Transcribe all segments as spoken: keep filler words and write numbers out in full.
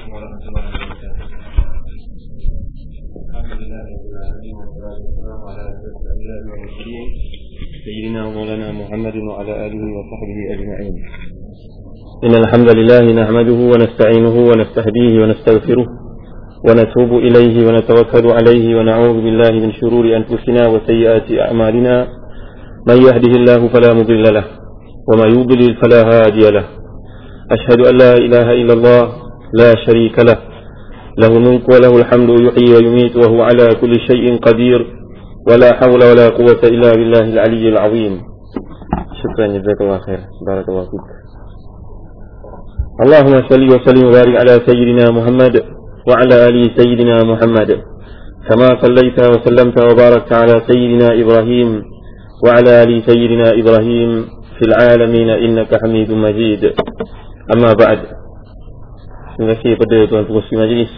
Assalamualaikum warahmatullahi wabarakatuh. Alhamdulillah rabbil alamin wassalatu wassalamu ala asyrafil anbiya'i wal mursalin sayyidina wa maulana Muhammadin wa ala alihi wa sahbihi ajma'in. Innal hamdalillah nahmaduhu wa nasta'inuhu wa nastahdihi wa nastaghfiruh wa natubu ilayhi wa natawakkalu alayhi wa na'udzu billahi min shururi anfusina wa sayyiati a'malina. Man yahdihillahu fala mudilla lahu wa man yudlil fala hadiya lahu. أشهد أن لا إله إلا الله لا شريك له له الملك وله الحمد يحيي ويميت وهو على كل شيء قدير ولا حول ولا قوة إلا بالله العلي العظيم. شكرا جزاك الله خير بارك الله فيك. اللهم صل وسلم وبارك على سيدنا محمد وعلى آل سيدنا محمد كما صليت وسلمت وباركت على سيدنا إبراهيم وعلى آل سيدنا إبراهيم في العالمين إنك حميد مجيد. Amma ba'd. Terima kasih kepada tuan pengurusi majlis,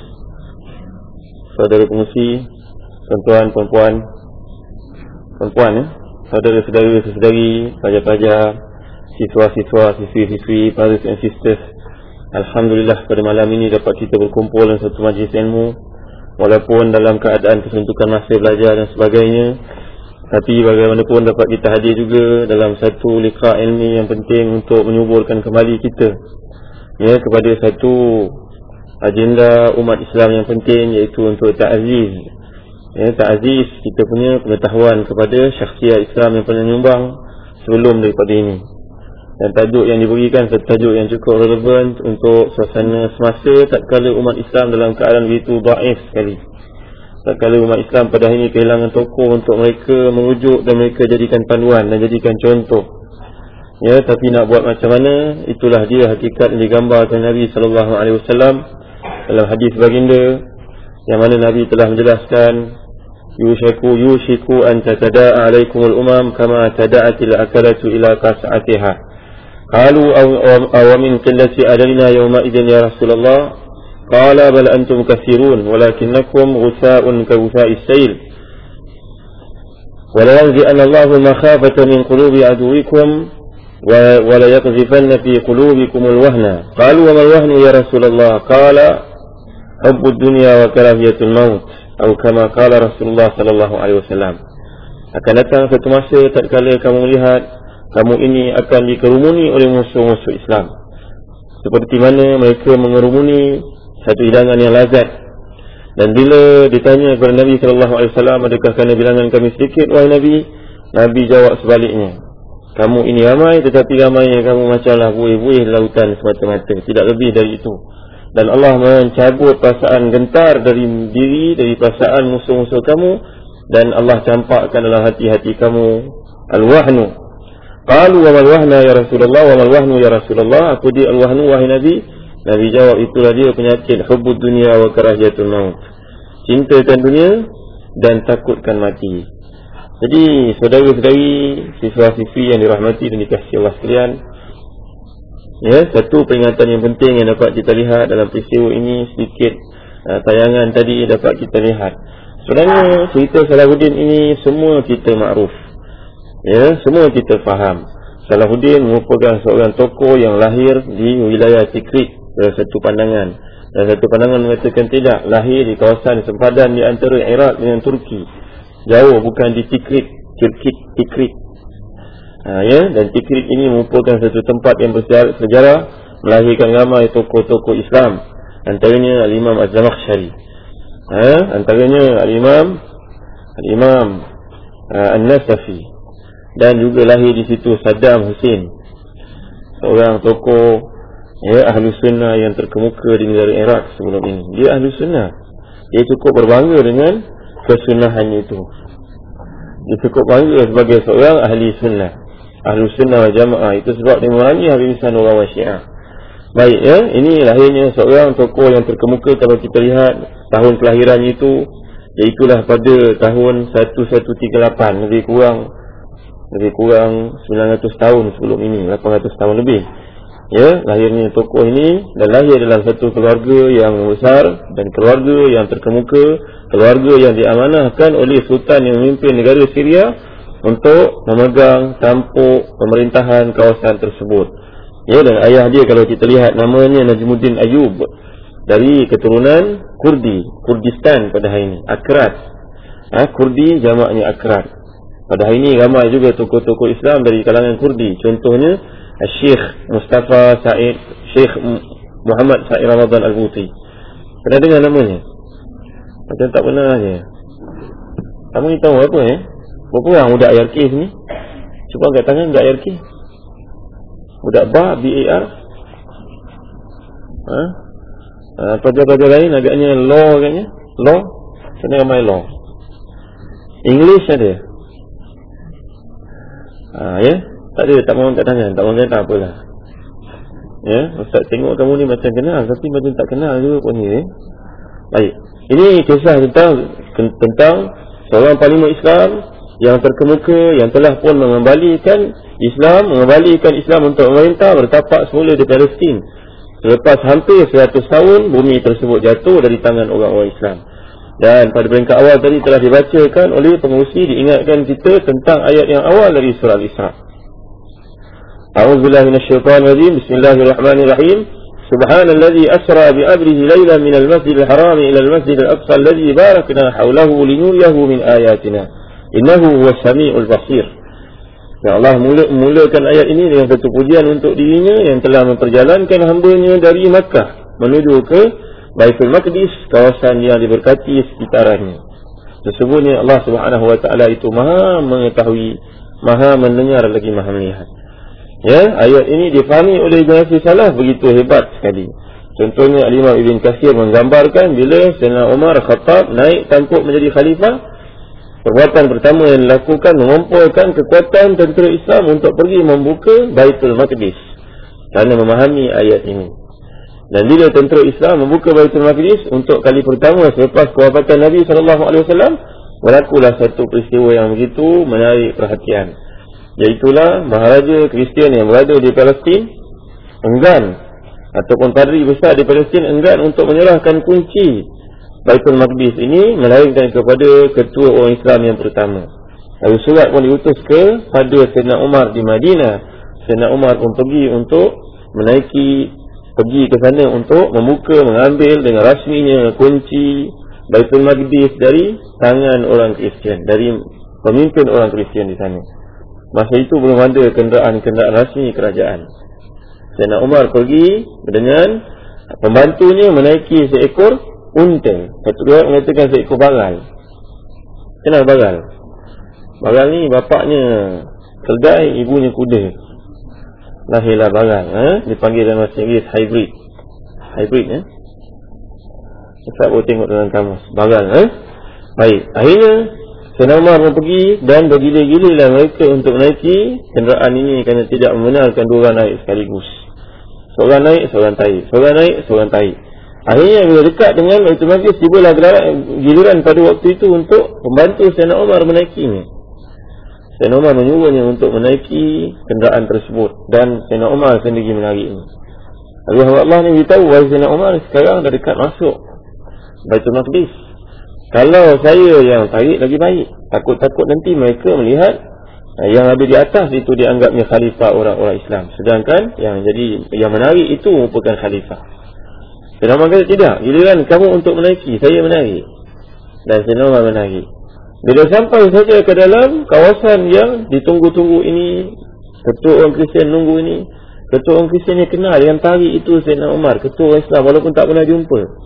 saudara pengurusi, tuan-tuan, perempuan, perempuan ya, saudara-saudara, saudari, pelajar-pelajar, siswa-siswa, siswi-siswi, brothers and sisters. Alhamdulillah pada malam ini dapat kita berkumpul dalam satu majlis ilmu, walaupun dalam keadaan kesuntukan masa belajar dan sebagainya, tapi bagaimanapun dapat kita hadir juga dalam satu liqa ilmi yang penting untuk menyuburkan kembali kita ya kepada satu agenda umat Islam yang penting, iaitu untuk ta'aziz ya ta'aziz kita punya pengetahuan kepada syakhsiat Islam yang pernah menyumbang sebelum daripada ini. Dan tajuk yang diberikan satu tajuk yang cukup relevan untuk suasana semasa tatkala umat Islam dalam keadaan begitu dhaif sekali. Tatkala umat Islam pada hari ini kehilangan tokoh untuk mereka merujuk dan mereka jadikan panduan dan jadikan contoh. Ya, tapi nak buat macam mana, itulah dia hakikat yang digambarkan Nabi sallallahu alaihi wasallam dalam hadis baginda yang mana Nabi telah menjelaskan, yushiku yushiku an tatada'a alaikumul umam kama tada'atil akalatu ila qas'atiha. Qalu aw min qillati adalina yawma idzin ya Rasulullah. Qala bal antum kathirun walakinnakum ghusaa'un ka ghusaa'is sayl. Wa la yanzi'anna Allahu makhafata min qulubi aduwikum wa la yaqdhifanna fi qulubikum al-wahna. Qalu wa ma al-wahnu ya Rasulullah? Qala hubbud dunya wa karahiyatul maut, atau kama qala Rasulullah sallallahu alaihi wasallam. Akan datang satu masa tatkala kamu melihat kamu ini akan dikerumuni oleh musuh-musuh Islam, seperti mana mereka mengerumuni satu hidangan yang lazat. Dan bila ditanya kepada Nabi sallallahu alaihi wasallam, adakah kerana bilangan kami sedikit wahai Nabi? Nabi jawab sebaliknya, kamu ini ramai, tetapi ramainya kamu macamlah buih-buih lautan semata-mata, tidak lebih dari itu. Dan Allah mencabut perasaan gentar dari diri, dari perasaan musuh-musuh kamu, dan Allah campakkan dalam hati-hati kamu al-wahnu. Qalu wa mal wahna ya Rasulullah, wa mal wahnu ya Rasulullah? Apa dia al-wahnu wahai Nabi? Nabi jawab, itulah dia penyakit hubbud dunya wa karahiyatul maut, cintakan dunia dan takutkan mati. Jadi saudara-saudari, siswa-siswi yang dirahmati dan dikasihi Allah sekalian, ya, satu peringatan yang penting yang dapat kita lihat dalam peristiwa ini, sedikit uh, tayangan tadi dapat kita lihat. Sebenarnya cerita Salahuddin ini semua kita makruf, ya, semua kita faham. Salahuddin merupakan seorang tokoh yang lahir di wilayah Tikrit, dalam satu pandangan. Dan satu pandangan mengatakan tidak, lahir di kawasan sempadan di antara Iraq dengan Turki. Jauh, bukan di Tikrit, Tikrit, Tikrit. Ha, ya, dan Tikrit ini merupakan satu tempat yang bersejarah, melahirkan ramai tokoh-tokoh Islam, antaranya Al-Imam Az-Zamakhsyari. Ha, antaranya Al-Imam Al-Imam uh, An-Nasafi, dan juga lahir di situ Saddam Hussein, seorang tokoh ya ahli sunnah yang terkemuka di negara Iraq sebelum ini. Dia ahli sunnah, dia cukup berbangga dengan kesunahannya itu. Dia cukup bangga sebagai seorang ahli sunnah, ahli sunnah wal jamaah. Itu sebab dia memerangi habis-habisan orang Syiah. Baik ya, ini lahirnya seorang tokoh yang terkemuka. Kalau kita lihat tahun kelahirannya itu, iaitulah pada tahun seribu seratus tiga puluh lapan, lebih kurang lebih kurang sembilan ratus tahun sebelum ini, lapan ratus tahun lebih. Ya, lahirnya tokoh ini, dan lahir dalam satu keluarga yang besar dan keluarga yang terkemuka, keluarga yang diamanahkan oleh sultan yang memimpin negara Syria untuk memegang tampuk pemerintahan kawasan tersebut. Ya, dan ayah dia kalau kita lihat namanya Najmuddin Ayyub. dari keturunan Kurdi, Kurdistan pada hari ini, Akrat. Ha, Kurdi jamaknya Akrat. Pada hari ini ramai juga tokoh-tokoh Islam dari kalangan Kurdi. Contohnya Syekh Mustafa Said, Syekh Muhammad Said Ramadan Al-Buti. Pernah dengar namanya? Macam tak pernah je. Kamu ni tahu apa eh? Berapa orang budak I R K sini? Cuba angkat tangan budak I R K. Budak B A, B A R. Ha? Uh, pelajar-pelajar lain agaknya law agaknya. Law? Sana ramai law. English ada. Ha, ya? Tak ada, tak mahu angkat tangan. Tak mahu angkat tak apalah. Ya, Ustaz tengok kamu ni macam kenal, tapi macam tak kenal juga pun ni eh? Baik. Ini kisah tentang Tentang seorang panglima Islam yang terkemuka, yang telah pun mengembalikan Islam, Mengembalikan Islam untuk memerintah, bertapak semula di Palestin. Selepas hampir seratus tahun, bumi tersebut jatuh dari tangan orang-orang Islam. Dan pada peringkat awal tadi telah dibacakan oleh pengurusi, diingatkan kita tentang ayat yang awal dari surah Al-Isra. A'udzubillahi minasyaitanir rajim. Bismillahirrahmanirrahim. Subhanalladzi asra bi 'abdihi lailan minal masjidil haram ila al-masjidil aqsa alladzi barakna hawlahu linuriyahu min ayatina. Innahu huwas samiul basir. Ya Allah mula, mulakan ayat ini dengan satu pujian untuk dirinya yang telah memperjalankan hamba-Nya dari Makkah menuju ke Baitul Maqdis, kawasan yang diberkati sekitarannya. Sesungguhnya Allah Subhanahu wa taala itu Maha mengetahui, Maha mendengar lagi Maha melihat. Ya, ayat ini difahami oleh generasi salaf begitu hebat sekali. Contohnya Al-Imam Ibn Katsir menggambarkan bila Sayyidina Umar Khattab naik tampuk menjadi khalifah, perbuatan pertama yang dilakukan mengumpulkan kekuatan tentera Islam untuk pergi membuka Baitul Maqdis kerana memahami ayat ini. Dan bila tentera Islam membuka Baitul Maqdis untuk kali pertama selepas kewafatan Nabi sallallahu alaihi wasallam, berlakulah satu peristiwa yang begitu menarik perhatian. Iaitulah Maharaja Kristian yang berada di Palestin enggan, ataupun padri besar di Palestin enggan untuk menyerahkan kunci Baitul Maqdis ini, melainkan kepada ketua orang Islam yang pertama. Lalu surat pun diutus ke pada Sayyidina Umar di Madinah. Sayyidina Umar pun pergi untuk menaiki, pergi ke sana untuk membuka, mengambil dengan rasminya kunci Baitul Maqdis dari tangan orang Kristian, dari pemimpin orang Kristian di sana. Masa itu belum ada kenderaan-kenderaan rasmi kerajaan. Sayyidina Umar pergi dengan pembantunya menaiki seekor unta. Satu dua mengatakan seekor bagal. Kenal bagal? Bagal ni bapaknya keldai, ibunya kuda. Lahirlah bagal. Ha? Dipanggil dalam bahasa Inggeris hybrid. Hybrid eh? Ustaz boleh tengok dalam kamus. Bagal. Ha? Baik. Akhirnya Sayyidina Umar pun pergi dan bergila-gilalah mereka untuk menaiki kenderaan ini kerana tidak membenarkan dua orang naik sekaligus. Seorang naik, seorang tarik. Seorang naik, seorang tarik. Akhirnya bila dekat dengan Baitul Maqdis, tibalah giliran pada waktu itu untuk membantu Sayyidina Umar menaikinya. Sayyidina Umar menyuruhnya untuk menaiki kenderaan tersebut dan Sayyidina Umar sendiri menariknya. Lalu Allah ni beritahu, wahai Sayyidina Umar, sekarang dah dekat masuk Baitul Maqdis. Kalau saya yang tarik lagi baik. Takut-takut nanti mereka melihat yang ada di atas itu dianggapnya khalifah orang-orang Islam, sedangkan yang jadi yang menarik itu merupakan khalifah. Sayyidina Umar kata tidak, giliran kamu untuk menaiki, saya menarik. Dan Sayyidina Umar menarik. Bila sampai saja ke dalam kawasan yang ditunggu-tunggu ini, ketua orang Kristian nunggu ini, ketua orang Kristian yang kenal yang tarik itu Sayyidina Umar, ketua orang Islam, walaupun tak pernah jumpa.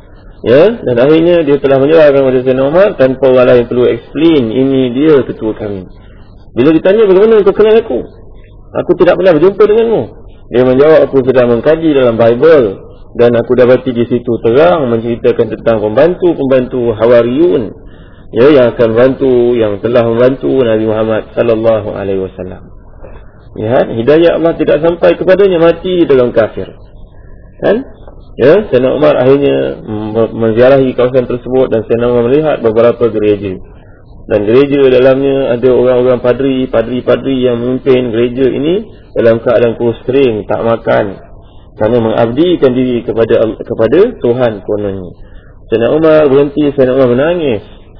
Ya, dan akhirnya dia telah menyerahkan kepada Sayyidina Umar tanpa orang lain perlu explain, ini dia ketua kami. Bila ditanya bagaimana kau kenal aku? Aku tidak pernah berjumpa denganmu. Dia menjawab, aku sedang mengkaji dalam Bible dan aku dapati di situ terang menceritakan tentang pembantu-pembantu Hawariyun, ya, yang akan membantu, yang telah membantu Nabi Muhammad sallallahu alaihi wasallam. Lihat, hidayah Allah tidak sampai kepadanya, mati di dalam kafir. Kan? Ya, Sayyidina Umar akhirnya menziarahi kawasan tersebut dan Sayyidina Umar melihat beberapa gereja. Dan gereja dalamnya ada orang-orang padri, padri-padri yang memimpin gereja ini dalam keadaan kurus kering, tak makan, kerana mengabdikan diri kepada kepada Tuhan kononnya. Sayyidina Umar berhenti, Sayyidina Umar menangis.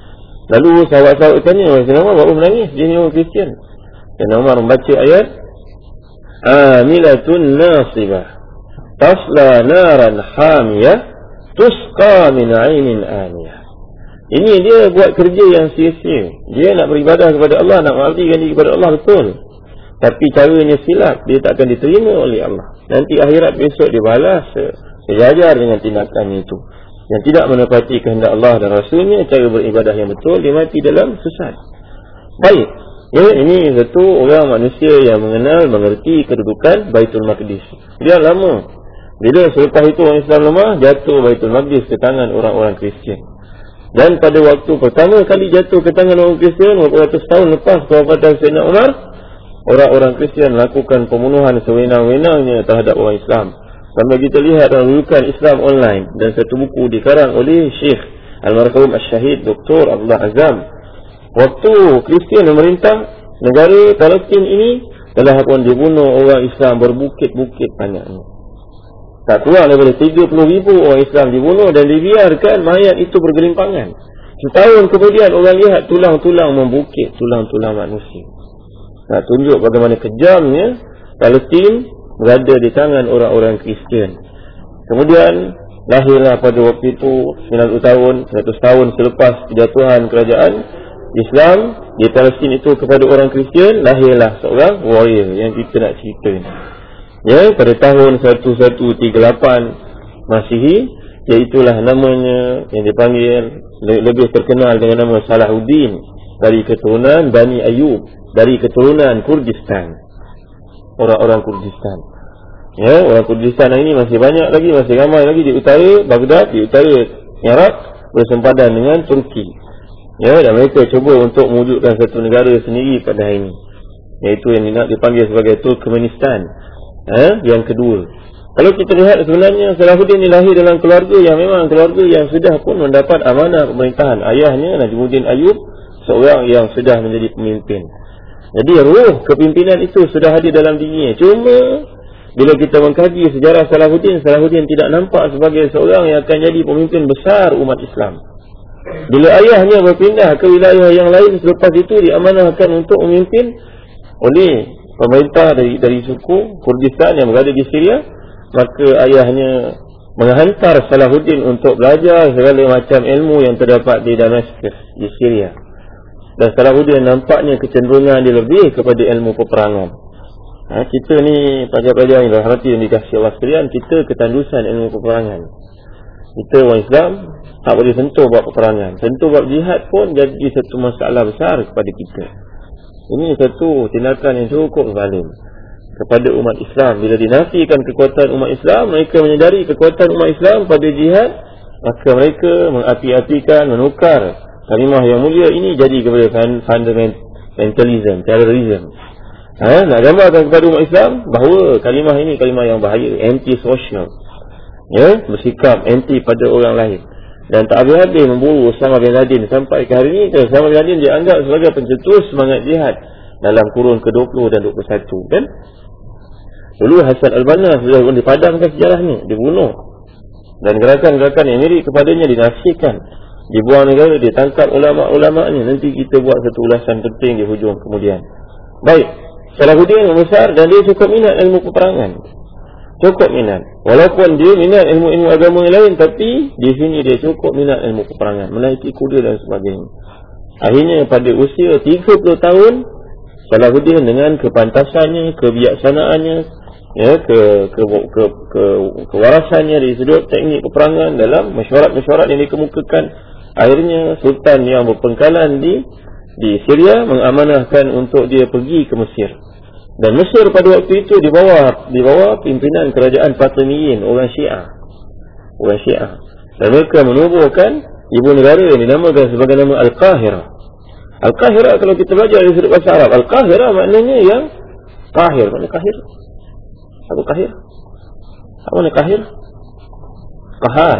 Lalu sahabat-sahabat tanya, Sayyidina Umar baru menangis, dia ni orang Kristian. Sayyidina Umar membaca ayat Amilatun nasibah tasla naran hamiyah tusqa min 'ainin aniyah. Ini dia buat kerja yang sia-sia. Dia nak beribadah kepada Allah, nak mengabdikan diri kepada Allah betul, tapi caranya silap, dia tak akan diterima oleh Allah. Nanti akhirat besok dia balas sejajar dengan tindakannya itu, yang tidak menepati kehendak Allah dan Rasulnya, cara beribadah yang betul, dia mati dalam sesat. Baik, ya, ini satu orang manusia yang mengenal, mengerti kedudukan Baitul Maqdis. Dia lama, bila selepas itu orang Islam lemah, jatuh Baitul Maqdis ke tangan orang-orang Kristian. Dan pada waktu pertama kali jatuh ke tangan orang Kristian, beberapa ratus tahun lepas kewafatan Sayyidina Umar, orang-orang Kristian melakukan pembunuhan sewenang-wenangnya terhadap orang Islam. Sampai kita lihat dalam rujukan Islam online dan satu buku dikarang oleh Syekh Almarhum Al-Syahid Doktor Abdullah Azam. Waktu Kristian memerintah negara Palestin ini, telah pun dibunuh orang Islam berbukit-bukit banyaknya. Tak kurang daripada tiga puluh ribu orang Islam dibunuh dan dibiarkan mayat itu bergelimpangan. Setahun kemudian orang lihat tulang-tulang membukit, tulang-tulang manusia. Nak tunjuk bagaimana kejamnya Palestin berada di tangan orang-orang Kristian. Kemudian lahirlah pada waktu itu sembilan puluh tahun, seratus tahun selepas kejatuhan kerajaan Islam di Palestin itu kepada orang Kristian, lahirlah seorang warrior yang kita nak cerita ni. Ya, pada tahun seribu tiga puluh lapan Masihi, iaitulah namanya yang dipanggil lebih terkenal dengan nama Salahuddin, dari keturunan Bani Ayub, dari keturunan Kurdistan, orang-orang Kurdistan. Ya, orang Kurdistan ini masih banyak lagi, masih ramai lagi di utara Baghdad, di utara Iraq, bersempadan dengan Turki. Ya, dan mereka cuba untuk mewujudkan satu negara sendiri pada hari ini, iaitu yang nak dipanggil sebagai Turkmenistan. Ha? Yang kedua, kalau kita lihat sebenarnya Salahuddin ini lahir dalam keluarga yang memang keluarga yang sudah pun mendapat amanah pemerintahan. Ayahnya Najmuddin Ayub, seorang yang sudah menjadi pemimpin. Jadi ruh kepimpinan itu sudah hadir dalam dirinya. Cuma bila kita mengkaji sejarah Salahuddin, Salahuddin tidak nampak sebagai seorang yang akan jadi pemimpin besar umat Islam. Bila ayahnya berpindah ke wilayah yang lain, selepas itu diamanahkan untuk memimpin oleh pemerintah dari dari suku Kurdistan yang berada di Syria, maka ayahnya menghantar Salahuddin untuk belajar segala macam ilmu yang terdapat di Damaskus, di Syria. Dan Salahuddin nampaknya kecenderungan dia lebih kepada ilmu peperangan. Ha, kita ni pelajar-pelajar yang dirahmati dan dikasihi Allah sekalian, kita ketandusan ilmu peperangan. Kita orang Islam tak boleh sentuh bab peperangan. Sentuh bab jihad pun jadi satu masalah besar kepada kita. Ini satu tindakan yang cukup zalim kepada umat Islam. Bila dinafikan kekuatan umat Islam, mereka menyedari kekuatan umat Islam pada jihad, maka mereka mengapi-apikan, menukar kalimah yang mulia ini jadi kepada fundamentalism, terrorism. Ha, nak gambarkan kepada umat Islam bahawa kalimah ini kalimah yang bahaya, anti-social, ya, bersikap anti pada orang lain. Dan tak habis-habis memburu Osama bin Laden sampai ke hari ini. Osama bin Laden dianggap sebagai pencetus semangat jihad dalam kurun ke dua puluh dan dua puluh satu, kan? Dulu Hasan al-Banna sudah dipadamkan sejarahnya, dibunuh, dan gerakan-gerakan yang mirip kepadanya dinafikan, dibuang negara, ditangkap ulama'-ulama'nya. Nanti kita buat satu ulasan penting di hujung kemudian. Baik, Salahuddin membesar dan dia cukup minat ilmu peperangan. Cukup minat. Walaupun dia minat ilmu-ilmu agama yang lain, tapi di sini dia cukup minat ilmu peperangan, menaiki kuda dan sebagainya. Akhirnya pada usia tiga puluh tahun, Salahuddin dengan kepantasannya, kebijaksanaannya, ya, ke ke ke, ke kewarasannya dari sudut teknik peperangan dalam mesyuarat-mesyuarat yang dikemukakan, akhirnya sultan yang berpengkalan di di Syria mengamanahkan untuk dia pergi ke Mesir. Dan Mesir pada waktu itu di bawah di bawah pimpinan kerajaan Fatimiyin, orang Syiah. Orang Syiah. Dan mereka menubuhkan ibu negara yang dinamakan sebagai nama Al-Qahirah. Al-Qahirah, kalau kita belajar dari sudut bahasa Arab, Al-Qahirah maknanya yang Qahir. Mana Qahir? Apa Qahir? Apa mana Qahir? Qahar.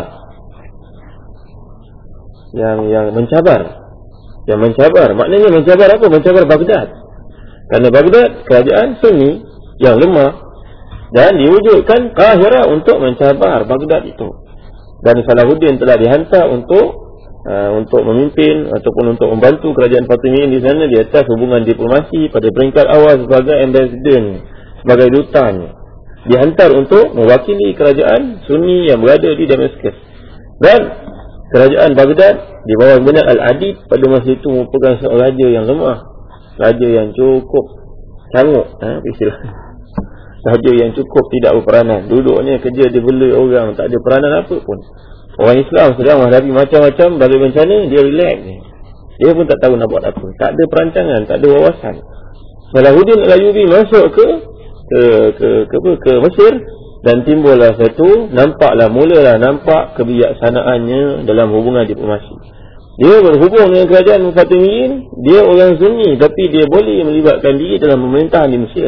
Yang yang mencabar. Yang mencabar. Maknanya mencabar apa? Mencabar Baghdad. Kerana Baghdad kerajaan Sunni yang lemah, dan diwujudkan Qahirah untuk mencabar Baghdad itu. Dan Salahuddin telah dihantar untuk uh, untuk memimpin ataupun untuk membantu kerajaan Fatimiyin di sana di atas hubungan diplomasi pada peringkat awal sebagai ambassador, sebagai dutan. Dihantar untuk mewakili kerajaan Sunni yang berada di Damaskus. Dan kerajaan Baghdad di bawah Ghulam Al-Adid pada masa itu merupakan seorang raja yang lemah, raja yang cukup cangguk, ha, istilah raja yang cukup tidak berperanan. Duduknya kerja dia bela orang, tak ada peranan apa pun. Orang Islam sedang menghadapi macam-macam bala bencana, dia relax ni. Dia pun tak tahu nak buat apa. Tak ada perancangan, tak ada wawasan. Salahuddin Al-Ayyubi masuk ke ke ke ke, ke, ke Mesir dan timbullah satu, nampaklah mulalah nampak kebijaksanaannya dalam hubungan diplomasi. Dia berhubung dengan kerajaan Fatimiyin, dia orang Sunni tapi dia boleh melibatkan diri dalam pemerintahan di Mesir.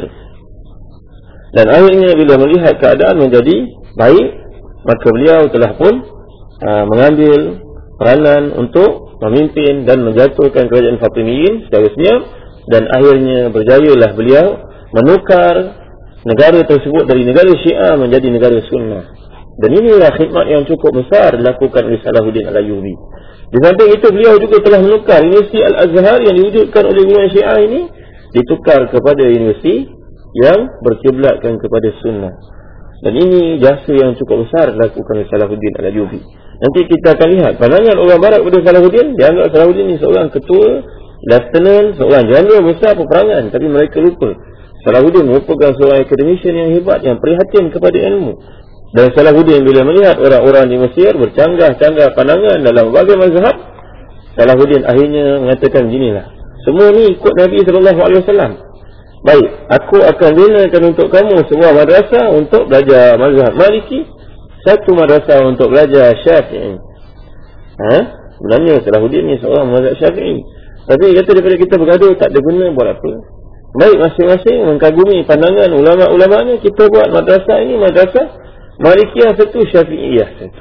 Dan akhirnya bila melihat keadaan menjadi baik, maka beliau telah pun aa, mengambil peranan untuk memimpin dan menjatuhkan kerajaan Fatimiyin secara senyap, dan akhirnya berjayalah beliau menukar negara tersebut dari negara Syiah menjadi negara Sunnah. Dan inilah khidmat yang cukup besar dilakukan oleh Salahuddin Al-Ayyubi. Di samping itu beliau juga telah menukar Universiti Al-Azhar yang diwujudkan oleh golongan Syiah ini, ditukar kepada universiti yang berkiblatkan kepada Sunnah. Dan ini jasa yang cukup besar dilakukan oleh Salahuddin Al-Ayyubi. Nanti kita akan lihat pandangan orang barat pada Salahuddin. Dianggap Salahuddin ini seorang ketua, lieutenant, seorang jeneral besar peperangan, tapi mereka lupa Salahuddin merupakan seorang akademisian yang hebat, yang prihatin kepada ilmu. Dan Salahuddin bila melihat orang-orang di Mesir bercanggah-canggah pandangan dalam berbagai mazhab, Salahuddin akhirnya mengatakan beginilah, semua ni ikut Nabi sallallahu alaihi wasallam. Baik, aku akan binakan untuk kamu sebuah madrasah untuk belajar mazhab Maliki, satu madrasah untuk belajar Syafi'i. Ha? Sebenarnya Salahuddin ni seorang mazhab Syafi'i, tapi kata daripada kita bergaduh tak ada guna, buat apa? Baik, masing-masing mengkagumi pandangan ulama'-ulama'nya, kita buat madrasah ini madrasah Malikiyah satu, Syafi'iyah satu.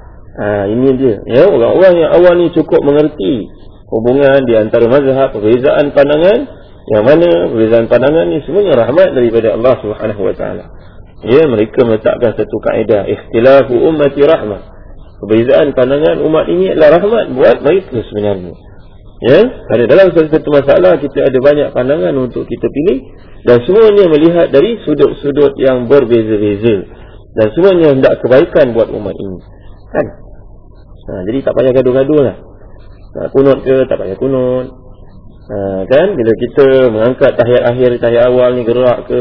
Ha, ini dia. Ya, orang-orang yang awal ni cukup mengerti hubungan di antara mazhab, perbezaan pandangan, yang mana perbezaan pandangan ni semuanya rahmat daripada Allah Subhanahu Wa Taala. Ya, mereka meletakkan satu kaedah, ikhtilafu ummati rahmah. Perbezaan pandangan umat ini adalah rahmat buat mereka sebenarnya. Ya, ada dalam satu-satu masalah kita ada banyak pandangan untuk kita pilih, dan semuanya melihat dari sudut-sudut yang berbeza-beza, dan semuanya hendak kebaikan buat umat ini, kan? Ha, jadi tak payah gaduh-gaduh lah. Nak kunut ke tak payah kunut, ha, kan? Bila kita mengangkat tahiyat akhir, tahiyat awal ni gerak ke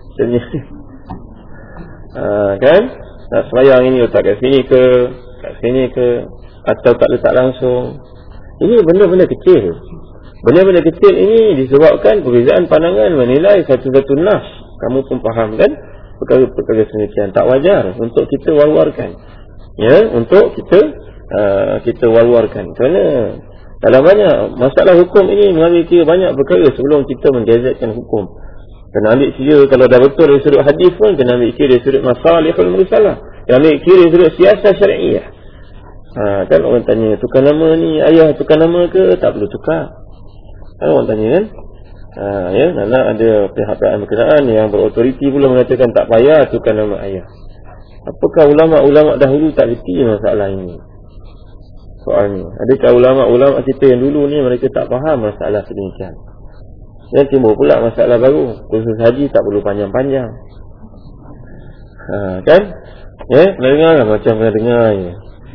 ha, kan? Nak sembahyang ini letak kat sini ke, kat sini ke, atau tak letak langsung. Ini benda-benda kecil. Benda-benda kecil ini disebabkan perbezaan pandangan menilai satu-satu nas. Kamu pun faham kan? Perkara-perkara semacam tak wajar untuk kita war-warkan. Ya, untuk kita uh, kita war-warkan. Kerana dalam banyak masalah hukum ini mengambil kira banyak perkara sebelum kita menjazetkan hukum. Kena ambil kira kalau dah betul dari sudut hadis pun, kena ambil kira dari sudut masalihul mursalah. Kena ambil kira dari sudut siasat syariah. Ha, kan orang tanya, tukar nama ni ayah tukar nama ke? Tak perlu tukar. Kan orang tanya kan? Ha, ya, nak ada pihak-pihak berkenaan yang berautoriti pula mengatakan tak payah tukar nama ayah. Apakah ulama'-ulama' dahulu tak reti masalah ini? Soalnya, adakah ulama'-ulama' kita yang dulu ni mereka tak faham masalah sedemikian? Dan timbul pula masalah baru, kursus haji tak perlu panjang-panjang. Ha, kan? Ya, pernah dengar lah, macam pernah dengar je.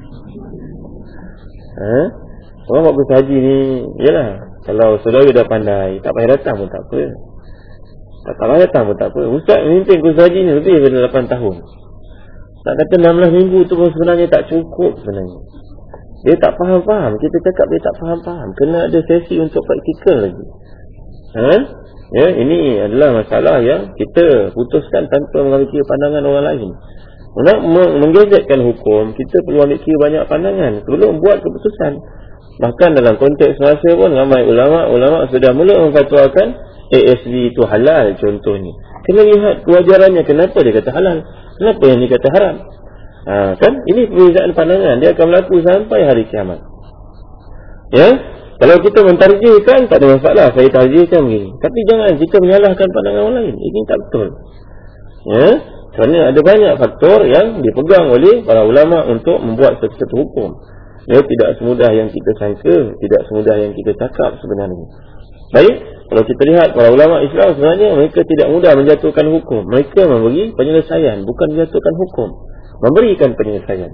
Ha? Orang buat kursus haji ni, yalah, kalau saudara dah pandai, tak payah datang pun tak apa. Tak payah datang pun tak apa. Ustaz memimpin kursus haji ni lebih daripada lapan tahun. Tak kata enam belas minggu tu pun sebenarnya tak cukup sebenarnya. Dia tak faham-faham. Kita cakap dia tak faham-faham. Kena ada sesi untuk praktikal lagi. Ha? Ya, ini adalah masalah yang kita putuskan tanpa mengambil kira pandangan orang lain. Nak menggazetkan hukum, kita perlu ambil kira banyak pandangan sebelum buat keputusan. Bahkan dalam konteks masa pun ramai ulama-ulama sudah mula memfatwakan A S V itu halal contohnya. Kena lihat kewajarannya, kenapa dia kata halal, kenapa yang dia kata haram. Ha, kan? Ini perbezaan pandangan, dia akan berlaku sampai hari kiamat. Ya? Kalau kita mentarjihkan tak ada masalah, saya tarjihkan begini. Tapi jangan kita menyalahkan pandangan orang lain. Ini tak betul. Ya? Kerana ada banyak faktor yang dipegang oleh para ulama untuk membuat satu-satu hukum. Ya, tidak semudah yang kita sangka, tidak semudah yang kita cakap sebenarnya. Baik, kalau kita lihat para ulama Islam sebenarnya mereka tidak mudah menjatuhkan hukum. Mereka memberi penyelesaian, bukan menjatuhkan hukum. Memberikan penyelesaian.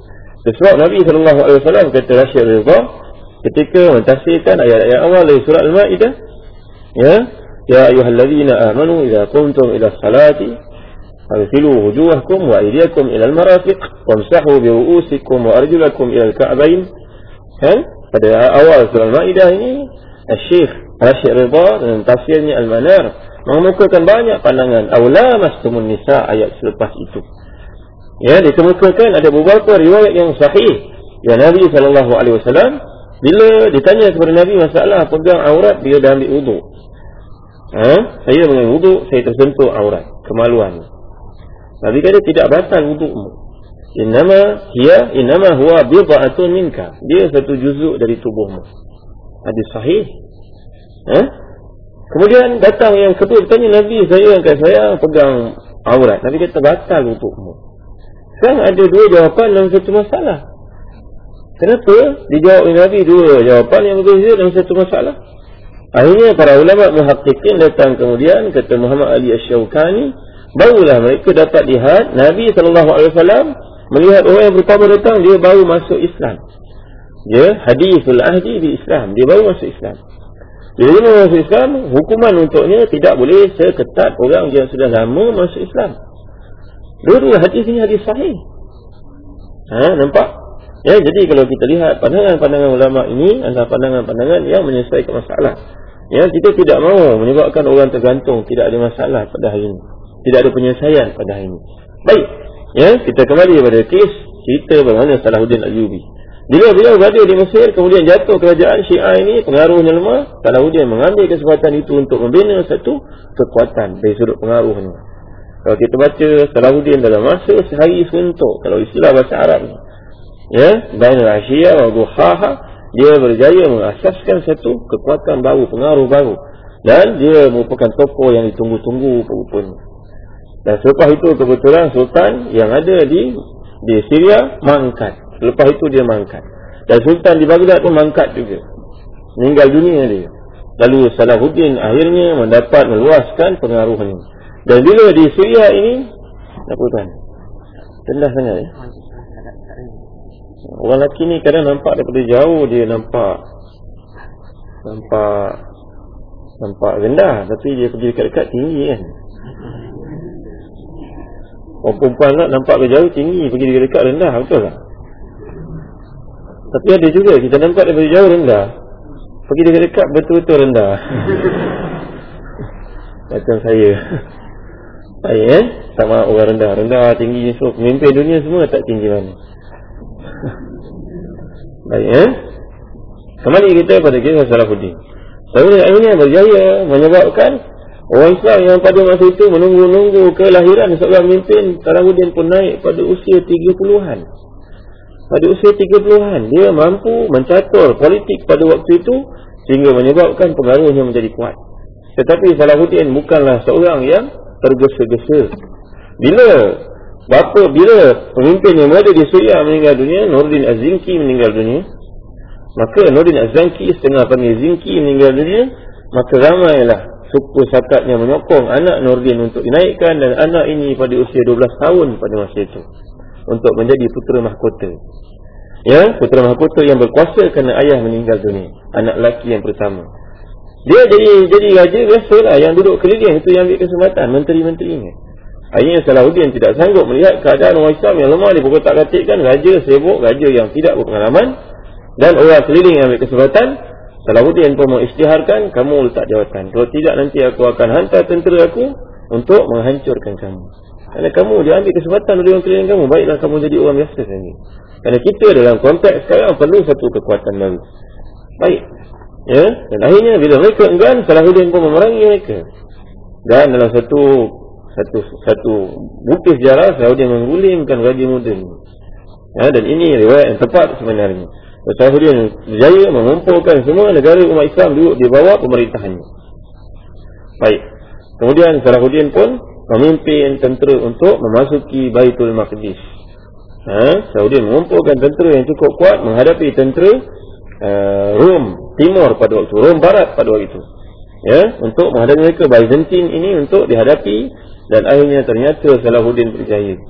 Sebab Nabi sallallahu alaihi wasallam kata Rasyid Ridha ketika mentafsirkan ayat-ayat awal dari surah Al-Maidah, ya, ya ayyuhallazina amanu idza qumtum ila salati faghsilu wujuhakum wa aydiyakum ila al-marafiq wamsahu bi ru'usikum wa arjulakum ila al-ka'bayn. Kan? Pada awal surah Al-Maidah ini, Syekh Rasyid Ridha dalam tafsirnya Al-Manar mengemukakan banyak pandangan awla mastumun nisa ayat selepas itu. Ya, dikemukakan ada beberapa riwayat yang sahih yang Nabi sallallahu alaihi wasallam bila ditanya kepada Nabi masalah pegang aurat bila dah ambil wuduk. Ha? Saya mengambil wuduk, saya tersentuh aurat, kemaluan. Nabi kata tidak batal wudukmu. Innama hiya innama huwa bid'atun minka. Dia satu juzuk dari tubuhmu. Hadis sahih. Ha? Kemudian datang yang kedua bertanya Nabi, saya angkat saya pegang aurat. Nabi kata batal wudukmu. Sekarang ada dua jawapan dalam satu masalah. Kenapa dijawab oleh Nabi dua jawapan yang berbeza dalam satu masalah? Akhirnya para ulama muhaqqiqin datang kemudian, kata Muhammad Ali Asy-Syaukani, barulah mereka dapat lihat Nabi sallallahu alaihi wasallam melihat orang yang pertama datang, dia baru masuk Islam. Dia hadithul ahdi di Islam, dia baru masuk Islam. Bila dia masuk Islam, hukuman untuknya tidak boleh seketat orang yang sudah lama masuk Islam. Dua-dua hadis ini hadis sahih. Ha, nampak? Ya, jadi kalau kita lihat pandangan-pandangan ulama ini adalah pandangan-pandangan yang menyelesaikan masalah. Ya, kita tidak mahu menyebabkan orang tergantung, tidak ada masalah pada hari ini. Tidak ada penyelesaian pada hari ini. Baik. Ya, kita kembali pada kes cerita bagaimana Salahuddin Ayyubi. Bila beliau berada di Mesir, kemudian jatuh kerajaan Syiah ini, pengaruhnya lemah, Salahuddin mengambil kesempatan itu untuk membina satu kekuatan dari sudut pengaruhnya. Kalau kita baca Salahuddin dalam masa sehari suntuk, kalau istilah bahasa Arab ni, ya, Bainal Ashiya wa Duhaha, dia berjaya mengasaskan satu kekuatan baru, pengaruh baru, dan dia merupakan tokoh yang ditunggu-tunggu rupanya. Dan selepas itu kebetulan Sultan yang ada di di Syria mangkat. Selepas itu dia mangkat. Dan Sultan di Baghdad pun mangkat juga, meninggal dunia dia. Lalu Salahuddin akhirnya mendapat meluaskan pengaruhnya. Dan bila di Syria ini, apa tuan? Rendah sangat ya. Orang lelaki ni kadang nampak daripada jauh, dia nampak Nampak Nampak rendah, tapi dia pergi dekat-dekat tinggi kan. Orang perempuan nak nampak dari jauh tinggi, pergi dekat-dekat rendah, betul tak? Tapi ada juga, kita nampak daripada jauh rendah, pergi dekat-dekat betul-betul rendah. Macam saya. Baik eh, sama orang rendah, rendah, tinggi, so pemimpin dunia semua tak tinggi mana. Baik eh, kembali kita pada kisah Salahuddin. Salahuddin akhirnya berjaya menyebabkan orang Islam yang pada masa itu menunggu-nunggu kelahiran seorang pemimpin. Salahuddin pun naik pada usia tiga puluhan. Pada usia tiga puluhan dia mampu mencatur politik pada waktu itu sehingga menyebabkan pengaruhnya menjadi kuat. Tetapi Salahuddin bukanlah seorang yang tergesa-gesa. Bila bapa bila pemimpin yang berada di Syria meninggal dunia, Nuruddin Az-Zinki meninggal dunia, maka Nuruddin Az-Zinki, setengah panggil Zinki, meninggal dunia, maka ramailah suku sakatnya menyokong anak Nuruddin untuk dinaikkan, dan anak ini pada usia dua belas tahun pada masa itu untuk menjadi putera mahkota. Ya, putera mahkota yang berkuasa kerana ayah meninggal dunia, anak lelaki yang pertama. Dia jadi jadi raja biasalah yang duduk keliling, itu yang ambil kesempatan, menteri-menterinya. Akhirnya Salahuddin tidak sanggup melihat keadaan orang Islam yang lemah, dia berkotak-katikkan raja sibuk, raja yang tidak berpengalaman, dan orang keliling yang ambil kesempatan. Salahuddin pun mengisytiharkan, kamu letak jawatan, kalau tidak nanti aku akan hantar tentera aku untuk menghancurkan kamu. Kerana kamu, dia ambil kesempatan dari orang keliling kamu, baiklah kamu jadi orang biasa saja. Kerana kita dalam konteks sekarang perlu satu kekuatan baru. Baik. Ya, dan akhirnya bila mereka enggan, Salahuddin pun memerangi mereka. Dan dalam satu satu satu bukti sejarah, Salahuddin menggulingkan raja muda ini. Ya, dan ini riwayat yang tepat sebenarnya. Salahuddin berjaya mengumpulkan semua negara umat Islam duduk di bawah pemerintahannya. Baik. Kemudian Salahuddin pun memimpin tentera untuk memasuki Baitul Maqdis. Ha, Salahuddin mengumpulkan tentera yang cukup kuat menghadapi tentera uh, Rom Timur pada waktu, Rom Barat pada waktu itu. Ya, untuk menghadapi mereka, Byzantine ini untuk dihadapi, dan akhirnya ternyata Salahuddin berjaya.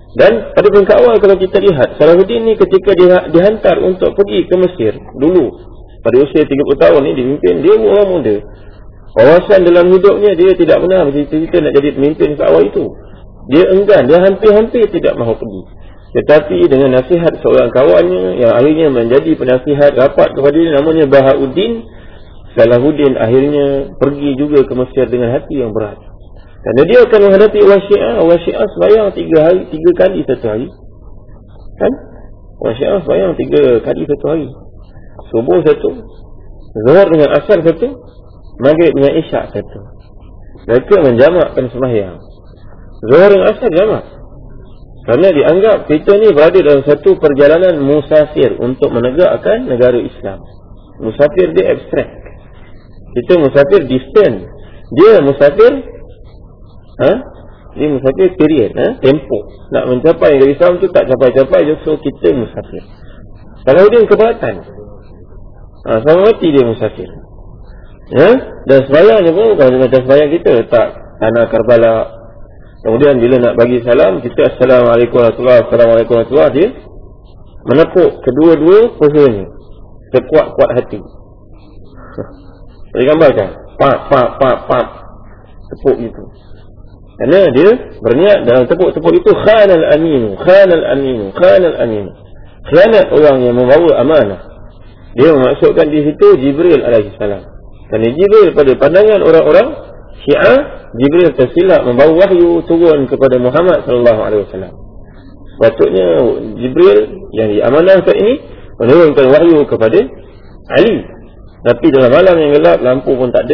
Dan pada peringkat awal kalau kita lihat, Salahuddin ni ketika dia dihantar untuk pergi ke Mesir dulu, pada usia tiga puluh tahun ni dipimpin, dia orang muda. Wawasan dalam hidupnya dia tidak pernah bercita-cita nak jadi pemimpin ke awal itu. Dia enggan, dia hampir-hampir tidak mahu pergi. Tetapi dengan nasihat seorang kawannya yang akhirnya menjadi penasihat rapat kepada dia, namanya Bahauddin, Salahuddin akhirnya pergi juga ke Mesir dengan hati yang berat. Kerana dia akan menghadapi orang Syiah. Orang Syiah sembahyang tiga hari, tiga kali satu hari. Kan? Orang Syiah sembahyang tiga kali satu hari. Subuh satu, Zuhur dengan Asar satu, Maghrib dengan Isyak satu. Mereka menjamakkan sembahyang. Zuhur dengan Asar jamak. Kerana dianggap kita ni berada dalam satu perjalanan musafir untuk menegakkan negara Islam. Musafir dia abstrak. Kita musafir distant. Dia musafir ha? Dia musafir period, ha? Tempo. Nak mencapai negara Islam tu tak capai-capai, justru kita musafir. Kalau dia keberatan, ha, sama mati dia musafir. Ya? Dan sembahyangnya pun bukan macam sembahyang kita letak tanah Karbala. Kemudian bila nak bagi salam, kita Assalamualaikum warahmatullahi wabarakatuh, Assalamualaikum warahmatullahi wabarakatuh, dia menepuk kedua-dua pohonnya sekuat-kuat hati. Boleh gambarkan? Pak, pak, pak, pak, tepuk itu. Kerana dia berniat dalam tepuk-tepuk itu, Khanal aminu, Khanal aminu, Khanal aminu, khianat orang yang membawa amanah. Dia memasukkan di situ Jibril alaihissalam. Kerana Jibril pada pandangan orang-orang Syiah, Jibril tersilap membawa wahyu turun kepada Muhammad sallallahu alaihi wasallam. Sepatutnya Jibril yang diamanahkan ini menurunkan wahyu kepada Ali. Tapi dalam malam yang gelap, lampu pun tak ada.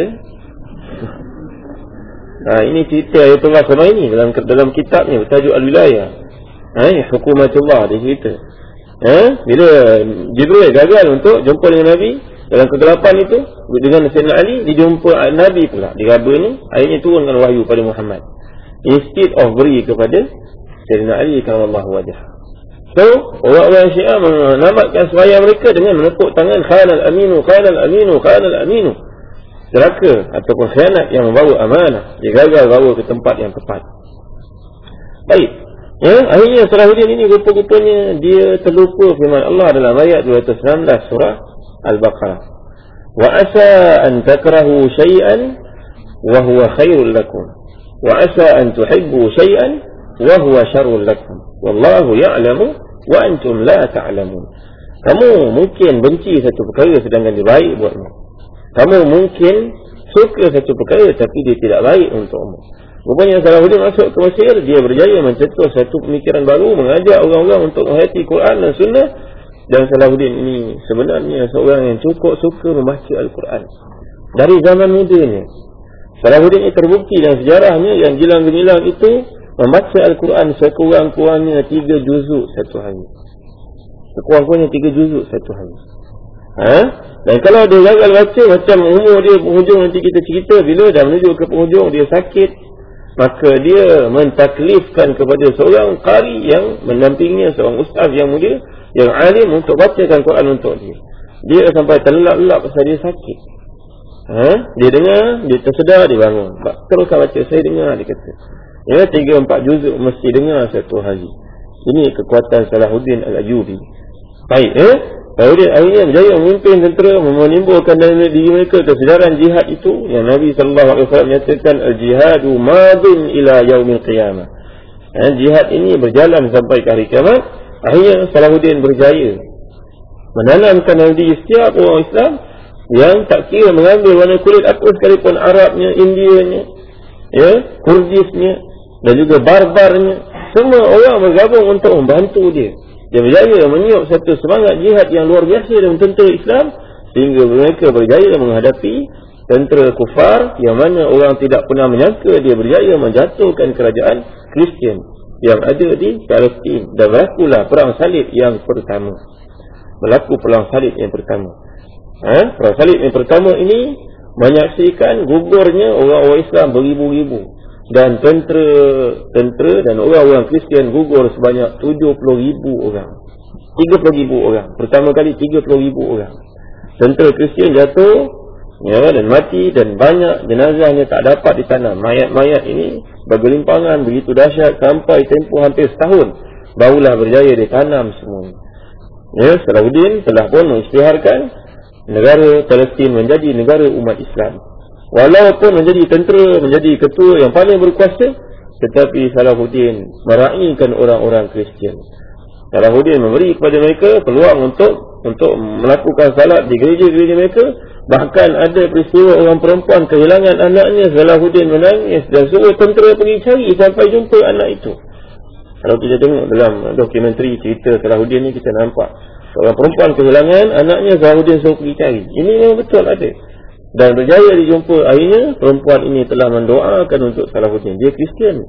Nah, ini cerita Ayatullah Khomeini dalam dalam kitabnya bertajuk Al-Wilayah. Ha, ini Hukumatullah dia cerita. Ha, bila Jibril gagal untuk jumpa dengan Nabi dalam kegelapan itu, dengan Sayyidina Ali dijumpa Nabi pula di raba ni, akhirnya turunkan wahyu pada Muhammad. Instead of beri kepada Sayyidina Ali karramallahu wajhah. So, orang-orang Syiah menamatkan sembahyang mereka dengan menepuk tangan Khanal aminu, Khanal aminu, Khanal aminu. Celaka ataupun khianat yang membawa amanah. Dia gagal bawa ke tempat yang tepat. Baik. Ya, akhirnya Salahuddin ini rupa-rupanya dia terlupa firman Allah dalam ayat dua ratus sembilan belas surah Al-Baqarah. Wa asa an takrahu syai'an wa huwa khairul lakum. Wa asa an tuhibbu syai'an wa huwa syarrul lakum. Wallahu ya'lamu wa antum la ta'lamun. Kamu mungkin benci satu perkara sedangkan dia baik buatmu. Kamu mungkin suka satu perkara tapi dia tidak baik untukmu. Rupanya Salahuddin masuk ke Mesir, dia berjaya mencetus satu pemikiran baru, mengajak orang-orang untuk menghayati Quran dan Sunnah. Dan Salahuddin ini sebenarnya seorang yang cukup suka membaca Al-Quran dari zaman mudanya. Salahuddin ini terbukti dalam sejarahnya yang gilang-gemilang itu membaca Al-Quran sekurang-kurangnya tiga juzuk satu hari. Sekurang-kurangnya tiga juzuk satu hari. Ha? Dan kalau dia gagal baca, macam umur dia penghujung nanti kita cerita, bila dah menuju ke penghujung dia sakit, maka dia mentaklifkan kepada seorang qari yang mendampinginya, seorang ustaz yang mulia, yang alim untuk bacakan Quran untuk dia. Dia sampai terlelap-lelap pasal dia sakit. Ha? Dia dengar, dia tersedar, dia bangun. Teruskan baca, saya dengar, dia kata. Ya, tiga empat juzuk mesti dengar satu hari. Ini kekuatan Salahuddin Al-Ayyubi. Baik, eh? Salahuddin akhirnya berjaya memimpin tentera, menimbulkan dalam diri mereka kesedaran jihad itu yang Nabi sallallahu alaihi wasallam menyatakan al-jihadu madin ila yaumil qiyamah. Eh, jihad ini berjalan sampai ke hari kiamat. Akhirnya Salahuddin berjaya menanamkan dalam diri setiap orang Islam yang tak kira mengambil warna kulit apa sekalipun, Arabnya, Indianya, ya, Kurdisnya dan juga barbarnya, semua orang bergabung untuk membantu dia. Dia berjaya meniup satu semangat jihad yang luar biasa dalam tentera Islam, sehingga mereka berjaya menghadapi tentera kufar yang mana orang tidak pernah menyangka dia berjaya menjatuhkan kerajaan Kristian yang ada di Palestin. Dan berlakulah perang salib yang pertama. Berlaku perang salib yang pertama. Ha? Perang salib yang pertama ini menyaksikan gugurnya orang-orang Islam beribu-ribu, dan tentera-tentera dan orang-orang Kristian gugur sebanyak tujuh puluh ribu orang. tiga puluh ribu orang. Pertama kali tiga puluh ribu orang. Tentera Kristian jatuh Ya, dan mati, dan banyak jenazahnya tak dapat ditanam. Mayat-mayat ini bergelimpangan begitu dahsyat sampai tempoh hampir setahun barulah berjaya ditanam semua. Ya, Salahuddin telah pun mengisytiharkan negara Palestin menjadi negara umat Islam. Walaupun menjadi tentera, menjadi ketua yang paling berkuasa, tetapi Salahuddin meraihkan orang-orang Kristian. Salahuddin memberi kepada mereka peluang untuk untuk melakukan salat di gereja-gereja mereka. Bahkan ada peristiwa orang perempuan kehilangan anaknya, Salahuddin menangis dan suruh tentera pergi cari sampai jumpa anak itu. Kalau kita tengok dalam dokumentari cerita Salahuddin ni, kita nampak orang perempuan kehilangan anaknya, Salahuddin suruh pergi cari. Ini memang betul ada. Dan berjaya dijumpa. Akhirnya perempuan ini telah mendoakan untuk Salahuddin. Dia Kristian.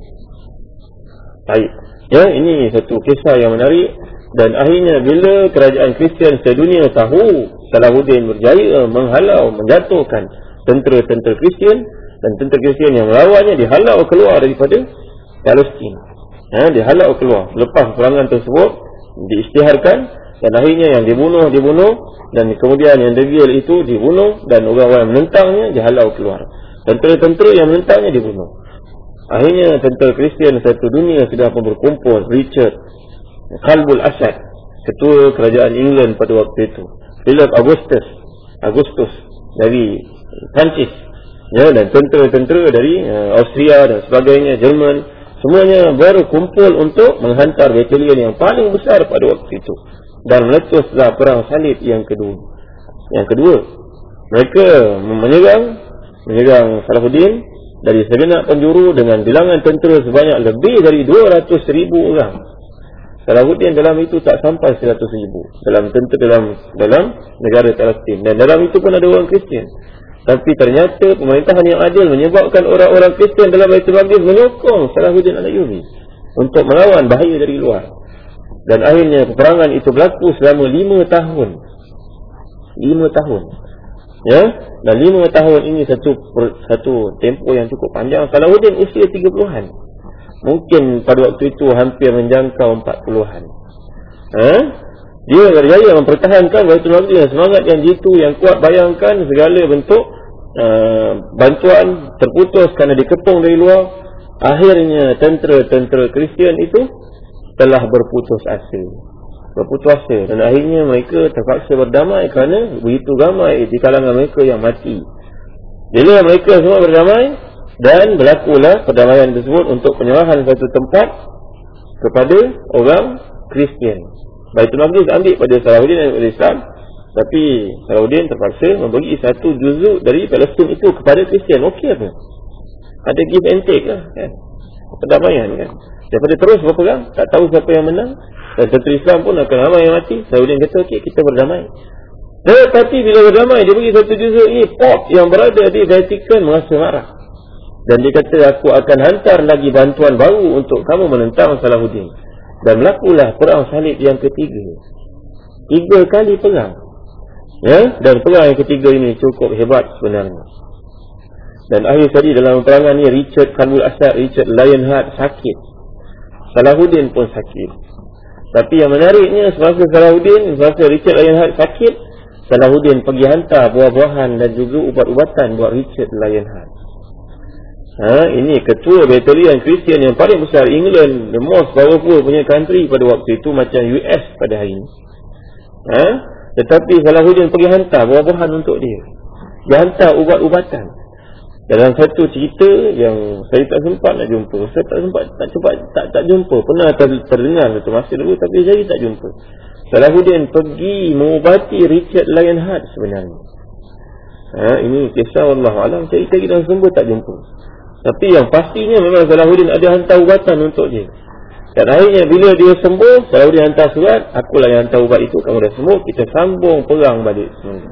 Baik. Ya, ini satu kisah yang menarik. Dan akhirnya bila kerajaan Kristian sedunia tahu Salahuddin berjaya menghalau, menjatuhkan tentera-tentera Kristian, dan tentera Kristian yang melawannya dihalau keluar daripada Palestin. Ha, dihalau keluar. Lepas peperangan tersebut diisytiharkan, dan akhirnya yang dibunuh dibunuh, dan kemudian yang degil itu dibunuh, dan orang-orang yang menentangnya dihalau keluar. Tentera-tentera yang menentangnya dibunuh. Akhirnya tentera Kristian satu dunia sudah pun berkumpul. Richard Qalbul Asad, ketua kerajaan England pada waktu itu, Philip Augustus Augustus dari Prancis, ya, dan tentera-tentera dari uh, Austria dan sebagainya, Jerman, semuanya berkumpul untuk menghantar batalion yang paling besar pada waktu itu, dan meletuslah perang salib yang kedua. Yang kedua, mereka menyerang menyerang Salahuddin dari segenap penjuru dengan bilangan tentera sebanyak lebih dari dua ratus ribu orang. Salahuddin dalam itu tak sampai seratus ribu dalam tentera dalam dalam negara Palestin, dan dalam itu pun ada orang Kristian. Tapi ternyata pemerintahan yang adil menyebabkan orang-orang Kristian dalam Baitul Maqdis menyokong Salahuddin Al-Ayyubi untuk melawan bahaya dari luar. Dan akhirnya peperangan itu berlaku selama lima tahun. lima tahun. Ya, dan lima tahun ini satu satu tempoh yang cukup panjang. Salahuddin usia tiga puluhan. Mungkin pada waktu itu hampir menjangkau empat puluhan. Ha? Dia berjaya mempertahankan Baitul Maqdis. Semangat yang jitu, yang kuat. Bayangkan segala bentuk uh, bantuan terputus kerana dikepung dari luar. Akhirnya tentera-tentera Kristian itu telah berputus asa. Berputus asa. Dan akhirnya mereka terpaksa berdamai kerana begitu ramai di kalangan mereka yang mati. Bila mereka semua berdamai, dan berlakulah perdamaian tersebut untuk penyerahan satu tempat kepada orang Kristian. Baitul Maqdis ambil pada Salahuddin dan pada Islam, tapi Salahuddin terpaksa memberi satu juzuk dari Palestin itu kepada Kristian. Okey apa? Ada give and take lah, kan? Perdamaian, kan? Daripada terus berperang, tak tahu siapa yang menang, dan tentera Islam pun akan ramai yang mati. Salahuddin kata, okey, kita berdamai. Tetapi bila berdamai, dia bagi satu juzuk ini, Pop yang berada di Vatikan merasa marah. Dan dia kata, aku akan hantar lagi bantuan baru untuk kamu menentang Salahuddin. Dan berlakulah perang salib yang ketiga. Tiga kali perang. Ya? Dan perang yang ketiga ini cukup hebat sebenarnya. Dan akhir sekali dalam perangan ni, Richard Qalbul Asad, Richard Lionheart sakit. Salahuddin pun sakit. Tapi yang menariknya, semasa Salahuddin, semasa Richard Lionheart sakit, Salahuddin pergi hantar buah-buahan dan juga ubat-ubatan buat Richard Lionheart. Ha, ini ketua batalion Kristian yang paling besar England, the most powerful punya country pada waktu itu, macam U S pada hari ini. Ha, tetapi Salahuddin pergi hantar buah-buahan untuk dia. Dia hantar ubat-ubatan. Dalam satu cerita yang saya tak sempat nak jumpa, saya tak sempat tak sempat tak tak jumpa, pernah ter, terdengar satu masa dulu, tapi saya tak jumpa. Salahuddin pergi mengubati Richard Lionheart sebenarnya. Ha, ini kisah Allah Alam, cari-cari dalam sumber tak jumpa. Tapi yang pastinya memang Salahuddin ada hantar ubatan untuk dia. Dan akhirnya bila dia sembuh, Salahuddin hantar surat, akulah yang hantar ubat itu, kamu dah sembuh, kita sambung perang balik.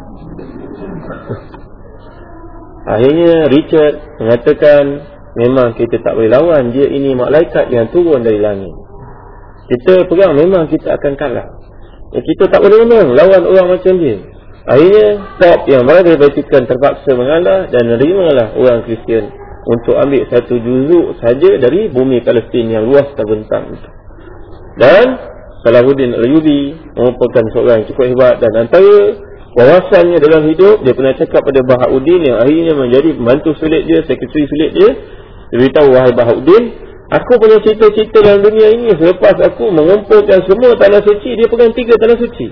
Akhirnya Richard mengatakan, memang kita tak boleh lawan, dia ini malaikat yang turun dari langit. Kita perang memang kita akan kalah. Kita tak boleh menang lawan orang macam dia. Akhirnya Pop yang berada di Vatikan terpaksa mengalah dan menerimalah orang Kristian untuk ambil satu juzuk saja dari bumi Palestin yang luas terbentang itu. Dan Salahuddin Al-Ayyubi merupakan seorang yang cukup hebat, dan antara wawasannya dalam hidup. Dia pernah cakap pada Bahauddin yang akhirnya menjadi pembantu sulit dia, sekretari sulit dia. Dia beritahu, wahai Bahauddin, aku punya cita-cita dalam dunia ini. Selepas aku mengumpulkan semua tanah suci, dia pegang tiga tanah suci,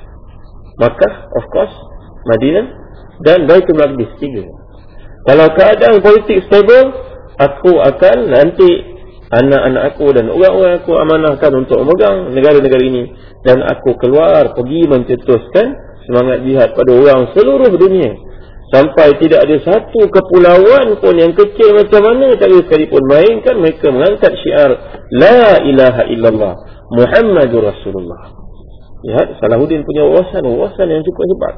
Makkah, of course, Madinah, dan Baitul Maqdis, tiga. Kalau keadaan politik stable, aku akan nanti anak-anak aku dan orang-orang aku amanahkan untuk memegang negara-negara ini, dan aku keluar pergi mencetuskan semangat jihad pada orang seluruh dunia, sampai tidak ada satu kepulauan pun yang kecil macam mana tak ada sekalipun, mainkan mereka mengangkat syiar La ilaha illallah Muhammadur Rasulullah. Lihat, Salahuddin punya wawasan, wawasan yang cukup hebat.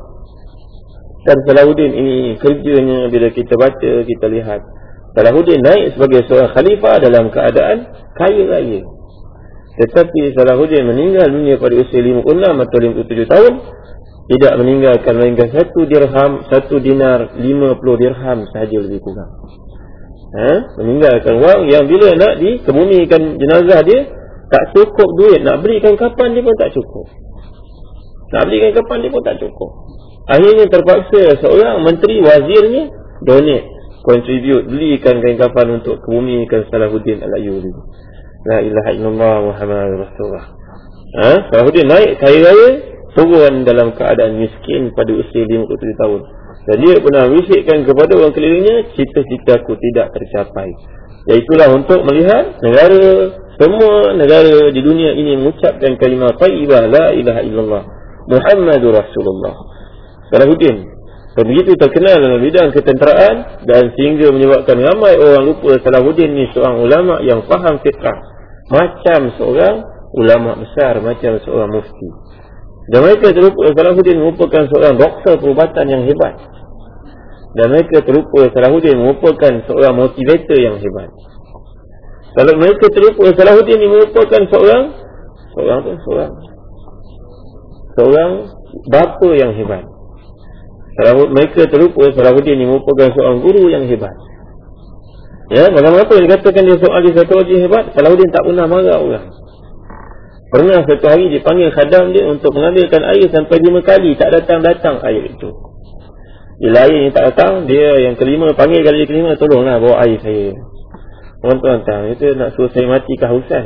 Dan Salahuddin ini kerjanya, bila kita baca, kita lihat Salahuddin naik sebagai seorang khalifah dalam keadaan kaya raya. Tetapi Salahuddin meninggal dunia pada usia lima puluh enam atau lima puluh tujuh tahun, tidak meninggalkan melainkan satu dirham, satu dinar, lima puluh dirham sahaja lebih kurang. Ha? Meninggalkan wang yang bila nak dikebumikan jenazah dia, tak cukup duit. Nak belikan kapan dia pun tak cukup. Nak belikan kapan dia pun tak cukup. Akhirnya terpaksa seorang menteri wazirnya donate, contribute, belikan kain kafan untuk kebumikan Salahuddin Al-Ayyubi. La ilaha illallah Muhammadur Rasulullah. Ha? Salahuddin naik kaya raya, turun dalam keadaan miskin pada usia lima puluh tujuh tahun. Dan dia pernah bisikkan kepada orang kelilingnya, cita-citaku tidak tercapai. Iaitulah untuk melihat negara, semua negara di dunia ini mengucapkan kalimah thayyibah la ilaha illallah Muhammadur Rasulullah. Salahuddin begitu terkenal dalam bidang ketenteraan, dan sehingga menyebabkan ramai orang lupa Salahuddin ni seorang ulama yang faham fiqh, macam seorang ulama besar, macam seorang mufti. Dan mereka terlupa Salahuddin merupakan seorang doktor perubatan yang hebat. Dan mereka terlupa Salahuddin merupakan seorang motivator yang hebat. Kalau mereka terlupa Salahuddin merupakan seorang Seorang tu Seorang Seorang bapa yang hebat. Mereka terlupa Salahuddin merupakan seorang guru yang hebat. Ya, dalam apa yang dikatakan dia seorang ahli psikologi hebat, Salahuddin tak pernah marah orang. Pernah satu hari dipanggil khadam dia untuk mengambilkan air sampai lima kali, tak datang-datang air itu. Bila air yang tak datang, dia yang kelima panggil kali kelima, tolonglah bawa air saya. Tuan-tuan, itu nak suruh saya mati kehausan.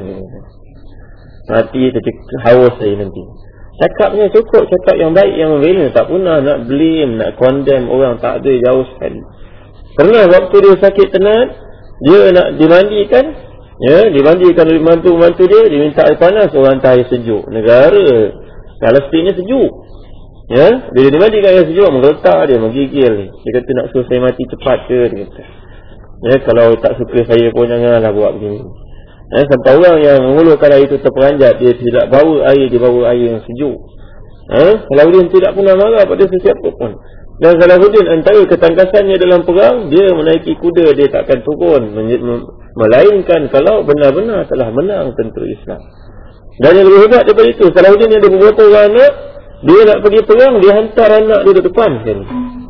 Mati tercekak, haus saya nanti. Cakapnya cukup, cakap yang baik, yang membela. Tak pernah nak blame, nak condemn orang, tak ada, jauh sekali. Pernah waktu dia sakit tenat, dia nak dimandikan, ya, dimandikan oleh mantu-mantu dia, dia minta air panas, orang hantar air sejuk. Negara Palestin ni sejuk. Ya, bila dimandikan air sejuk, mengeletak dia, menggigil ni. Dia kata nak suruh saya mati cepat ke, dia kata. Ya, kalau tak suka saya pun janganlah buat begini. Ya, sampai orang yang mengulurkan air itu terperanjat, dia tidak bawa air, dia bawa air yang sejuk. Ha? Salahuddin tidak pernah marah pada sesiapa pun. Dan Salahuddin antara ketangkasannya dalam perang, dia menaiki kuda, dia takkan turun, melainkan kalau benar-benar telah menang tentera Islam. Dan yang lebih hebat daripada itu, Salahuddin ada beberapa orang anak, dia nak pergi perang, dia hantar anak dia di depan sekali.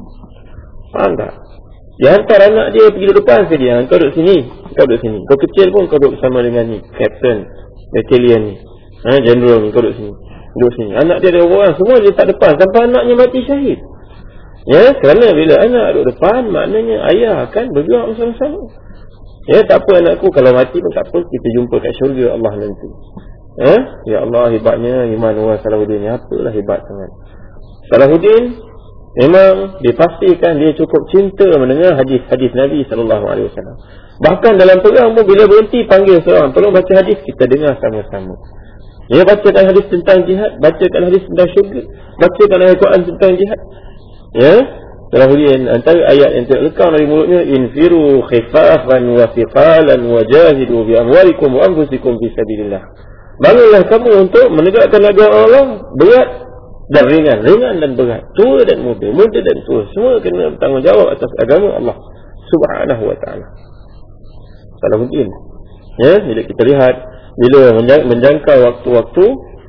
Faham tak? Dia hantar anak dia pergi di depan sekali. Kau duduk sini, kau duduk sini. Kau kecil pun kau duduk bersama dengan ni, Captain Battalion ni, ha, General ni, kau duduk sini, duduk sini. Anak dia ada orang, semua dia tak depan, sampai anaknya mati syahid. Ya, kerana bila anak duduk depan, maknanya ayah akan bergerak bersama-sama. Ya, tak apa anakku, kalau mati pun tak apa, kita jumpa kat syurga Allah nanti. Ya, ya Allah, hebatnya iman orang Salahuddin ni, apalah hebat sangat. Salahuddin memang dipastikan dia cukup cinta mendengar hadis-hadis Nabi sallallahu alaihi wasallam. Bahkan dalam perang pun bila berhenti panggil seorang, tolong baca hadis, kita dengar sama-sama. Ya, bacakan hadis tentang jihad, bacakan hadis tentang syurga, bacakan ayat Quran tentang jihad. Ya, Salahuddin antara ayat yang terlekam dari mulutnya, infiru khifafan wa thiqalan wa jahidu bi amwalikum wa anfusikum fi sabilillah. Bangunlah kamu untuk menegakkan agama Allah, berat dan ringan, ringan dan berat, tua dan muda, muda dan tua, semua kena bertanggungjawab atas agama Allah Subhanahu wa ta'ala. Salahuddin, ya, bila kita lihat, bila menjangkau waktu-waktu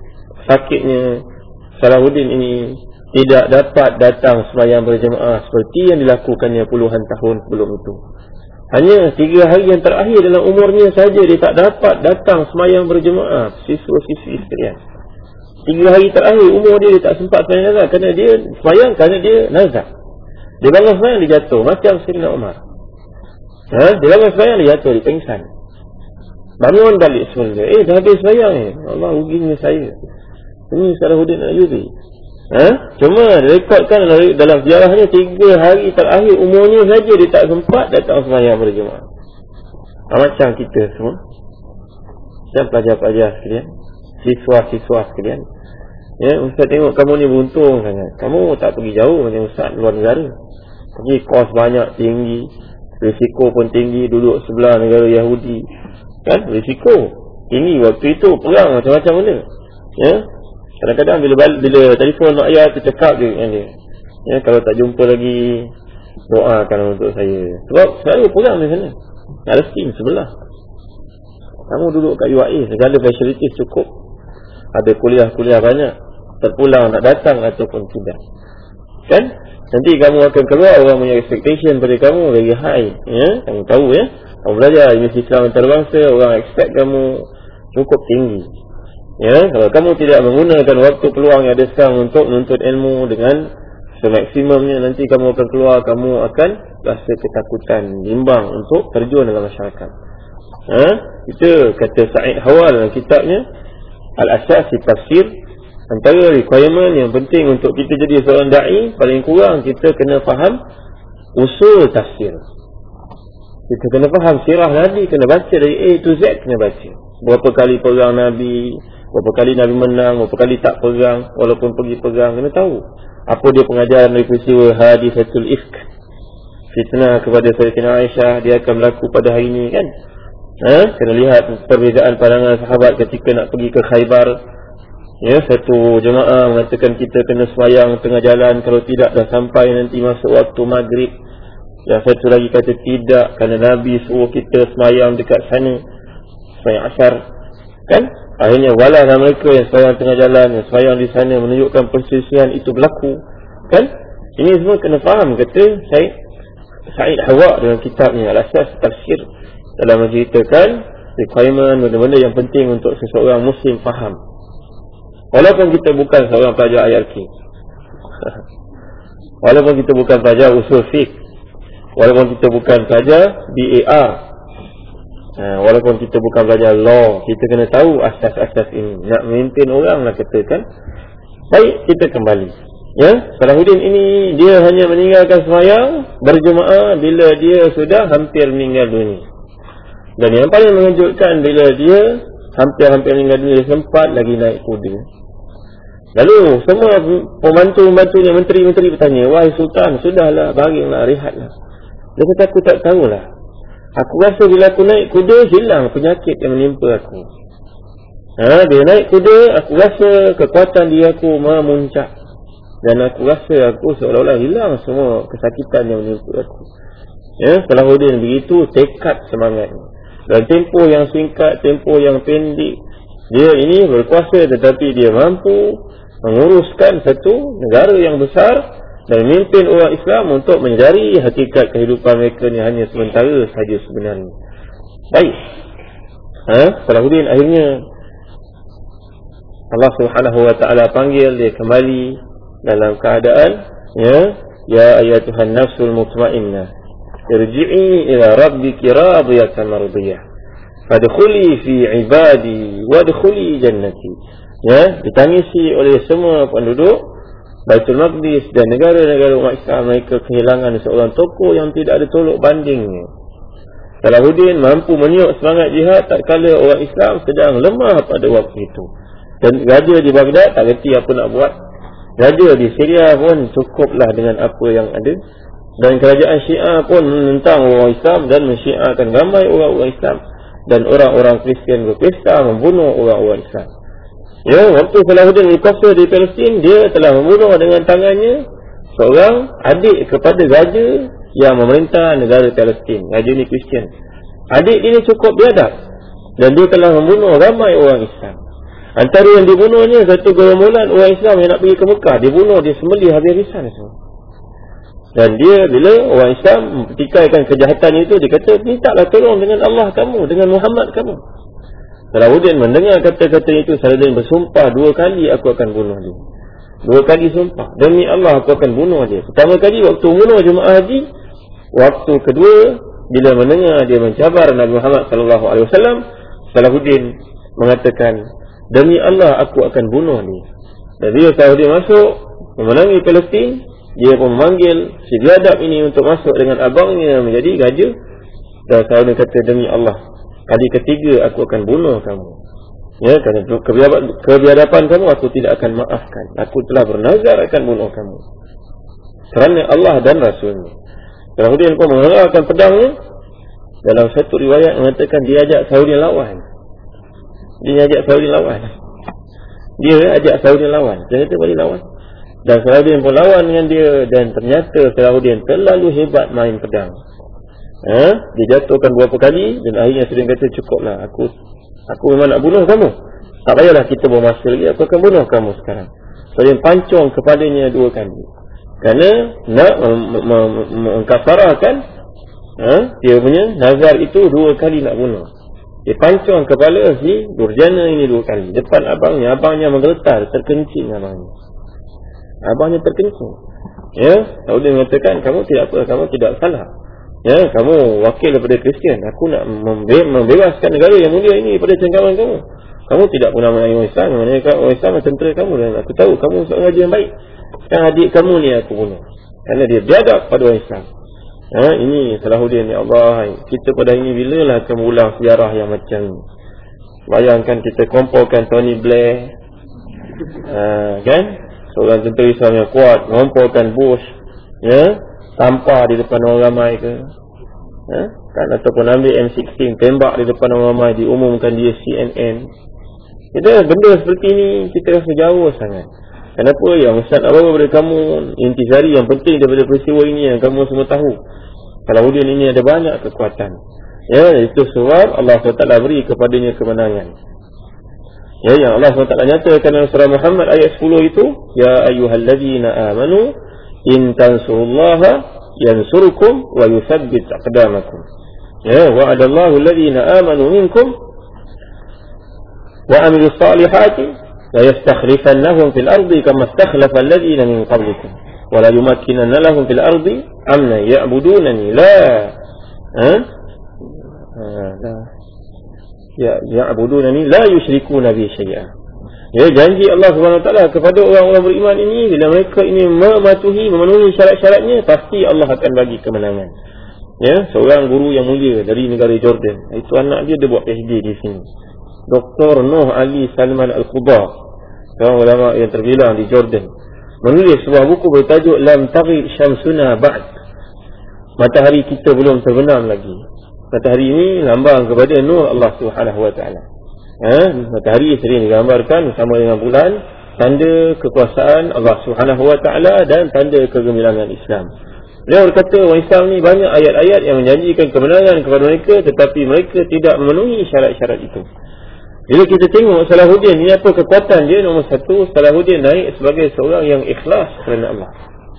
sakitnya Salahuddin ini, tidak dapat datang sembahyang berjemaah seperti yang dilakukannya puluhan tahun sebelum itu. Hanya tiga hari yang terakhir dalam umurnya saja dia tak dapat datang sembahyang berjemaah. Siswa-siswi sekalian, Tiga hari terakhir umur dia, dia tak sempat sembahyang nazar kerana dia sembahyang kerana dia nazar. Dia bangun sembahyang, dia jatuh macam Sayyidina Umar. Ha? Dia bangun sembahyang, dia jatuh, dia pingsan. Bangun balik semula, eh dah habis sembahyang ni. Allah ruginya saya. Ini Salahuddin Ayyubi. Ha? Cuma rekodkan dalam sejarahnya tiga hari terakhir umurnya saja dia tak sempat datang sembahyang berjemaah. Ha, macam kita semua, dan pelajar-pelajar sekalian, siswa-siswa sekalian, ya, Ustaz tengok kamu ni beruntung sangat. Kamu tak pergi jauh macam Ustaz luar negara, pergi kos banyak, tinggi, risiko pun tinggi, duduk sebelah negara Yahudi, kan, risiko tinggi. Waktu itu perang macam-macam benda, ya. Kadang-kadang bila bila telefon mak ayah tu cakap je dengan dia, ya, kalau tak jumpa lagi doakan untuk saya, sebab selalu perang di sana. Palestin sebelah. Kamu duduk kat U A E, segala facilities cukup, ada kuliah-kuliah banyak, terpulang nak datang ataupun tidak, kan? Nanti kamu akan keluar, orang punya expectation pada kamu very high, ya? Kamu tahu, ya, kamu belajar Universiti Islam Antarabangsa, orang expect kamu cukup tinggi, ya. Kalau kamu tidak menggunakan waktu peluang yang ada sekarang untuk menuntut ilmu dengan semaksimumnya, nanti kamu akan keluar, kamu akan rasa ketakutan, bimbang untuk terjun dalam masyarakat. Ha? Itu kata Said Hawal dalam kitabnya Al-Asas di Tafsir, antara requirement yang penting untuk kita jadi seorang da'i, paling kurang kita kena faham usul tafsir. Kita kena faham sirah Nabi, kena baca dari A to Z, kena baca berapa kali perang Nabi, berapa kali Nabi menang, berapa kali tak perang, walaupun pergi perang, kena tahu apa dia pengajaran dari peristiwa Hadisatul Ifk, fitnah kepada Sayyidatina Aisyah, dia akan berlaku pada hari ini, kan? Ha? Kena lihat perbezaan pandangan sahabat ketika nak pergi ke Khaybar, ya. Satu jemaah mengatakan kita kena sembahyang tengah jalan, kalau tidak dah sampai nanti masuk waktu maghrib. Yang satu lagi kata tidak, kerana Nabi suruh kita sembahyang dekat sana, sembahyang asyar, kan? Akhirnya walahlah mereka yang sembahyang tengah jalan, yang sembahyang di sana, menunjukkan perselisihan itu berlaku, kan? Ini semua kena faham, kata Said Said Hawa dalam kitabnya Al-Asas Tafsir, dalam menceritakan requirement, benda-benda yang penting untuk seseorang muslim faham. Walaupun kita bukan seorang pelajar I R K, walaupun kita bukan pelajar usul fiqh, walaupun kita bukan pelajar B A R, ha, walaupun kita bukan belajar law, kita kena tahu asas-asas ini. Nak memimpin orang nak katakan. Baik, kita kembali, ya. Salahuddin ini dia hanya meninggalkan sembahyang berjemaah bila dia sudah hampir meninggal dunia. Dan yang paling mengejutkan, bila dia hampir-hampir meninggal dunia, dia sempat lagi naik kuda. Lalu semua pembantu-pembantunya, menteri-menteri bertanya, wahai Sultan, sudahlah, baringlah, rehatlah. Dia kata, aku tak tahulah. Aku rasa bila aku naik kuda, hilang penyakit yang menimpa aku. Ha, bila naik kuda, aku rasa kekuatan diri aku memuncak. Dan aku rasa aku seolah-olah hilang semua kesakitan yang menimpa aku. Ya, Salahuddin begitu tekad semangatnya. Dan tempoh yang singkat, tempoh yang pendek, dia ini berkuasa, tetapi dia mampu menguruskan satu negara yang besar dan memimpin orang Islam untuk mencari hakikat kehidupan mereka ni hanya sementara saja sebenarnya. Baik, ha? Salahuddin akhirnya Allah Subhanahu Wa Taala panggil dia kembali dalam keadaan, ya, ya ayyatuhan nafsul mutmainnah, irji'i ila rabbiki radiyatan mardiyah, fadkhuli fi ibadi wadkhuli jannati. Ya, ditangisi oleh semua penduduk Baitul Maqdis dan negara-negara umat Islam, mereka kehilangan seorang tokoh yang tidak ada tolok bandingnya. Salahuddin mampu meniup semangat jihad tak kala orang Islam sedang lemah pada waktu itu. Dan raja di Baghdad tak reti apa nak buat. Raja di Syria pun cukuplah dengan apa yang ada. Dan kerajaan Syiah pun menentang orang Islam dan mensyiahkan ramai orang-orang Islam. Dan orang-orang Kristian berpesta membunuh orang-orang Islam. Ya, waktu Salahuddin berkuasa di Palestin, dia telah membunuh dengan tangannya seorang adik kepada raja yang memerintah negara Palestin. Raja ni Kristian. Adik ini cukup biadab dan dia telah membunuh ramai orang Islam. Antara yang dibunuhnya satu gerombolan orang Islam yang nak pergi ke Mekah, dibunuh, dia sembelih habis-habisan semua. Dan dia bila orang Islam mempertikaikan kejahatan itu, dia kata, mintalah tolong dengan Allah kamu, dengan Muhammad kamu. Salahuddin mendengar kata-kata itu, Salahuddin bersumpah dua kali aku akan bunuh dia. Dua kali sumpah, demi Allah aku akan bunuh dia. Pertama kali waktu bunuh jemaah haji, waktu kedua bila mendengar dia mencabar Nabi Muhammad sallallahu alaihi wasallam, Salahuddin mengatakan, demi Allah aku akan bunuh dia. Dan bila Salahuddin masuk memenangi Palestin, dia pun memanggil si biadab ini untuk masuk dengan abangnya menjadi raja. Dan Salahuddin kata, demi Allah, kali ketiga aku akan bunuh kamu. Ya, kerana kebiadaban kamu aku tidak akan maafkan. Aku telah bernazar akan bunuh kamu kerana Allah dan Rasulnya. Salahuddin pun mengeluarkan pedangnya. Dalam satu riwayat mengatakan dia ajak Salahuddin lawan. Dia ajak Salahuddin lawan. Dia ajak Salahuddin lawan. Dia kata boleh lawan. Dan Salahuddin pun lawan dengan dia. Dan ternyata Salahuddin terlalu hebat main pedang. Ha? Dia jatuhkan beberapa kali. Dan akhirnya Salahuddin kata cukuplah. Aku Aku memang nak bunuh kamu. Tak payahlah kita buang masa lagi. Aku akan bunuh kamu sekarang. Salahuddin pancung kepadanya dua kali. Kerana nak mengkafarahkan ha, dia punya nazar itu dua kali nak bunuh. Dia pancung kepala si Durjana ini dua kali. Depan abangnya. Abangnya menggeletar. Terkencing abangnya. Abangnya terkencing. Ya, Salahuddin mengatakan, kamu tidak apa. Kamu tidak salah. Ya, kamu wakil daripada Kristian. Aku nak membe- membebaskan negara yang mulia ini daripada cengkaman kamu. Kamu tidak pernah mengenai orang Islam. Mengenai orang Islam tentera kamu. Dan aku tahu kamu seorang raja yang baik. Sekarang adik kamu ni aku bunuh. Kerana dia biadab pada orang Islam. Ha, ini Salahuddin, ya Allah. Kita pada ini bila lah akan ulang sejarah yang macam ni. Bayangkan kita komporkan Tony Blair. Ha, kan? Seorang tentera Islam yang kuat. Komporkan Bush. Ya. Tampar di depan orang ramai ke, ha? Kan? Ataupun ambil M enam belas tembak di depan orang ramai, diumumkan dia C N N. Kita benda seperti ni kita rasa jauh sangat. Kenapa yang Ustaz nak bawa daripada kamu intisari yang penting daripada peristiwa ini yang kamu semua tahu. Salahuddin ini ada banyak kekuatan. Ya, itu sebab Allah subhanahu wa taala beri kepadanya kemenangan. Ya, yang Allah subhanahu wa taala nyatakan dalam surah Muhammad ayat sepuluh itu, ya ayyuhallazina amanu in tansurullaha yansurukum wa yuthabbit aqdamakum. Ya, wa'adallahu alladhina amanu minkum wa amilus salihati la yastakhlifannahum fil ardi kama istakhlafa alladhina min qablikum wa la yumakkinanna lahum fil ardi amna ya'budunani la ha la ya ya'budunani la yushrikuna bi syai'a. Ya, janji Allah subhanahu wa taala kepada orang-orang beriman ini, bila mereka ini mematuhi, memenuhi syarat-syaratnya, pasti Allah akan bagi kemenangan. Ya, seorang guru yang mulia dari negara Jordan, itu anak dia dia buat P H D di sini. Doktor Nuh Ali Salman Al-Quba, seorang ulama yang terbilang di Jordan, menulis sebuah buku bertajuk Lam Taghib Syamsuna Ba'd. Matahari kita belum terbenam lagi. Matahari ini lambang kepada Nur Allah Subhanahu wa taala. Ha, matahari sering digambarkan bersama dengan bulan, tanda kekuasaan Allah Subhanahu wa taala dan tanda kegemilangan Islam. Beliau berkata orang Islam ni banyak ayat-ayat yang menjanjikan kemenangan kepada mereka, tetapi mereka tidak memenuhi syarat-syarat itu. Bila kita tengok Salahuddin ni, apa kekuatan dia? Nombor satu, Salahuddin naik sebagai seorang yang ikhlas kerana Allah.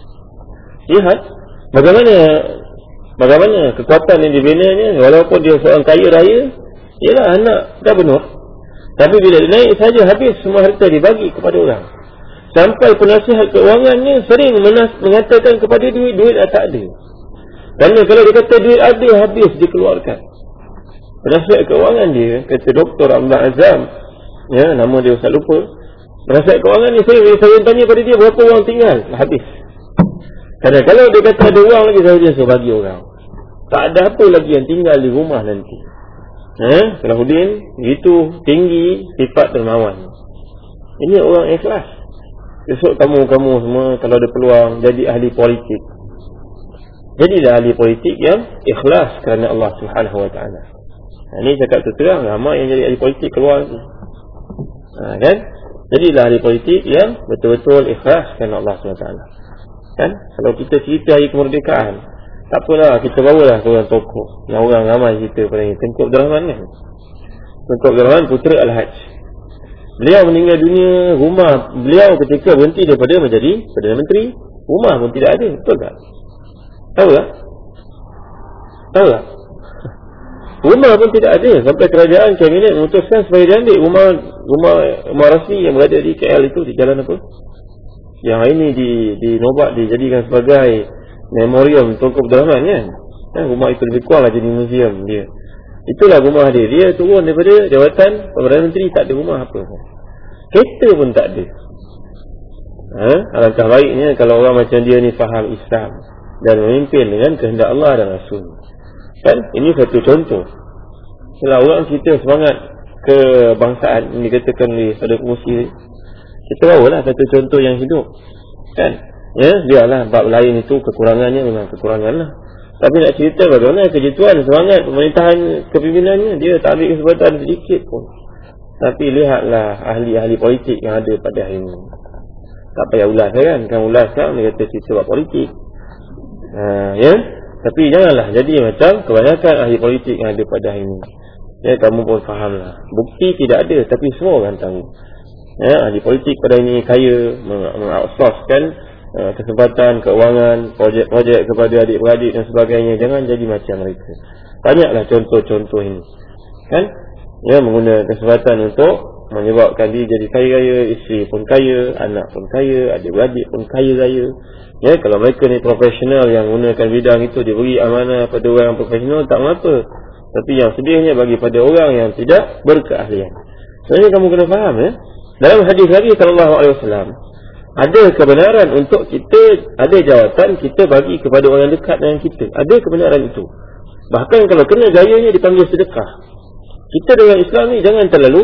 Lihat bagaimana bagaimana kekuatan yang dibinanya, walaupun dia seorang kaya raya, ialah anak dah benar. Tapi bila dia naik saja, habis semua harta dibagi kepada orang. Sampai penasihat keuangannya sering menas- mengatakan kepada duit, duit dah tak ada. Kerana kalau dia kata duit ada, habis dikeluarkan. Penasihat keuangan dia, kata Doktor Abdul Azam, ya, nama dia Ustaz lupa. Penasihat keuangan ni, saya, saya tanya pada dia berapa orang tinggal, habis. Kerana kalau dia kata ada orang lagi, saya dia suruh bagi orang. Tak ada apa lagi yang tinggal di rumah nanti. Eh, Salahuddin itu tinggi sifat dermawan. Ini orang ikhlas. Besok kamu-kamu semua kalau ada peluang jadi ahli politik, jadilah ahli politik yang ikhlas kerana Allah Subhanahu wa taala. Ini cakap terang, ramai yang jadi ahli politik keluar tu. Ha, kan? Jadilah ahli politik yang betul-betul ikhlas kerana Allah Subhanahu wa taala. Kan? Kalau kita cerita hari kemerdekaan, tak apalah, kita bawalah seorang tokoh yang orang ramai cerita pada ini, Tengku Abdul Rahman kan. Tengku Abdul Rahman putera Al-Hajj. Beliau meninggal dunia, rumah beliau ketika berhenti daripada menjadi Perdana Menteri, rumah pun tidak ada. Betul tak? Tahu tak? Tahu tak? Rumah pun tidak ada. Sampai kerajaan kabinet memutuskan supaya dia ambil rumah rumah rumah rasmi yang berada di K L itu, di jalan apa? Yang hari ini di di Nobak dijadikan sebagai memorium Tunku Abdul Rahman kan. Eh, rumah itu lebih kurang lah jadi museum dia. Itulah rumah dia. Dia turun daripada jawatan Perdana Menteri, tak ada rumah apa. Kereta pun tak ada. Ha? Alangkah baiknya kalau orang macam dia ni faham Islam dan memimpin dengan kehendak Allah dan Rasul. Kan? Ini satu contoh. Kalau orang kita semangat kebangsaan yang dikatakan oleh Saudara Kursi, kita bawalah satu contoh yang hidup. Kan? Ya, biarlah bab lain itu kekurangannya memang kekurangan lah. Tapi nak cerita bagaimana kejutuan semangat pemerintahan kepimpinannya, dia tak ambil kesempatan sedikit pun. Tapi lihatlah ahli-ahli politik yang ada pada hari ini. Tak payah ulas kan? Kan ulas kan dia kata cerita bab politik. Ha, ya? Tapi janganlah jadi macam kebanyakan ahli politik yang ada pada hari ini. Ya, kamu pun fahamlah. Bukti tidak ada, tapi semua orang tahu. Ya, ahli politik pada ini kaya, mengoutsourcekan uh, kesempatan, keuangan, projek-projek kepada adik-beradik dan sebagainya. Jangan jadi macam mereka. Banyaklah contoh-contoh ini. Kan? Ya, menggunakan kesempatan untuk menyebabkan dia jadi kaya-kaya, isteri pun kaya, anak pun kaya, adik-beradik pun kaya-kaya. Ya, kalau mereka ni profesional yang gunakan bidang itu, diberi amanah pada orang profesional, tak mengapa. Tapi yang sedihnya bagi pada orang yang tidak berkeahlian. Sebenarnya kamu kena faham ya. Dalam hadis Nabi sallallahu alaihi wasallam ada kebenaran untuk kita, ada jawatan kita bagi kepada orang dekat dengan kita. Ada kebenaran itu. Bahkan kalau kena gayanya dipanggil sedekah. Kita dengan Islam ni jangan terlalu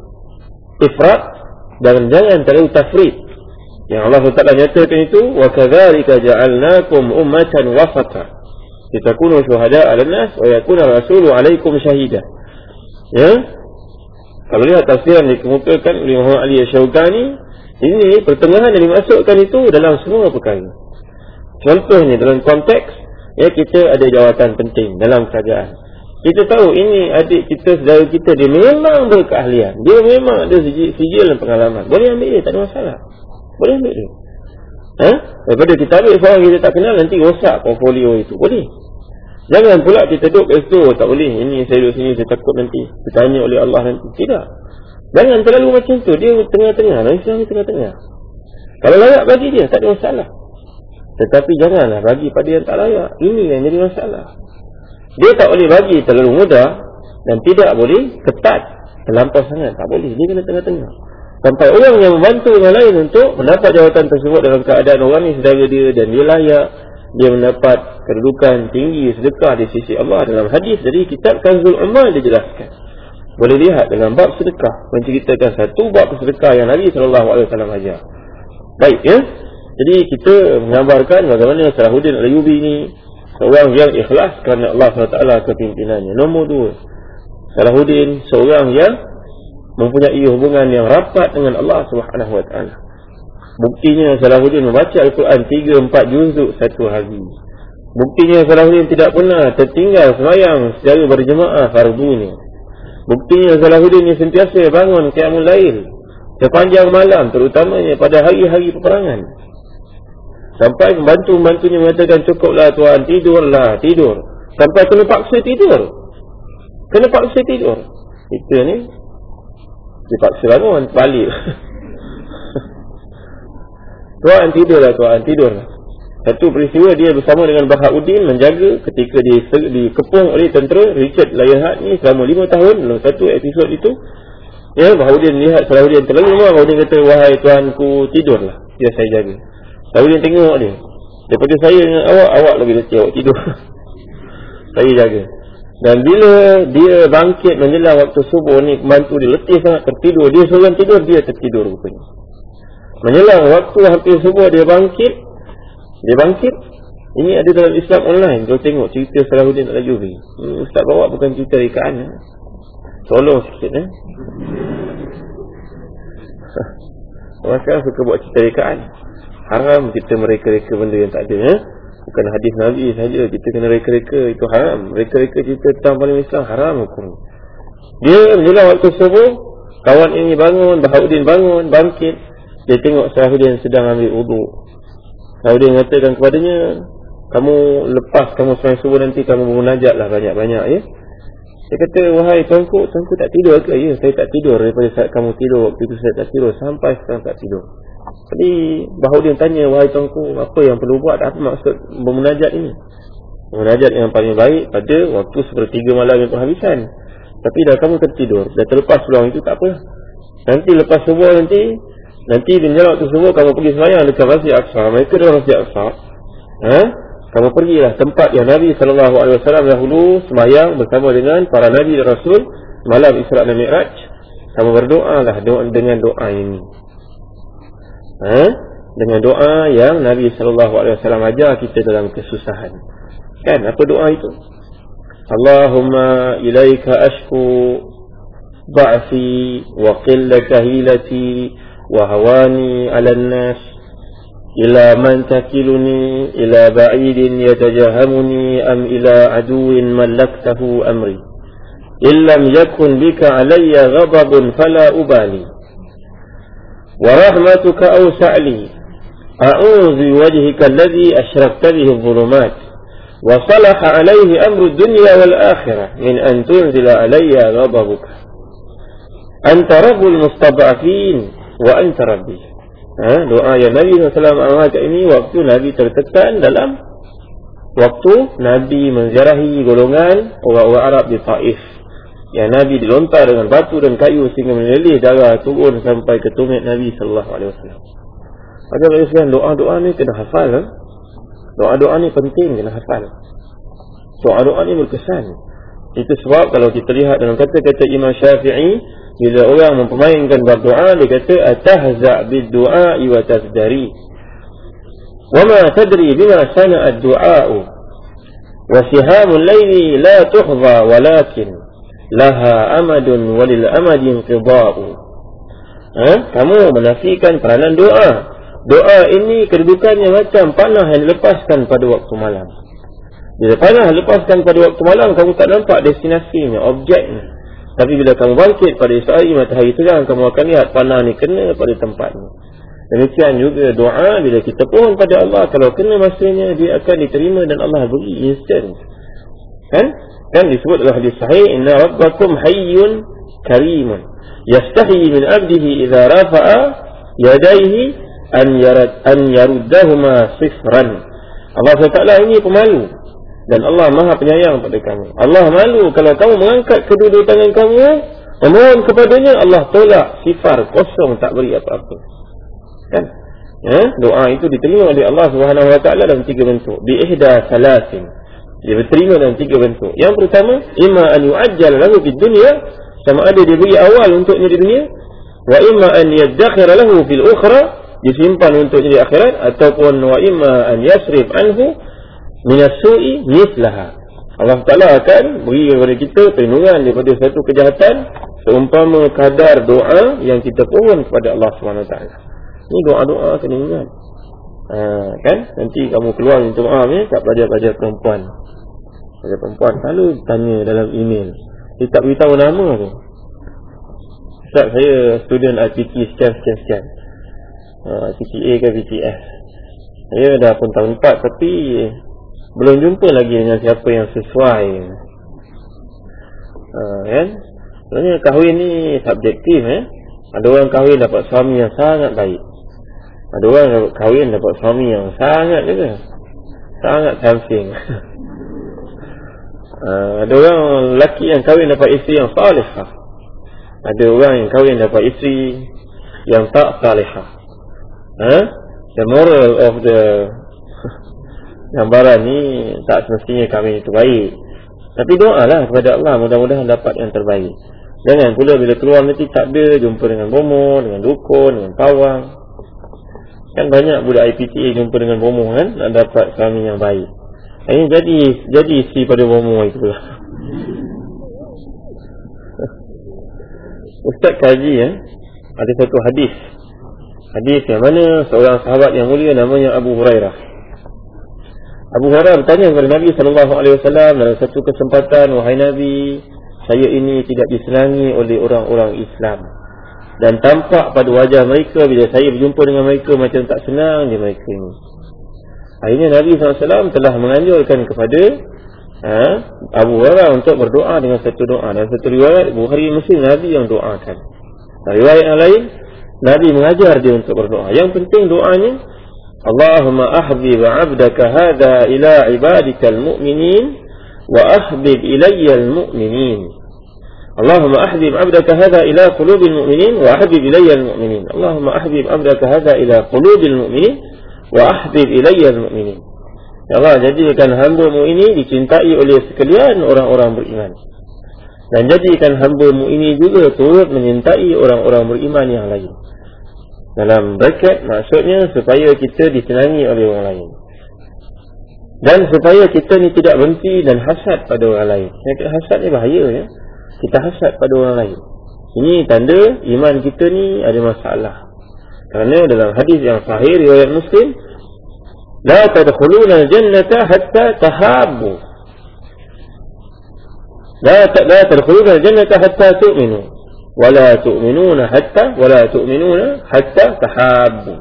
ifrat dan jangan terlalu tafrid. Yang Allah Taala nyatakan itu, wa kadzalika ja'alnakum ummatan wasata litakunu syuhada'a 'alan nas wa yakuna rasulu 'alaikum syahida. Ya. Kalau lihat tafsiran dikemukakan oleh Muhammad Ali Asy-Syaukani, ini pertengahan yang dimasukkan itu dalam semua perkara. Contohnya dalam konteks ya, kita ada jawatan penting dalam kerajaan. Kita tahu ini adik kita, saudara kita, dia memang berkeahlian, dia memang ada sijil dan pengalaman, boleh ambil dia, tak ada masalah. Boleh ambil dia. Ha? Daripada kita ambil seorang kita tak kenal, nanti rosak portfolio itu. Boleh. Jangan pula kita duduk kat situ, tak boleh, ini saya duduk sini, saya takut nanti ditanya oleh Allah nanti. Tidak. Jangan terlalu macam tu. Dia tengah-tengah. Islam ni tengah-tengah. Kalau layak bagi dia, tak ada masalah. Tetapi janganlah bagi pada yang tak layak. Ini yang jadi masalah. Dia tak boleh bagi terlalu mudah dan tidak boleh ketat terlampau sangat. Tak boleh. Dia kena tengah-tengah. Sampai orang yang membantu yang lain untuk mendapat jawatan tersebut dalam keadaan orang ni saudara dia dan dia layak, dia mendapat kedudukan tinggi sedekah di sisi Allah. Dalam hadis dari kitab Kanzul Ummal dijelaskan. Boleh lihat dalam bab sedekah, menceritakan satu bab sedekah yang Nabi sallallahu alaihi wasallam ajar. Baik ya. Jadi kita menggambarkan bagaimana Salahuddin Al-Ayyubi ini seorang yang ikhlas kerana Allah subhanahu wa taala kepimpinannya. Nombor dua, Salahuddin seorang yang mempunyai hubungan yang rapat dengan Allah Subhanahu wa taala. Buktinya Salahuddin membaca Al-Quran tiga empat juzuk satu hari. Buktinya Salahuddin tidak pernah tertinggal sembahyang secara berjemaah fardunya. Buktinya Salahuddin yang sentiasa bangun qiyamul lail sepanjang malam, terutamanya pada hari-hari peperangan. Sampai pembantu-pembantunya mengatakan, cukuplah tuan, tidurlah, tidur. Sampai kena paksa tidur. Kena paksa tidur. Kita ni dipaksa bangun, balik. Tuan tidurlah, tuan tidurlah. Satu peristiwa dia bersama dengan Bahauddin menjaga ketika dia dikepung oleh tentera Richard Lionheart ni selama lima tahun. Dalam satu episod itu, ya, Bahauddin lihat Salahuddin terlalu lemah. Bahauddin kata, wahai tuanku, tidurlah, biar saya jaga. Salahuddin tengok dia, daripada saya dengan awak, awak lebih letih, awak tidur. Saya jaga. Dan bila dia bangkit menjelang waktu subuh ni, pembantu dia letih sangat, tertidur. Dia seorang tidur, dia tertidur rupanya. Menjelang waktu hampir subuh dia bangkit. Dia bangkit. Ini ada dalam Islam online. Kau tengok cerita Salahuddin Al-Ayyubi. hmm, Ustaz bawa bukan cerita rekaan eh? Tolong sikit eh? Orang sekarang suka buat cerita rekaan. Haram kita mereka-reka benda yang tak ada eh? Bukan hadis Nabi saja kita kena reka-reka, itu haram. Reka-reka cerita tentang paling Islam haram hukum. Dia menjelang waktu subuh, kawan ini bangun, Bahauddin bangun, bangkit. Dia tengok Salahuddin sedang ambil wuduk. Salahuddin mengatakan kepadanya, kamu lepas kamu sembahyang subuh nanti kamu bermunajatlah banyak-banyak ya. Dia kata, wahai tuanku, tuanku tak tidur ke? Ya, saya tak tidur daripada saat kamu tidur. Waktu itu saya tak tidur, sampai sekarang tak tidur. Jadi bahu dia tanya, wahai tuanku, apa yang perlu buat? Apa maksud bermunajat ini? Munajat yang paling baik pada waktu sepertiga malam yang penghabisan. Tapi dah kamu tertidur, dah terlepas peluang itu, tak apa. Nanti lepas subuh nanti, nanti menjelang waktu subuh kamu pergi sembahyang dekat Masjid Aqsa. Mereka dah Masjid Aqsa. Ha? Kamu pergilah tempat yang Nabi sallallahu alaihi wasallam dahulu sembahyang bersama dengan para Nabi dan Rasul malam Isra' dan Mi'raj. Kamu berdoalah doa dengan doa ini. Ha? Dengan doa yang Nabi sallallahu alaihi wasallam ajar kita dalam kesusahan. Kan, apa doa itu? Allahumma ilaika ashku ba'fi wa qillata hilati wa hawani 'alan nas ila man takiluni ila ba'idin yatajahamuni am ila aduwin mallaktahu amri illam yakun bika 'alayya ghadabun fala ubali wa rahmatuka awsa'li a'udzu biwajhika alladhi ashrakta bihi adh-dhulumat وصلح عليه أمر الدنيا والآخرة من أن تنزل علي غضبك أنت رب المستضعفين وأنت ربي. Ha, doa yang Nabi sallallahu alaihi wasallam amalkan ini waktu Nabi tertekan dalam waktu Nabi menziarahi golongan orang-orang Arab di Taif. Yang Nabi dilontar dengan batu dan kayu sehingga menelih darah turun sampai ke tumit Nabi sallallahu alaihi wasallam. Maka doa-doa ni kena hafal. Ha? Doa-doa ni penting, kena hafal. Doa-doa ni berkesan. Itu sebab kalau kita lihat dalam kata-kata Imam Syafi'i, bila orang mempermainkan bab doa, dia kata atahza' bid-du'a wa tazdari. Wa ma tadri bima sana'a ad-du'a'u. Wa sihamul layli la tuhza walakin laha amadun walil amadi inqida'u. Ha? Kamu menafikan peranan doa. Doa ini kedudukannya macam panah yang dilepaskan pada waktu malam. Bila panah lepaskan pada waktu malam, kamu tak nampak destinasinya, objeknya. Tapi bila kamu bangkit pada esok hari, matahari terang, kamu akan lihat panah ni kena pada tempatnya. Demikian juga doa, bila kita pohon pada Allah, kalau kena masanya, dia akan diterima dan Allah beri instant. Kan? Kan disebut dalam hadis sahih, inna rabbakum hayyun karimun yastahi min abdihi idza rafa'a yadayhi an yarad an yaruddahuma sifran. Allah subhanahu wa taala ini pemalu dan Allah Maha penyayang pada kamu. Allah malu kalau kamu mengangkat kedua-dua tangan kamu memohon kepadanya, Allah tolak sifar, kosong, tak beri apa-apa. Kan? Ya, doa itu diterima oleh Allah Subhanahu wa taala dalam tiga bentuk. Bi ihda salasin. Dia diterima dalam tiga bentuk. Yang pertama, imma an yu'ajjal lahu fid dunya, sama ada dia beri awal untuknya di dunia, wa imma an yaddakhira lahu fil ukhra, disimpan untuknya di akhirat, ataupun wa imma an yasrif anhu min as-su'i mithlaha. Allah Taala akan beri kepada kita perlindungan daripada satu kejahatan seumpama kadar doa yang kita pohon kepada Allah Subhanahu Wa Taala. Ini doa-doa kena ingat. Ha, kan? Nanti kamu keluar untuk doa ni kat pelajar-pelajar perempuan. Pelajar perempuan selalu tanya dalam email. Dia tak beritahu nama tu. Ustaz, saya student I P T sekian-sekian-sekian. Uh, P T A ke P T S. Saya dah pun tahun empat tapi belum jumpa lagi dengan siapa yang sesuai. uh, Kan? Sebenarnya kahwin ni subjektif. eh? Ada orang kahwin dapat suami yang sangat baik, ada orang dapat kahwin dapat suami yang sangat juga sangat something. uh, Ada orang lelaki yang kahwin dapat isteri yang salihah, ada orang yang kahwin dapat isteri yang tak salihah. Huh? The moral of the gambaran ni tak semestinya kahwin itu baik. Tapi doalah kepada Allah, mudah-mudahan dapat yang terbaik. Jangan pula bila keluar nanti tak ada, jumpa dengan bomoh, dengan dukun, dengan pawang. Kan banyak budak I P T A jumpa dengan bomoh kan, nak dapat suami yang baik. Ini jadi jadi isteri pada bomoh itu pula. Ustaz kaji eh, ada satu hadis. Hadis yang mana seorang sahabat yang mulia namanya Abu Hurairah. Abu Hurairah bertanya kepada Nabi sallallahu alaihi wasallam dalam satu kesempatan, wahai Nabi, saya ini tidak disenangi oleh orang-orang Islam dan tampak pada wajah mereka bila saya berjumpa dengan mereka macam tak senang je mereka ini. Akhirnya Nabi sallallahu alaihi wasallam telah menganjurkan kepada ha, Abu Hurairah untuk berdoa dengan satu doa. Dan satu riwayat Bukhari Muslim, Nabi yang doakan. Dan riwayat yang lain, Nabi mengajar dia untuk berdoa. Yang penting doanya, Allahumma ahbib abdaka hadha ila ibadikal mu'minin wa ahbib ilayya al-mu'minin. Allahumma ahbib abdaka hadha ila qulubil mu'minin wa ahbib ilayya al-mu'minin. Allahumma ahbib abdaka hadha ila qulubil mu'minin wa ahbib ilayya al-mu'minin. Ya Allah, jadikan hamba-Mu ini dicintai oleh sekalian orang-orang beriman. Dan jadikan hamba-Mu ini juga turut menyintai orang-orang beriman yang lain. Dalam bracket maksudnya supaya kita disenangi oleh orang lain. Dan supaya kita ni tidak benci dan hasad pada orang lain. Penyakit hasad ni bahaya ya. Kita hasad pada orang lain. Ini tanda iman kita ni ada masalah. Kerana dalam hadis yang sahih riwayat Muslim, la tadkhuluna al-jannata hatta tahabbu. La la tadkhuluna al-jannata hatta tu'minu. ولا تؤمنون حتى ولا تؤمنون حتى تحابوا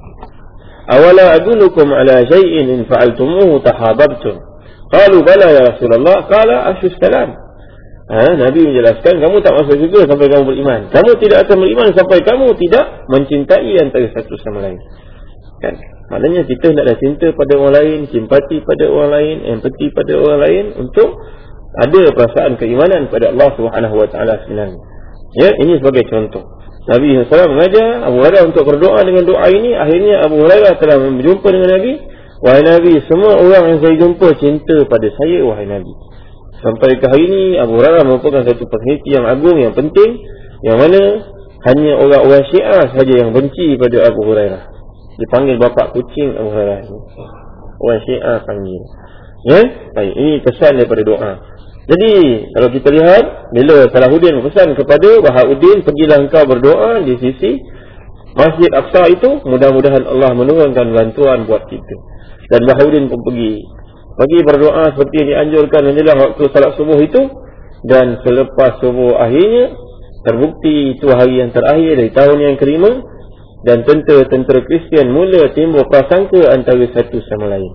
أولا أدلكم على شيء إن فعلتموه تحاببتم قالوا بلى يا رسول الله قال أفشوا السلام. ha, Nabi menjelaskan, kamu tak masuk syurga sampai kamu beriman. Kamu tidak akan beriman sampai kamu tidak mencintai antara satu sama lain. Kan? Maknanya kita hendaklah cinta pada orang lain, simpati pada orang lain, empati pada orang lain, untuk ada perasaan keimanan pada Allah Subhanahu Wa Taala sebenarnya. Ya, ini sebagai contoh. Nabi sallallahu alaihi wasallam mengajar Abu Hurairah untuk berdoa dengan doa ini. Akhirnya Abu Hurairah telah berjumpa dengan Nabi. Wahai Nabi, semua orang yang saya jumpa cinta pada saya, wahai Nabi. Sampai ke hari ini Abu Hurairah merupakan satu penghiti yang agung, yang penting, yang mana hanya orang-orang Syiah saja yang benci pada Abu Hurairah. Dipanggil bapa kucing Abu Hurairah. Orang Syiah panggil. Ya, baik, ini pesan daripada doa. Jadi kalau kita lihat, bila Salahuddin berpesan kepada Bahauddin, pergilah engkau berdoa di sisi Masjid Aqsa itu, mudah-mudahan Allah menurunkan bantuan buat kita. Dan Bahauddin pun pergi Pergi berdoa seperti yang dianjurkan menjelang waktu salat subuh itu. Dan selepas subuh akhirnya terbukti itu hari yang terakhir dari tahun yang kelima. Dan tentera-tentera Kristian mula timbul prasangka antara satu sama lain.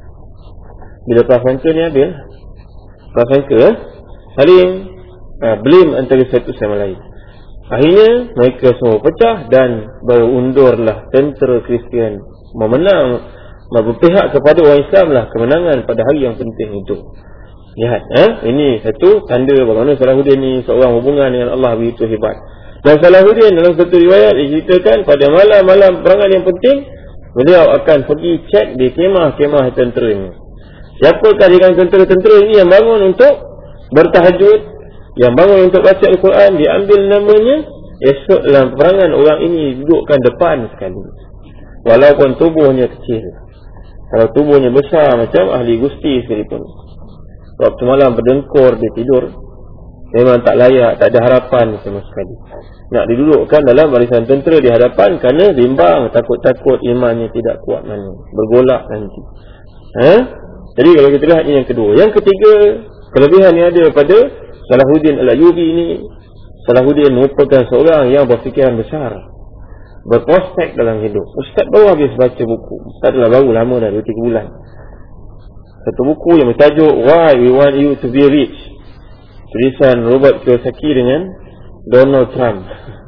Bila prasangka ni ada, prasangka eh? saling uh, blame antara satu sama lain. Akhirnya mereka semua pecah dan berundurlah tentera Kristian memenang, berpihak kepada orang Islam lah kemenangan pada hari yang penting itu. Lihat eh? Ini satu tanda bagaimana Salahuddin ni seorang hubungan dengan Allah begitu hebat. Dan Salahuddin dalam satu riwayat diceritakan pada malam-malam perangan yang penting, beliau akan pergi cek di kemah-kemah tentera ini. Siapakah di kalangan tentera-tentera ini yang bangun untuk bertahajud, yang bangun untuk baca Al-Quran, diambil namanya. Esok dalam perangan orang ini dudukkan depan sekali, walaupun tubuhnya kecil. Kalau tubuhnya besar macam ahli gusti sekalipun, waktu malam berdengkur dia tidur, memang tak layak, tak ada harapan sama sekali. Nak didudukkan dalam barisan tentera di hadapan, kerana bimbang, takut-takut imannya tidak kuat mana, bergolak nanti. Ha? Jadi kalau kita lihat ini yang kedua. Yang ketiga, kelebihan yang ada pada Salahuddin Al-Ayyubi ini, Salahuddin merupakan seorang yang berfikiran besar, berprospek dalam hidup. Ustaz baru habis baca buku, Ustaz adalah baru lama dah, dua tiga bulan. Satu buku yang bertajuk Why We Want You To Be Rich, tulisan Robert Kiyosaki dengan Donald Trump,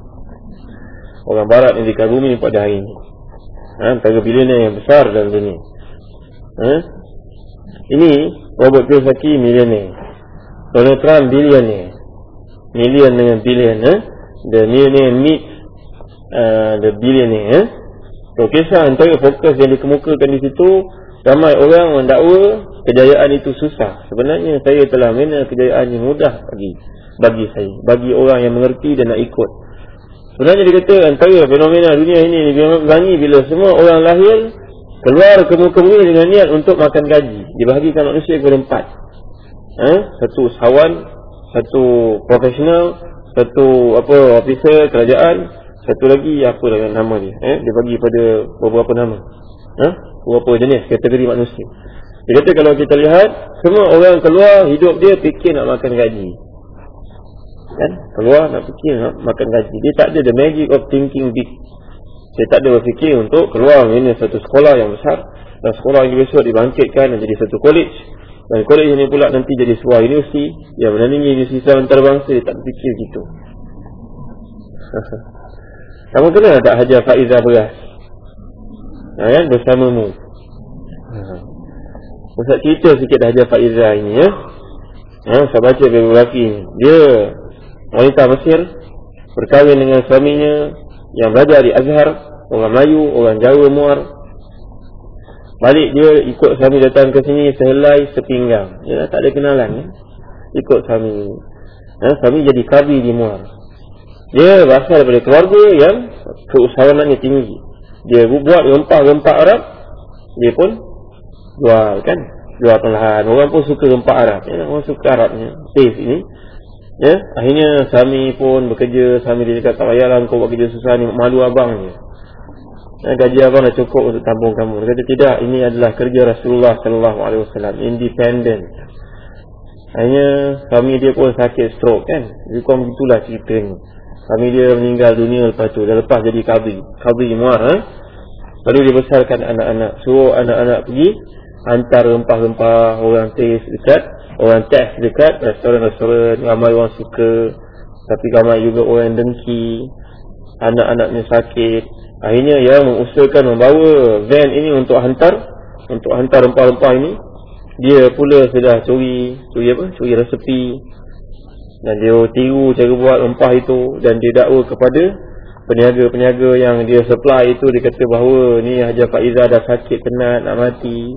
orang barat yang dikagumi pada hari ini, ha, antara bilioner yang besar dalam dunia. Ha? Ini Robert Kiyosaki milioner, Donald Trump bilioner. Million dengan billion, eh? The millionaire meets uh, the billionaire, eh? So kisah antara fokus yang dikemukakan di situ, ramai orang mendakwa kejayaan itu susah. Sebenarnya saya telah mengenal kejayaan yang mudah bagi bagi saya, bagi orang yang mengerti dan nak ikut. Sebenarnya dia kata antara fenomena dunia ini dibangi bila semua orang lahir keluar ke muka bumi dengan niat untuk makan gaji. Dibahagikan manusia kepada empat, eh? Satu usahawan, satu profesional, satu apa officer kerajaan, satu lagi apa dengan nama dia, eh? Dia bagi pada beberapa nama, eh? beberapa jenis kategori manusia. Dia kata kalau kita lihat, semua orang keluar hidup dia fikir nak makan gaji, kan? Keluar nak fikir nak makan gaji. Dia tak ada the magic of thinking big. Dia tak ada berfikir untuk keluar ini satu sekolah yang besar, dan sekolah ini besok dibangkitkan menjadi satu college, Dan kolej ini pula nanti jadi sebuah universiti yang menandingi universiti Islam antarabangsa, dia tak fikir gitu. Kamu kenal tak Hajar Faizah Beras? Ha, kan? Bersamamu. Ha. Ustaz cerita sikit Hajar Faizah ini ya. Ha, saya baca biografi ni. Dia wanita Mesir, berkahwin dengan suaminya yang belajar di Azhar, orang Melayu, orang Jawa Muar. Balik dia ikut suami datang ke sini sehelai sepinggang. Dia tak ada kenalan ya. Ikut suami. Ha, suami jadi kabi di Muar. Dia berasal daripada keluarga yang keusahawanannya tinggi. Dia buat rempah-rempah Arab, dia pun jual kan. Jual perlahan. Orang pun suka rempah Arab ya. Orang suka Arabnya. Taste ini ya. Akhirnya suami pun bekerja. Suami dia cakap tak payahlah kau buat kerja susah ni, malu abang je. Ya, gaji abang dah cukup untuk tampung kamu. Dia kata tidak, ini adalah kerja Rasulullah sallallahu alaihi wasallam, independent. Akhirnya suami dia pun sakit stroke kan. Jadi kau begitulah ceritanya. Suami dia meninggal dunia lepas tu. Dah lepas jadi kabi. Kabi Muar ha? Lalu dia besarkan anak-anak. Suruh anak-anak pergi hantar rempah-rempah, orang taste dekat, orang test dekat restoran-restoran. Ramai orang suka, tapi ramai juga orang dengki. Anak-anaknya sakit. Akhirnya yang mengusahakan membawa van ini untuk hantar, untuk hantar rempah-rempah ini, dia pula sudah curi, curi apa? Curi resepi. Dan dia tiru cara buat rempah itu. Dan dia dakwa kepada peniaga-peniaga yang dia supply itu. Dia kata bahawa ni Hajar Faizah dah sakit penat nak mati.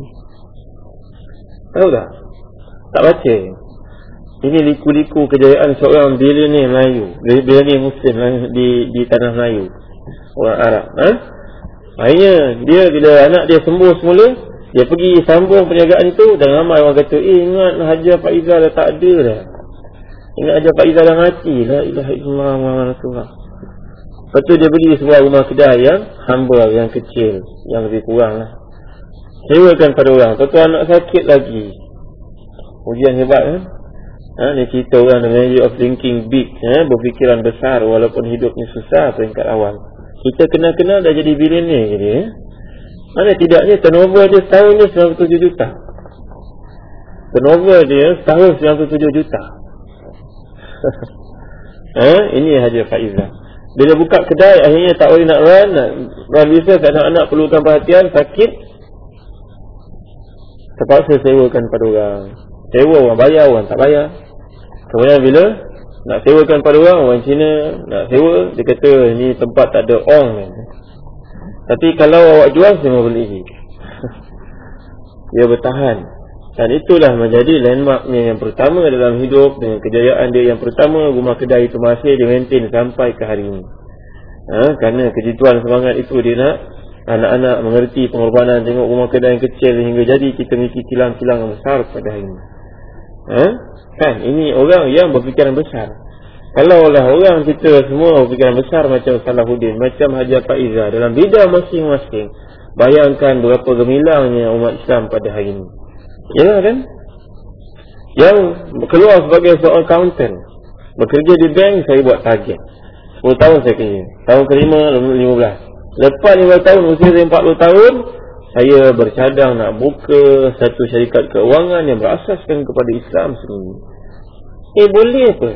Tahu tak? Tak baca. Ini liku-liku kejayaan seorang bilioner Melayu, bilioner Muslim di di tanah Melayu, orang Arab ha? Akhirnya dia bila anak dia sembuh semula, dia pergi sambung perniagaan itu. Dan ramai orang kata, eh ingat Hajar Faizah dah tak ada dah. Ingat Hajar Faizah dah mati. La ilaha illallah Muhammad Rasulullah. Lepas tu dia beli sebuah rumah kedai yang humble, yang kecil, yang lebih kurang lah. Sewakan pada orang. Lepas tu anak sakit lagi. Ujian hebat kan ha? Dia cerita orang the magic of thinking big ha? Berfikiran besar walaupun hidupnya susah peringkat awal. Kita kenal-kenal dah jadi bilioner je dia. Mana tidaknya turnover dia setahun dia sembilan puluh tujuh juta. Turnover dia setahun sembilan puluh tujuh juta. ha? Ini Hajar Faizah. Bila buka kedai akhirnya tak boleh nak run, nak run business, anak-anak perlukan perhatian, sakit, terpaksa sewakan pada orang. Sewa orang bayar, orang tak bayar. Kemudian bila nak sewakan pada orang, orang Cina nak sewa, dia kata ni tempat tak ada ong kan. Tapi kalau awak jual, saya mau beli. Dia bertahan. Dan itulah menjadi landmarknya yang pertama dalam hidup. Dengan kejayaan dia yang pertama, rumah kedai itu masih dia maintain sampai ke hari ini ha? Kerana kejituan semangat itu dia nak anak-anak mengerti pengorbanan. Tengok rumah kedai yang kecil hingga jadi kita memiliki kilang-kilang yang besar pada hari ini ha? Kan, ini orang yang berfikiran besar. Kalaulah orang kita semua berfikiran besar macam Salahuddin, macam Hajar Faizah dalam bidang masing-masing, bayangkan berapa gemilangnya umat Islam pada hari ini. Ya kan? Yang keluar sebagai seorang accountant, bekerja di bank, saya buat target sepuluh tahun saya kerja. Tahun kelima, lima belas. Lepas lima tahun, usia saya empat puluh tahun, saya bercadang nak buka satu syarikat keuangan yang berasaskan kepada Islam sendiri. Eh boleh apa?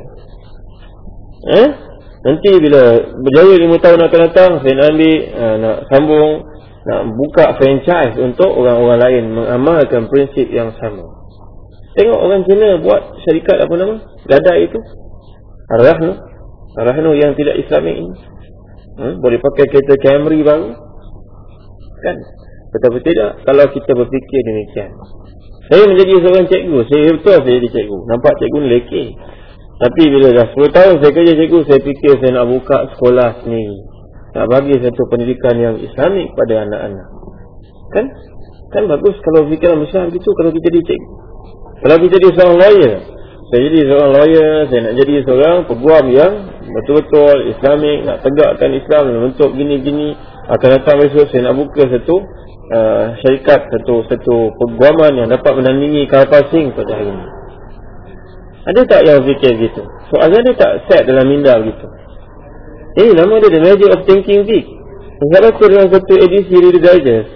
Eh? Nanti bila berjaya lima tahun akan datang, saya nak ambil, uh, nak sambung, nak buka franchise untuk orang-orang lain mengamalkan prinsip yang sama. Tengok orang Cina buat syarikat apa nama? Gadai itu Ar-Rahnu Ar-Rahnu yang tidak Islamik ini hmm? Boleh pakai kereta Camry baru kan? Betapa tidak kalau kita berfikir demikian. Saya menjadi seorang cikgu, saya betul saya jadi cikgu. Nampak cikgu ni lekeh. Tapi bila dah sepuluh tahun saya kerja cikgu, saya fikir saya nak buka sekolah sendiri, nak bagi satu pendidikan yang Islamik pada anak-anak. Kan? Kan bagus kalau fikiran besar gitu. Kalau kita jadi cikgu, kalau kita jadi seorang lawyer, saya jadi seorang lawyer, saya nak jadi seorang peguam yang betul-betul Islamik, nak tegakkan Islam untuk gini-gini. Akan datang besok saya nak buka satu uh, syarikat, satu satu peguaman yang dapat menandingi kapal asing pada hari ini. Ada tak yang fikir gitu? Soalnya dia tak set dalam minda gitu. Eh, nama dia The Magic of Thinking Big. Saya baca dalam satu edisi Reader Digest.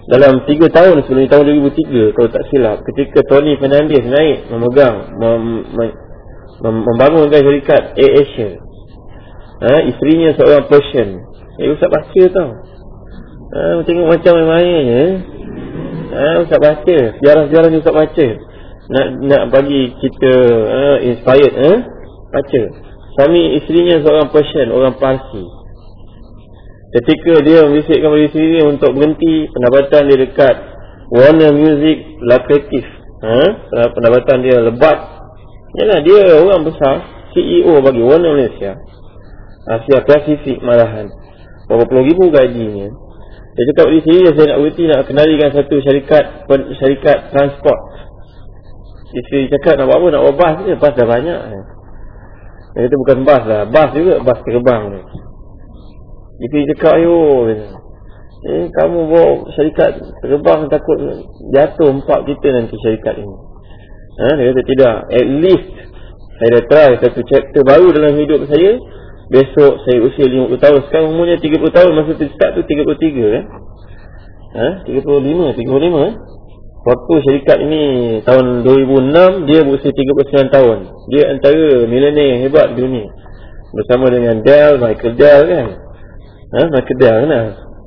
dalam tiga tahun sebelum tahun dua ribu tiga kalau tak silap, ketika Tony Fernandez naik memegang mem, mem, mem, membangunkan syarikat AirAsia, ha, isterinya seorang Persian. Eh Ustaz baca tau, ha, tengok macam main-main je, ha, Ustaz baca sejarah-sejarah ni, Ustaz baca nak nak bagi kita ha, inspired, ha? Baca. Suami isterinya seorang Persian, orang Parsi. Ketika dia membisikkan pada isteri dia untuk berhenti pendapatan dia dekat Warner Music Lucrative, ha? Pendapatan dia lebat. Yalah, dia orang besar, C E O bagi Warner Malaysia, Asia Pasifik malahan, berapa puluh ribu gajinya. Dia cakap di sini, saya nak berhenti, nak kenalikan satu syarikat syarikat transport. Isteri cakap nak buat apa, nak buat bas je, bas dah banyak. Dia kata bukan bas lah, bas juga, bas terbang ni. Isteri cakap, ayo, eh, kamu bawa syarikat terbang, takut jatuh empat kita nanti syarikat ini. Ha, dia kata tidak, at least saya dah try satu chapter baru dalam hidup saya. Besok saya usia lima puluh tahun, sekarang umurnya tiga puluh tahun, masa tu start tu tiga puluh tiga, eh? Ha, tiga puluh lima, tiga puluh lima, eh? Waktu syarikat ini tahun dua ribu enam, dia berusia tiga puluh sembilan tahun. Dia antara milenial yang hebat di dunia, bersama dengan Dell, Michael Dell kan. Ha, Michael Dell kan.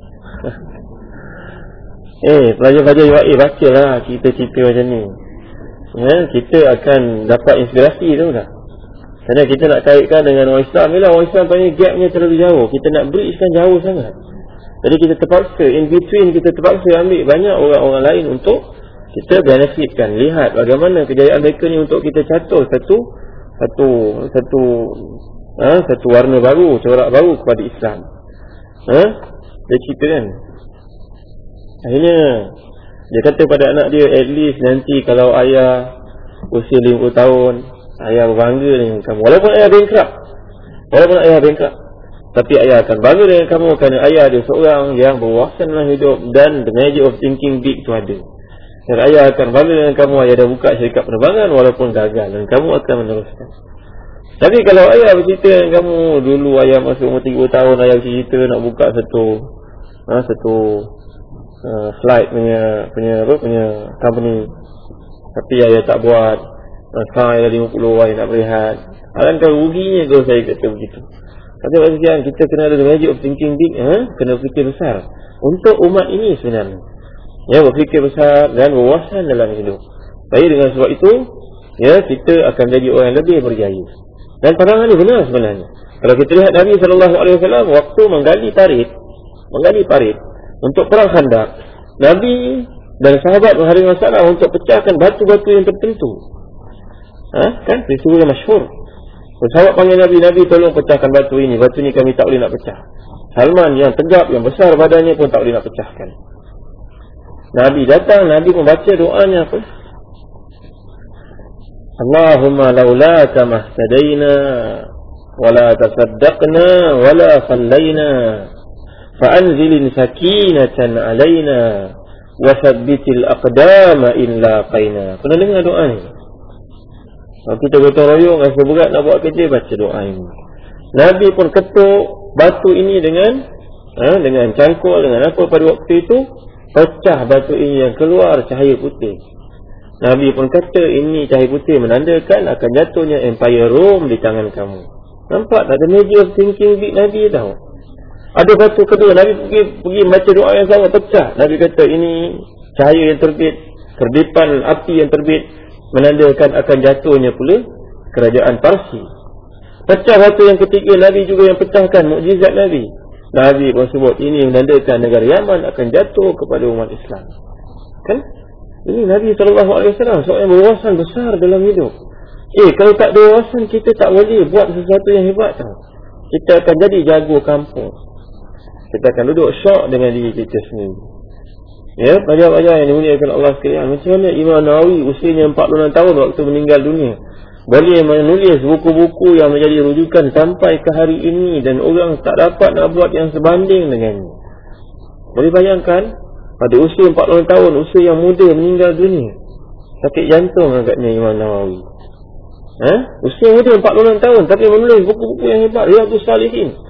Eh, pelajar-pelajar U A E, bacalah cerita-cerita macam ni. Ya, kita akan dapat inspirasi tu tak? Kerana kita nak kaitkan dengan orang Islam. Bila orang Islam punya gapnya terlalu jauh, kita nak bridgekan jauh sangat. Jadi kita terpaksa, in between kita terpaksa ambil banyak orang-orang lain untuk kita benefitkan. Lihat bagaimana kejayaan mereka ni untuk kita catur satu Satu Satu ha, satu warna baru, corak baru kepada Islam. Ha? Dia cerita kan, akhirnya dia kata pada anak dia, at least nanti kalau ayah usia lima puluh tahun, ayah berbangga dengan kamu. Walaupun ayah bankrupt, Walaupun ayah bankrupt, tapi ayah akan bangga dengan kamu, kerana ayah ada seorang yang berwawasan dalam hidup, dan the magic of thinking big tu ada. Dan ayah akan bangga dengan kamu, ayah dah buka syarikat penerbangan walaupun gagal, dan kamu akan meneruskan. Tapi kalau ayah bercerita dengan kamu, dulu ayah masuk umur tiga puluh tahun, ayah bercerita nak buka satu ha, Satu uh, flight punya Punya apa punya company, tapi ayah tak buat. uh, Sekarang ayah dah lima puluh, ayah nak berehat. Alangkah ruginya kalau saya kata begitu. Tapi pada sekian kita kena ada magic of thinking big, ha? Kena fikir besar untuk umat ini sebenarnya. Ya, berfikir besar dan berwawasan dalam hidup. Jadi dengan sebab itu, ya, kita akan jadi orang yang lebih berjaya. Dan pandangan ini benar sebenarnya. Kalau kita lihat Nabi sallallahu alaihi wasallam waktu menggali parit, menggali parit untuk perang Khandaq, Nabi dan sahabat menghadapi masalah untuk pecahkan batu-batu yang tertentu. Ha? Kan peristiwa yang masyhur. Sahabat panggil Nabi, Nabi tolong pecahkan batu ini, batu ini kami tak boleh nak pecah. Salman yang tegap, yang besar badannya pun tak boleh nak pecahkan. Nabi datang, Nabi pun baca doanya apa? Allahumma laulaka mahtadaina wala tasaddaqna wala sallaina fa'anzilin sakinatan alaina wa sabbitil aqdama in laqaina. Pernah dengar doa ni? Kalau kita gotong royong rasa berat nak buat kerja, baca doa ini. Nabi pun ketuk batu ini dengan ha, dengan cangkul, dengan apa pada waktu itu, pecah batu ini yang keluar cahaya putih. Nabi pun kata, ini cahaya putih menandakan akan jatuhnya Empire Rome di tangan kamu. Nampak tak? The magic of thinking big Nabi tahu. Ada batu kedua, Nabi pergi, pergi baca doa yang sama, pecah. Nabi kata, ini cahaya yang terbit, kerdipan api yang terbit, menandakan akan jatuhnya pula kerajaan Parsi. Pecah batu yang ketiga, Nabi juga yang pecahkan, mukjizat Nabi. Nabi pun sebut, ini menandakan negara Yaman akan jatuh kepada umat Islam. Kan? Ini Nabi sallallahu alaihi wasallam, seorang yang berwawasan besar dalam hidup. Eh, kalau tak ada wawasan, kita tak boleh buat sesuatu yang hebat tau. Kita akan jadi jago kampung. Kita akan duduk syok dengan diri kita sendiri. Ya, pelajar-pelajar yang dimuliakan Allah sekalian, macam mana Imam Nawawi usianya empat puluh enam tahun waktu meninggal dunia boleh menulis buku-buku yang menjadi rujukan sampai ke hari ini, dan orang tak dapat nak buat yang sebanding dengannya. Boleh bayangkan, pada usia empat puluh enam tahun, usia yang muda, meninggal dunia. Sakit jantung agaknya Imam Nawawi. Ha? Usia muda empat puluh enam tahun, tapi menulis buku-buku yang hebat, Riyadhus Salihin.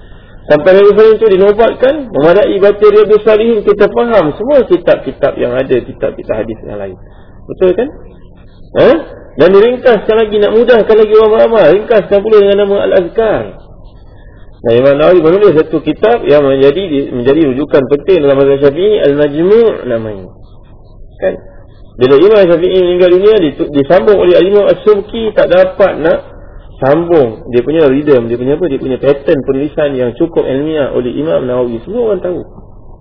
Sampai level itu dinobatkan, memadai baca Riyadhus Salihin, kita faham semua kitab-kitab yang ada, kitab-kitab hadis yang lain. Betul kan? Ha? Dan diringkaskan lagi, nak mudahkan lagi orang beramal, ringkaskan pula dengan nama Al-Azkar. Nah, Imam Nawawi menulis satu kitab yang menjadi menjadi rujukan penting dalam mazhab Syafi'i, Al-Majmu' namanya. Kan? Bila Imam Syafi'i meninggal dunia, disambung oleh Imam As-Subki, tak dapat nak sambung dia punya rhythm, dia punya apa, dia punya pattern penulisan yang cukup ilmiah oleh Imam Nawawi. Semua orang tahu.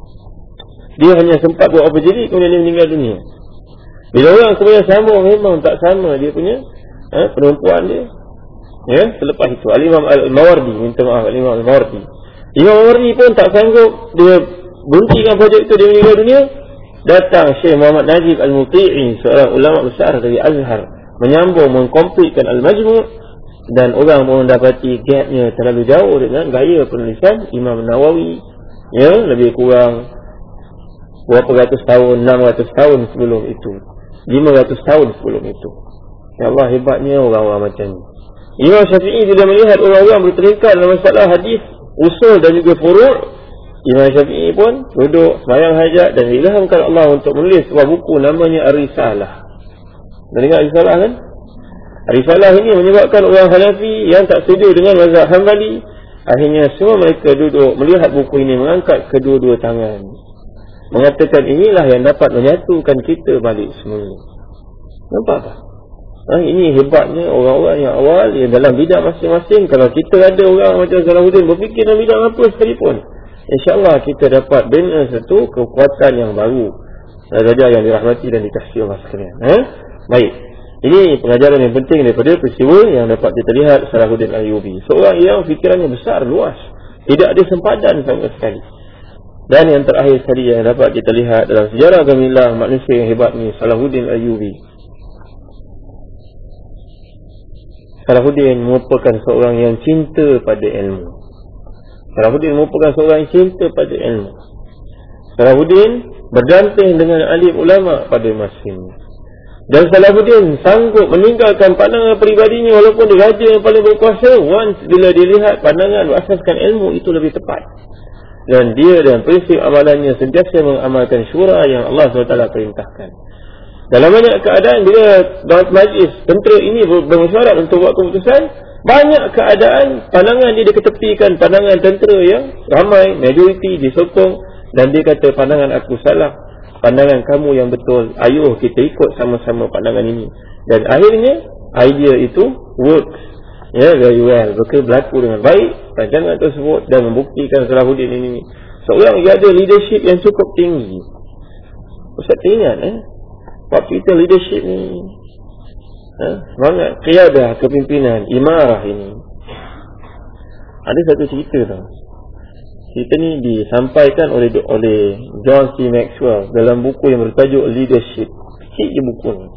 Dia hanya sempat buat apa jadi, kemudian dia meninggal dunia. Bila orang kemudian sambung, memang tak sama dia punya ha, penumpuan dia. Ya, selepas itu Al-Imam Al-Mawardi, minta maaf Al-Imam Al-Mawardi. Imam Al-Mawardi pun tak sanggup, dia berhentikan projek itu, dia meninggal dunia. Datang Syekh Muhammad Najib Al-Muti'i, seorang ulama besar dari Azhar, menyambung, mengkomplitkan Al-Majmu', dan orang pun mendapati gapnya terlalu jauh dengan gaya penulisan Imam Nawawi. Ya, lebih kurang berapa ratus tahun, enam ratus tahun sebelum itu, lima ratus tahun sebelum itu. Ya Allah, hebatnya orang-orang macam ni. Imam Syafi'i bila melihat orang-orang berteringkat dalam masalah hadis, usul dan juga furu', Imam Syafi'i pun duduk sembahyang hajat dan diilhamkan Allah untuk menulis sebuah buku namanya Ar-Risalah. Dah dengar Risalah kan? Risalah ini menyebabkan orang Hanafi yang tak setuju dengan mazhab Hanbali, akhirnya semua mereka duduk melihat buku ini, mengangkat kedua-dua tangan, mengatakan inilah yang dapat menyatukan kita balik semula. Nampak tak? Ha, ini hebatnya orang-orang yang awal yang dalam bidang masing-masing. Kalau kita ada orang macam Salahuddin berfikir dalam bidang apa sekalipun, InsyaAllah kita dapat bina satu kekuatan yang baru. Saudara yang dirahmati dan dikasihi Allah sekalian. Ha? Baik. Ini pengajaran yang penting daripada peristiwa yang dapat kita lihat Salahuddin Ayyubi. Seorang yang fikirannya besar, luas, tidak ada sempadan sama sekali. Dan yang terakhir sekali yang dapat kita lihat dalam sejarah gemilang manusia yang hebat ni, Salahuddin Ayyubi. Salahuddin merupakan seorang yang cinta pada ilmu. Salahuddin merupakan seorang yang cinta pada ilmu. Salahuddin bergantung dengan alim ulama pada masa ini. Dan Salahuddin sanggup meninggalkan pandangan peribadinya walaupun dia raja yang paling berkuasa, once bila dilihat pandangan berasaskan ilmu itu lebih tepat. Dan dia dan prinsip amalannya sentiasa mengamalkan syura yang Allah subhanahu wa taala perintahkan. Dalam banyak keadaan bila dalam majlis tentera ini bermesyuarat untuk buat keputusan, banyak keadaan pandangan dia diketepikan, pandangan tentera yang ramai, majoriti disokong, dan dia kata pandangan aku salah, pandangan kamu yang betul, ayuh kita ikut sama-sama pandangan ini. Dan akhirnya idea itu works, ya, very well, berlaku dengan baik rancangan tersebut, dan membuktikan Salahuddin ini seorang yang ada leadership yang cukup tinggi. Ustaz ingat eh waktu kita leadership ni, ha, semangat qiyadah, kepimpinan, imarah ini. Ada satu cerita tau. Cerita ni disampaikan oleh oleh John C. Maxwell dalam buku yang bertajuk Leadership. Kecil je buku ni.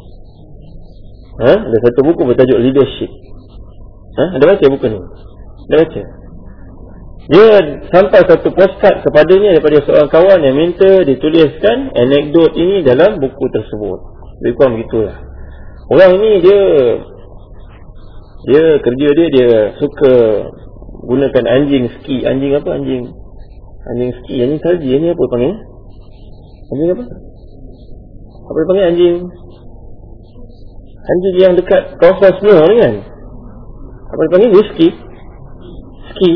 Ha? Ada satu buku bertajuk Leadership. Ha? Ada baca buku ni? Ada baca? Dia sampai satu postcard kepadanya daripada seorang kawan yang minta dituliskan anekdot ini dalam buku tersebut. Lebih kurang begitulah. Orang ni dia Dia kerja dia Dia suka gunakan anjing ski. Anjing apa? Anjing Anjing ski, anjing salji. Ini apa panggil? Anjing apa? Apa dia panggil anjing? Anjing yang dekat kawasan snow ni kan? Apa dia panggil? Whisky Ski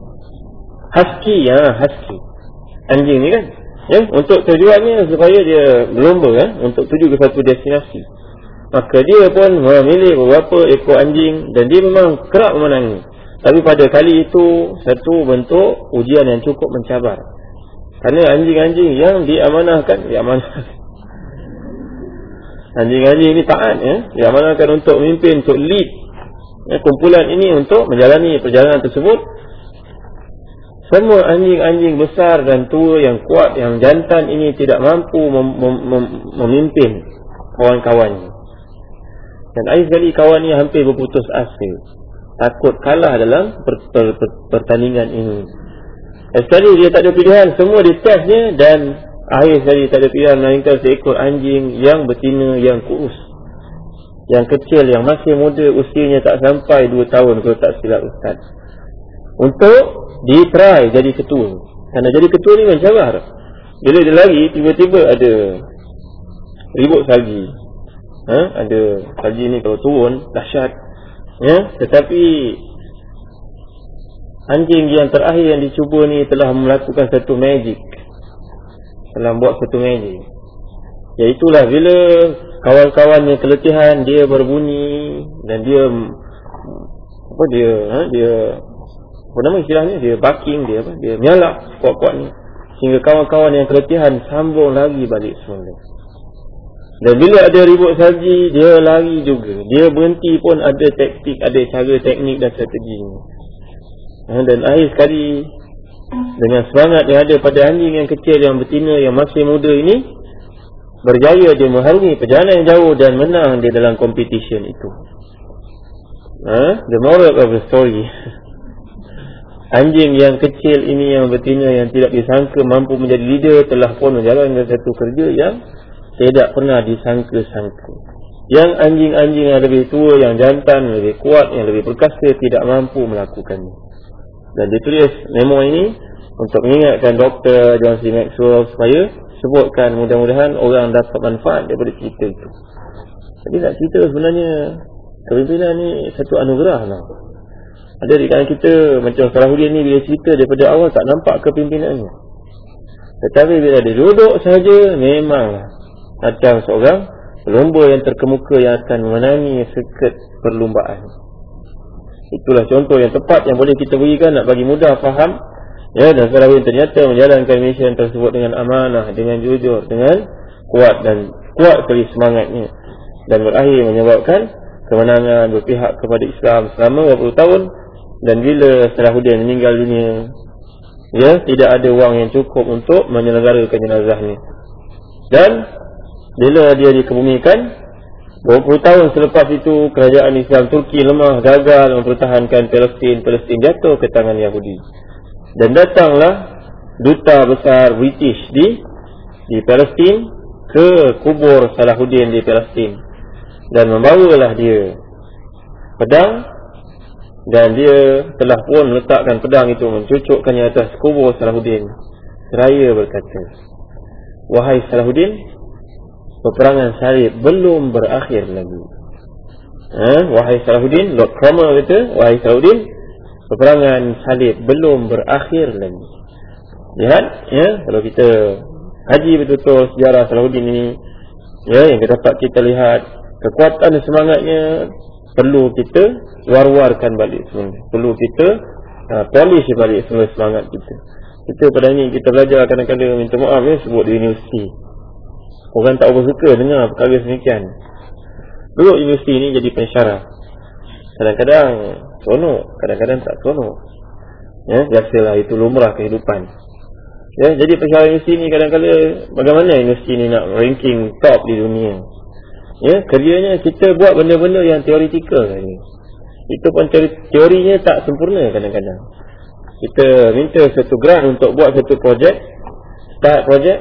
Husky, ya, husky. Anjing ni kan, ya, untuk tujuannya supaya dia berlomba kan, untuk tuju ke satu destinasi. Maka dia pun memilih beberapa ekor anjing dan dia memang kerap memenangi. Tapi pada kali itu satu bentuk ujian yang cukup mencabar. Kerana anjing-anjing yang diamanahkan, diamanahkan. Anjing-anjing ini taat, ya, diamanahkan untuk memimpin, untuk lead, ya, kumpulan ini untuk menjalani perjalanan tersebut. Semua anjing-anjing besar dan tua yang kuat, yang jantan ini tidak mampu mem- mem- mem- memimpin kawan-kawannya. Dan akhir sekali kawan ini hampir berputus asa, takut kalah dalam per- per- per- pertandingan ini. Akhir sekali dia tak ada pilihan, semua ditesnya, dan akhir sekali tak ada pilihan melainkan seekor anjing yang betina, yang kurus, yang kecil, yang masih muda, usianya tak sampai dua tahun kalau tak silap ustaz. untuk ditry jadi ketua. Karena jadi ketua ni macam mana? Bila dia lari, tiba-tiba ada ribut salji. Ha? Ada salji ni kalau turun dahsyat. Ya? Tetapi anjing yang terakhir yang dicuba ni telah melakukan satu magic, telah buat satu magic. Iaitulah bila kawan-kawannya keletihan, dia berbunyi dan dia apa dia ha? dia apa nama istilahnya, dia barking, dia apa dia menyalak kuat-kuat ni, sehingga kawan-kawan yang keletihan sambung lagi balik semula. Dan bila ada ribut salji, dia lari juga. Dia berhenti pun ada taktik, ada cara, teknik dan strateginya. Ha, dan akhir sekali, dengan semangat yang ada pada anjing yang kecil, yang betina, yang masih muda ini, berjaya dia mengharungi perjalanan yang jauh dan menang dia dalam competition itu. Ha? The moral of the story, anjing yang kecil ini, yang betina, yang tidak disangka mampu menjadi leader, telah pun menjalankan satu kerja yang tidak pernah disangka-sangka. Yang anjing-anjing yang lebih tua, yang jantan, yang lebih kuat, yang lebih perkasa tidak mampu melakukannya. Dan ditulis memo ini untuk mengingatkan Doktor John C. Maxwell supaya sebutkan, mudah-mudahan orang dapat manfaat daripada cerita itu. Jadi nak cerita sebenarnya kepimpinan ni satu anugerah lah. Ada di kalangan kita macam Salahuddin ni, bila cerita daripada awal tak nampak kepimpinannya. Tetapi bila dia duduk sahaja, memang macam seorang pelumba yang terkemuka yang akan memenangi seket perlumbaan. Itulah contoh yang tepat yang boleh kita berikan nak bagi mudah faham. Ya, dan Salahuddin ternyata menjalankan misi tersebut dengan amanah, dengan jujur, dengan kuat dan kuat sekali semangatnya, dan berakhir menyebabkan kemenangan berpihak kepada Islam selama dua puluh tahun. Dan bila Salahuddin meninggal dunia, ya, tidak ada wang yang cukup untuk menyelenggarakan jenazahnya. Dan bila dia dikebumikan, dua puluh tahun selepas itu, kerajaan Islam Turki lemah, gagal mempertahankan Palestin. Palestin jatuh ke tangan Yahudi. Dan datanglah duta besar British di di Palestin ke kubur Salahuddin di Palestin, dan membawalah dia pedang, dan dia telah pun meletakkan pedang itu, mencucukkannya atas kubur Salahuddin, seraya berkata, "Wahai Salahuddin, peperangan salib belum berakhir lagi." Ha? Wahai Salahuddin, Lord Cromwell kata, "Wahai Salahuddin, peperangan salib belum berakhir lagi." Lihat, ya, kalau kita haji betul-betul sejarah Salahuddin ini, ya, yang dapat kita lihat kekuatan dan semangatnya, perlu kita war-warkan balik semula. Perlu kita uh, polish balik semula semangat kita. Kita pada ni kita belajar kadang-kadang minta maaf ya, sebut di universiti. Orang tak bersuka dengar perkara semikian. Duduk universiti ni jadi pensyarah, kadang-kadang seronok, kadang-kadang tak seronok. Ya, biasalah, itu lumrah kehidupan. Ya, jadi pensyarah universiti ni kadang-kadang bagaimana universiti ni nak ranking top di dunia. Ya, kerjanya kita buat benda-benda yang teoretikal saja. Itu pun teori, teorinya tak sempurna kadang-kadang. Kita minta satu grant untuk buat satu projek, start projek,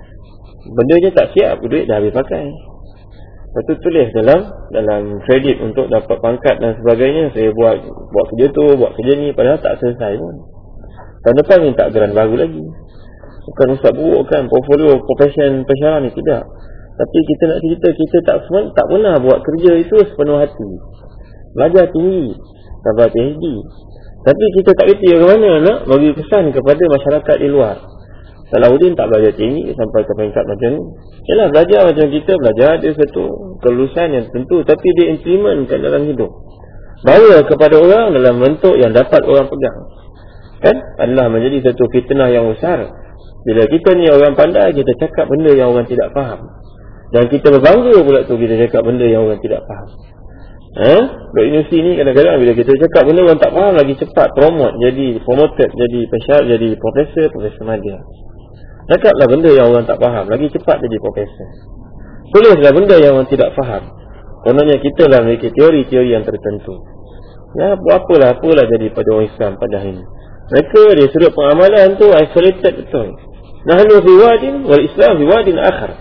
bendanya tak siap, duit dah habis pakai. Lepas tu tulis dalam dalam kredit untuk dapat pangkat dan sebagainya, saya buat buat kerja tu, buat kerja ni, padahal tak selesai pun. Tahun depan minta grant baru lagi. Bukan usah buruk kan portfolio profession pensyarah ni, tidak. Tapi kita nak cerita, kita tak tak pernah buat kerja itu sepenuh hati. Belajar tinggi, sampai P H D. Tapi kita tak kerti bagaimana nak bagi kesan kepada masyarakat di luar. Salahuddin tak belajar tinggi sampai ke peringkat macam ni. Yalah, belajar macam kita belajar, dia satu kelulusan yang tentu, tapi dia implementkan dalam hidup. Bawa kepada orang dalam bentuk yang dapat orang pegang. Kan? Adalah menjadi satu fitnah yang besar. Bila kita ni orang pandai, kita cakap benda yang orang tidak faham. Dan kita berbangga pula tu kita cakap benda yang orang tidak faham. Eh? Di universiti ni kadang-kadang bila kita cakap benda orang tak faham, lagi cepat promote, jadi promoted, jadi pensyarah, jadi profesor, profesor madya. Cakaplah benda yang orang tak faham, lagi cepat jadi profesor. Tulislah benda yang orang tidak faham. Kononnya kita lah memiliki teori-teori yang tertentu. Ya, apalah, apalah jadi pada orang Islam pada hari ini. Mereka dari sudut pengamalan tu isolated betul. Nahnu fi wadin wal Islam fi wadin akhar.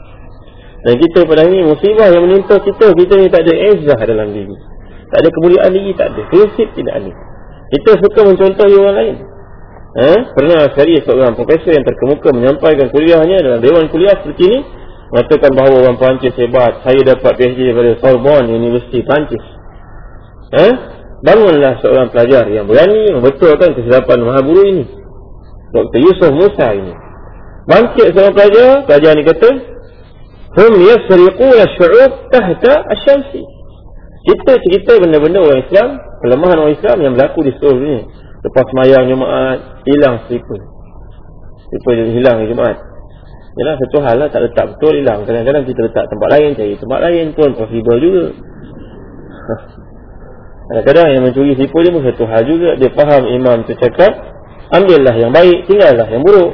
Dan kita pada hari ini musibah yang menimpa kita, kita ni tak ada izzah dalam diri, tak ada kemuliaan diri, tak ada prinsip, tidak ada. Kita suka mencontohi orang lain. Eh? Pernah sekali seorang profesor yang terkemuka menyampaikan kuliahnya dalam dewan kuliah seperti ini, mengatakan bahawa orang Perancis hebat. Saya dapat P H D daripada Sorbonne University Perancis. Eh? Bangunlah seorang pelajar yang berani membetulkan kesilapan Mahaburu ini, Doktor Yusuf Musa ini. Bangkit seorang pelajar, pelajar ni kata, hum yasriquna syu'ub tahta asy-syamsi. Kita cerita benda-benda orang Islam, kelemahan orang Islam yang berlaku di seluruh dunia. Lepas semayang Jumaat, hilang slipper. Slipper dia hilang di Jumaat. Yalah, satu hal lah, tak letak betul, hilang. Kadang-kadang kita letak tempat lain, cari tempat lain pun possible juga. Kadang-kadang yang mencuri slipper dia pun satu hal juga. Dia faham imam tu cakap, ambillah yang baik, tinggallah yang buruk.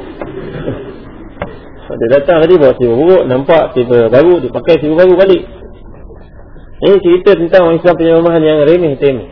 Dia datang tadi bawa slipper buruk, nampak slipper baru, dia pakai slipper baru balik. Ini cerita tentang orang Islam punya kelemahan yang remeh-temeh.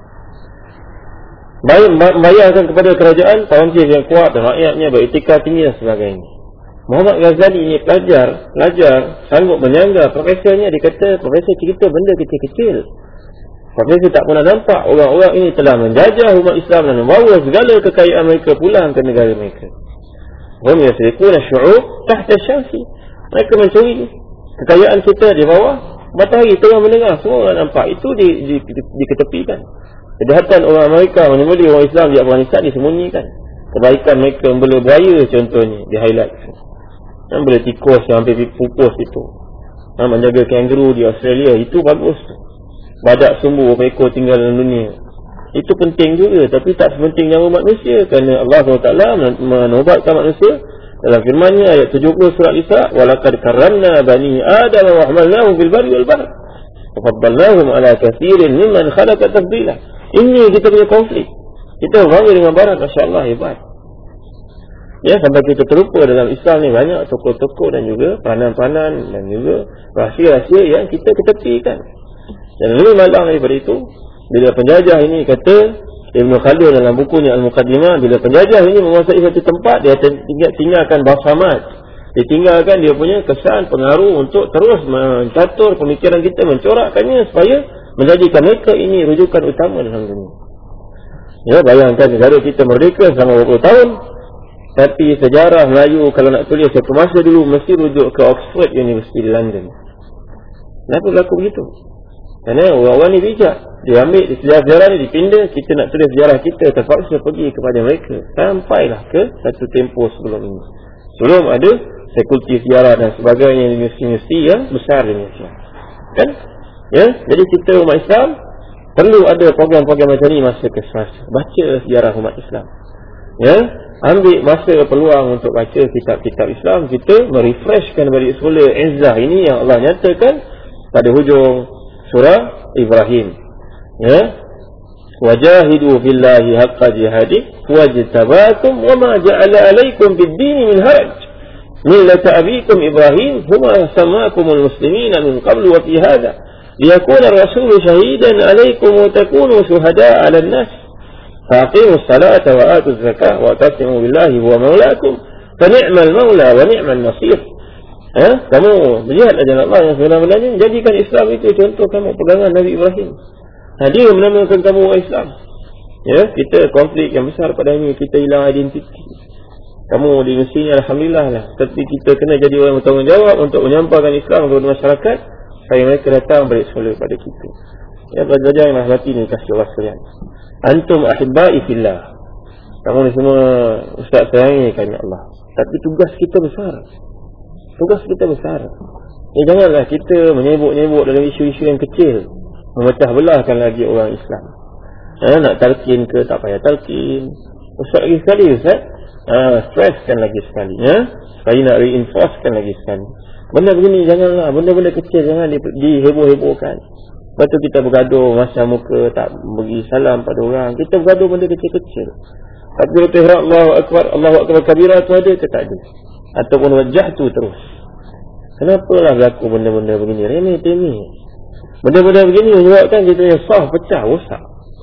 Membayarkan kepada kerajaan Perancis yang kuat dan rakyatnya beretika tinggi dan sebagainya. Muhammad Ghazali ini pelajar, pelajar sanggup menyangga profesornya. Dia kata, profesor cerita benda kecil-kecil. Profesor tak pernah nampak orang-orang ini telah menjajah umat Islam dan membawa segala kekayaan mereka pulang ke negara mereka. Hum yasriquna syu'ub tahta asy-syamsi. Mereka mencuri kekayaan kita di bawah matahari, terang mendengar, semua orang nampak. Itu di, di, di, diketepikan. Kejahatan orang Amerika menyembelih orang Islam di Afghanistan disembunyikan. Kebaikan mereka membela buaya contohnya di highlight. Membela tikus yang hampir pupus itu. Menjaga kangaroo di Australia, itu bagus. Badak sumbu berapa ekor tinggal dalam dunia, itu penting juga. Tapi tak sepenting nyawa manusia. Kerana Allah subhanahu wa taala menobatkan manusia dalam firman-Nya ayat tujuh puluh surah Isra, walaqad karramna bani Adam wa hamalnahum fil barri wal bahr wa faddalnahum ala katsirin mimman khalaqa tafdila. Ini kita punya konflik. Kita bangga dengan barat, masya-Allah, hebat. Ya, sampai kita terlupa dalam Islam ni banyak tokoh-tokoh dan juga peranan-peranan dan juga rahsia-rahsia yang kita ketepikan. Dan lebih malang daripada itu, bila penjajah ini kata, Ibn Khaldun dalam bukunya Al-Muqaddimah, bila penjajah ini menguasai satu tempat, dia tinggal, tinggalkan basamat. Dia tinggalkan dia punya kesan, pengaruh untuk terus mencatur pemikiran kita, mencorakkannya supaya menjadikan mereka ini rujukan utama dalam dunia. Ya, bayangkan negara kita merdeka selama dua puluh tahun, tapi sejarah Melayu kalau nak tulis satu masa dulu mesti rujuk ke Oxford University di London. Kenapa berlaku begitu? Kerana orang-orang ni bijak. Dia ambil sejarah-sejarah ni, dipindah. Kita nak tulis sejarah kita, terpaksa pergi kepada mereka. Sampailah ke satu tempoh sebelum ini. Sebelum ada fakulti sejarah dan sebagainya di universiti-universiti yang besar di Malaysia. Kan? Ya? Jadi kita umat Islam perlu ada program-program macam ni masa ke semasa. Baca sejarah umat Islam. Ya? Ambil masa peluang untuk baca kitab-kitab Islam. Kita merefreshkan balik semula Izzah ini yang Allah nyatakan pada hujung surah Ibrahim. Ya, wajahidu billahi haqqa jihadi wajtabakum wama ja'ala alaikum bid-din min haraj millata abikum Ibrahim huwa samaakumul muslimina min qablu wa fi hadha liyakuna ar-rasulu shahidan alaikum wa takunu shuhada'a 'alan nas faqimus salata wa atuz zakata wa taqsimu billahi huwa maulakum fa ni'mal maula wa ni'man nasir. Eh, kamu lihat ajaran Allah yang sebenarnya, jadikan Islam itu contoh kamu pegangan Nabi Ibrahim. Nah, dia menamakan kamu orang Islam. Ya, kita konflik yang besar pada ini, kita hilang identiti. Kamu di mestinya alhamdulillah lah, tapi kita kena jadi orang bertanggungjawab untuk menyampaikan Islam kepada masyarakat supaya mereka datang balik semula pada kita. Ya, belajar yang hati ni kasih Allah sekalian. Antum ahibbai fillah. Kamu ni semua ustaz sayangi kerana Allah. Tapi tugas kita besar. Tugas kita besar. Ya, janganlah kita menyebut-nyebut dalam isu-isu yang kecil, memecah belahkan lagi orang Islam. Ya, nak talqin ke tak payah talqin. Ustaz lagi sekali Ustaz, ah, stresskan lagi sekali. Ya, sekali nak reinforcekan lagi sekali. Benda begini janganlah, benda-benda kecil jangan di, diheboh-hebohkan. Lepas tu kita bergaduh masa muka, tak bagi salam pada orang. Kita bergaduh benda kecil-kecil. Tapi kalau ihram Allahu Akbar, Allahu Akbar kabira tu ada ke tak ada? Ataupun wajah tu terus. Kenapalah berlaku benda-benda begini? Remeh-temeh. Benda-benda begini menyebabkan kita yang sah pecah, rosak.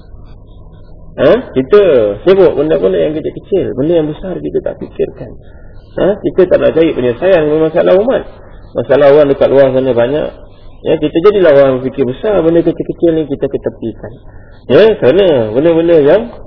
Ha? Kita sibuk benda-benda yang kecil-kecil, benda yang besar kita tak fikirkan. Ha? Kita tak nak cari penyelesaian masalah umat. Masalah orang dekat luar sana banyak. Ya, kita jadilah orang fikir besar, benda kecil-kecil ni kita ketepikan. Ya, kerana benda-benda yang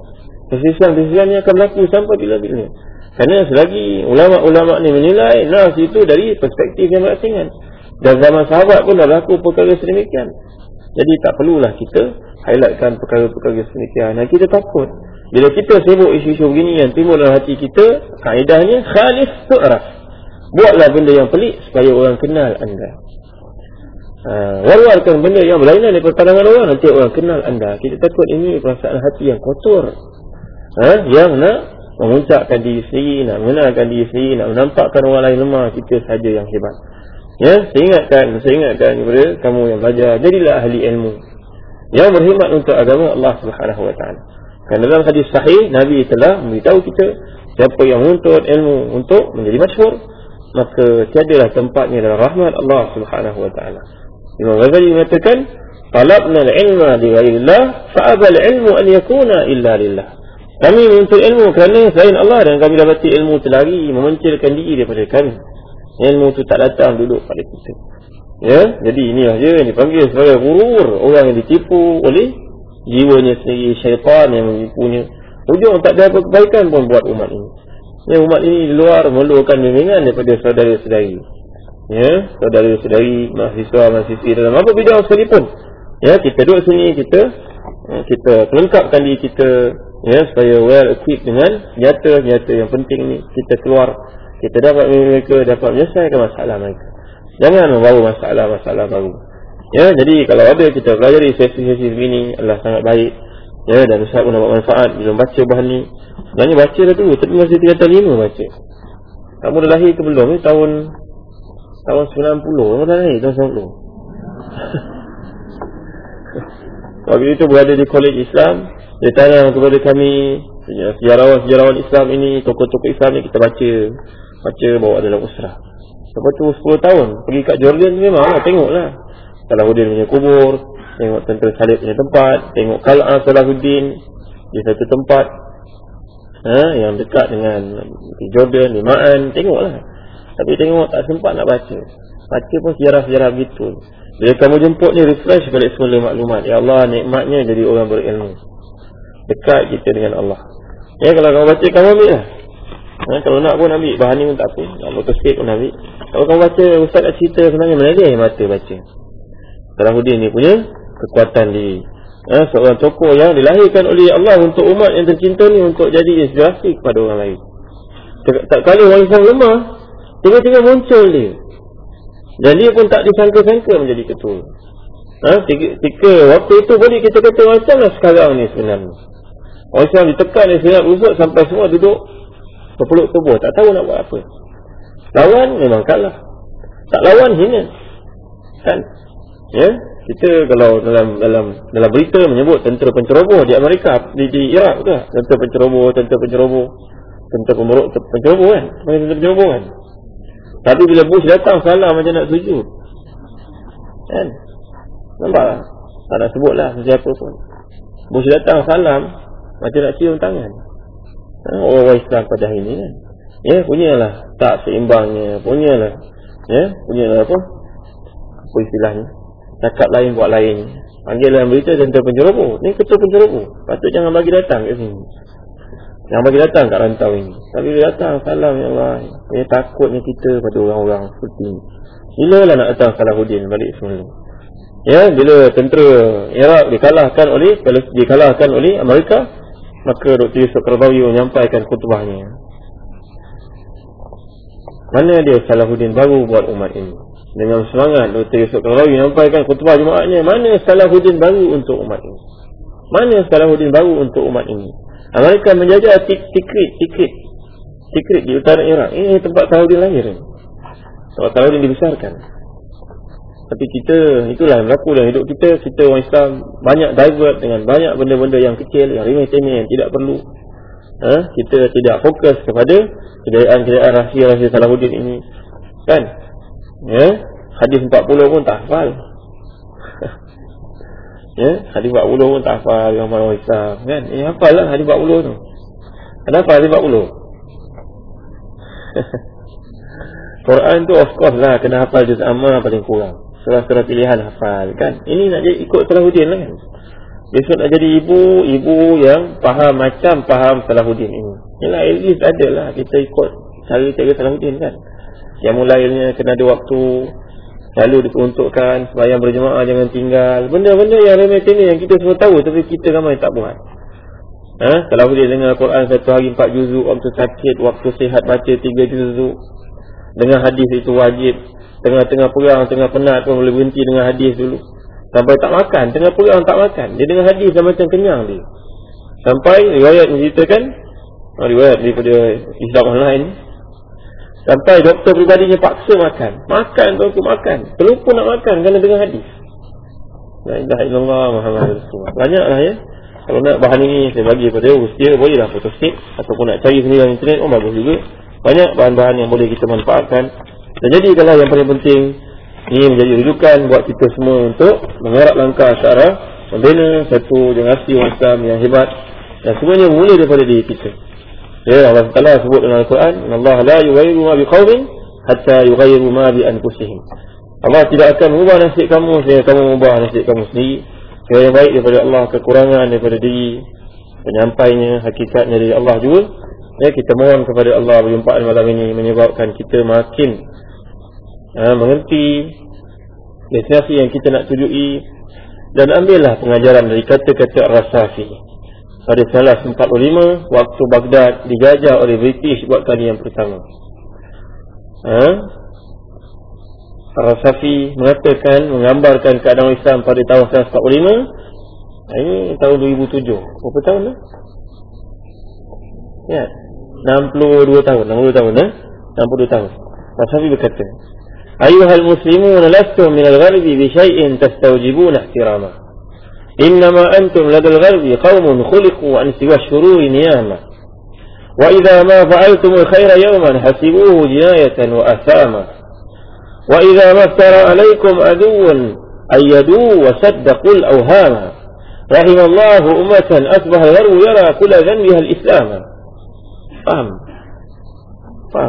Perselisihan-perselisihan ni akan berlaku sampai bila-bila. Kerana selagi ulama-ulama ni menilai nas itu dari perspektif yang berasingan. Dan zaman sahabat pun dah berlaku perkara sedemikian. Jadi tak perlulah kita highlightkan perkara-perkara sedemikian. Dan kita takut bila kita sibuk isu-isu begini yang timbul dalam hati kita, kaedahnya khalif tu'raf. Buatlah benda yang pelik supaya orang kenal anda. Ha, war-warkan benda yang berlainan daripada pandangan orang, nanti orang kenal anda. Kita takut ini perasaan hati yang kotor, ha, yang nak memuncakkan diri sendiri, nak mengenalkan diri sendiri, nak menampakkan orang lain lemah, kita saja yang hebat. Ya, saya ingatkan, saya ingatkan kepada kamu yang belajar, jadilah ahli ilmu yang berkhidmat untuk agama Allah Subhanahu wa taala. Kerana dalam hadis sahih Nabi telah memberitahu kita, siapa yang menuntut ilmu untuk menjadi masyhur, maka tiadalah tempatnya dalam rahmat Allah Subhanahu wa taala. Imam Ghazali mengatakan, talabna al-ilma li ghairillah fa abal ilmu an yakuna illa lillah. Kami menuntut ilmu kerana selain Allah, dan kami dapati ilmu terlari memencilkan diri daripada kami. Ilmu itu tak datang duduk pada kita. Ya, jadi inilah dia yang dipanggil sebagai ghurur, orang yang ditipu oleh jiwanya sendiri, syaitan yang menipunya. Ujung tak ada apa kebaikan pun buat umat ini. Ya, umat ini di luar memerlukan bimbingan daripada saudara-saudari. Ya, saudara-saudari, mahasiswa-mahasiswi dalam apa bidang sekalipun. Ya, kita duduk sini, kita kita pelengkapkan diri kita, ya, supaya well equipped dengan senjata-senjata yang penting ni. Kita keluar, kita dapat mereka dapat menyelesaikan masalah mereka. Jangan membawa masalah-masalah baru. Ya, jadi kalau ada kita pelajari sesi-sesi begini adalah sangat baik. Ya, dan Ustaz pun dapat manfaat bila baca bahan ni. Sebenarnya baca dah dulu, tapi masih tiga atau lima baca. Kamu dah lahir ke belum ni? Tahun tahun sembilan puluh. Kamu dah lahir tahun sembilan puluh. Waktu itu berada di Kolej Islam, dia tanya kepada kami, sejarawan-sejarawan Islam ini, tokoh-tokoh Islam ni kita baca. Baca bawa dalam usrah. Lepas tu sepuluh tahun pergi kat Jordan, memanglah tengoklah Salahuddin punya kubur, tengok tentera Salib punya tempat, tengok Qal'ah Salahuddin di satu tempat, ha, yang dekat dengan di Jordan, di Ma'an, tengoklah. Tapi tengok tak sempat nak baca. Baca pun sejarah-sejarah begitu. Bila kamu jemput ni, refresh balik semula maklumat. Ya Allah, nikmatnya jadi orang berilmu, dekat kita dengan Allah. Ya, kalau kamu baca, kamu ambil lah. Ha, kalau nak pun ambil, bahan ni pun tak apa, nak motosiklet pun ambil. Kalau kamu baca, ustaz nak cerita, sebenarnya menelih mata baca. Salahuddin ni punya kekuatan diri, ha, seorang tokoh yang dilahirkan oleh Allah untuk umat yang tercinta ni, untuk jadi inspirasi kepada orang lain. Tak kala orang Islam lemah, tiba-tiba muncul dia, dan dia pun tak disangka-sangka menjadi ketua. Ha, ketika waktu itu boleh kita kata macam lah sekarang ni sebenarnya. Orang Islam ditekan dari senat rusuk sampai semua duduk berpeluk tubuh, tak tahu nak buat apa. Lawan memang kalah, tak lawan hina. Kan? Ya, kita kalau dalam dalam dalam berita menyebut tentera penceroboh di Amerika, di, di Iraq tu, tentera penceroboh, tentera penceroboh, tentera pemberuk, penceroboh kan, tentera penceroboh kan. Tapi bila Bush datang salam macam nak sujud. Kan? Nampak tak? Tak nak sebutlah sesiapa pun. Bush datang salam macam nak cium tangan. Orang Islam pada hari ini kan, ya, punyalah tak seimbangnya, punyalah, ya, punyalah apa apa istilahnya, cakap lain buat lain. Panggil dalam berita tentera penceroboh, ni ketua penceroboh, patut jangan bagi datang kat sini, jangan bagi datang kat rantau ini. Tapi dia datang salam, ya Allah, ya, takutnya kita pada orang-orang seperti ini. Bila lah nak datang Salahuddin balik semula. Ya, bila tentera Iraq dikalahkan oleh dikalahkan oleh Amerika, maka Doktor Yusuf Qaradawi menyampaikan khutbahnya. Mana dia Salahuddin baru buat umat ini? Dengan semangat Doktor Yusuf Qaradawi menyampaikan khutbah Jumaatnya. Mana Salahuddin baru untuk umat ini? Mana Salahuddin baru untuk umat ini? Amerika menjajah secret secret secret di utara Iraq. Ini tempat Salahuddin lahir. Tempat Salahuddin dibesarkan. Tapi kita, itulah yang berlaku dalam hidup kita. Kita orang Islam banyak divert dengan banyak benda-benda yang kecil, yang remeh-temeh, yang tidak perlu. Ha? Kita tidak fokus kepada kejayaan-kejayaan rahsia-rahsia Salahuddin ini. Kan? Ya? Hadis empat puluh pun tak hafal. Ya? Hadis empat puluh pun tak hafal yang orang Islam. Kan? Eh, hafal lah hadis empat puluh tu. Kenapa hadis empat puluh? Quran tu of course lah, kena hafal juz amma paling kurang. Surah-surah pilihan hafal kan. Ini nak jadi ikut Salahuddin lah kan. Besok nak jadi ibu, ibu yang faham macam faham Salahuddin ini. Yalah, at least ada lah kita ikut cara-cara Salahuddin kan. Yang mulainya kena ada waktu, selalu diperuntukkan, sembahyang berjemaah jangan tinggal. Benda-benda yang remeh-temeh yang kita semua tahu tapi kita ramai tak buat. Ha? Salahuddin dengar Quran satu hari empat juzuk, waktu sakit, waktu sihat baca tiga juzuk. Dengar hadis itu wajib. Tengah-tengah perang, tengah penat pun boleh berhenti dengar hadis dulu. Sampai tak makan, tengah perang tak makan. Dia dengar hadis dah macam kenyang dia. Sampai riwayat menceritakan, oh, riwayat daripada Islam online, sampai doktor peribadinya paksa makan. Makan tu aku makan. Terlupa nak makan kerana dengar hadis. La ilaha illallah Muhammadur Rasulullah. Banyaklah ya. Kalau nak bahan ini saya bagi kepada dia, bolehlah photostat ataupun nak cari sendiri dalam internet pun bagus juga. Banyak bahan-bahan yang boleh kita manfaatkan. Dan jadikanlah yang paling penting, ini menjadi rujukan buat kita semua untuk mengarah langkah ke arah membina satu generasi orang Islam yang hebat. Dan semuanya mulai daripada diri kita. Ya, Allah Taala sebut dalam Al-Quran, Allah la yughayyiru ma biqaumin hatta yughayyiru ma bi anfusihim. Allah tidak akan mengubah nasib kamu sehingga kamu mengubah nasib kamu sendiri. Yang, yang baik daripada Allah, kekurangan daripada diri, penyampainya, hakikatnya dari Allah juga. Ya, kita mohon kepada Allah berjumpaan malam ini menyebabkan kita makin ha, mengerti destinasi yang kita nak tujui. Dan ambillah pengajaran dari kata-kata Ar-Rasafi. Pada seribu sembilan ratus empat puluh lima, waktu Baghdad dijajah oleh British buat kali yang pertama. Ha? Ar-Rasafi mengatakan, menggambarkan keadaan Islam pada tahun seribu sembilan ratus empat puluh lima. Ini tahun dua ribu tujuh. Berapa tahun dah? Ya, enam puluh dua tahun. enam puluh dua tahun eh? enam puluh dua tahun. Ar-Rasafi berkata, Ayuhal muslimun lastum minal gharbi bi syai'in tastawjibuna ihtirama. إنما أنتم لدى الغرب قوم خلقوا عن سوى الشرور نياما وإذا ما فعلتم الخير يوما حسبوه جناية وأثاما وإذا ما افترى عليكم عدو أيدوا وصدقوا الأوهام رحم الله أمة أصبح الغرب يرى كل ذنبها الإسلام. Faham? Faham?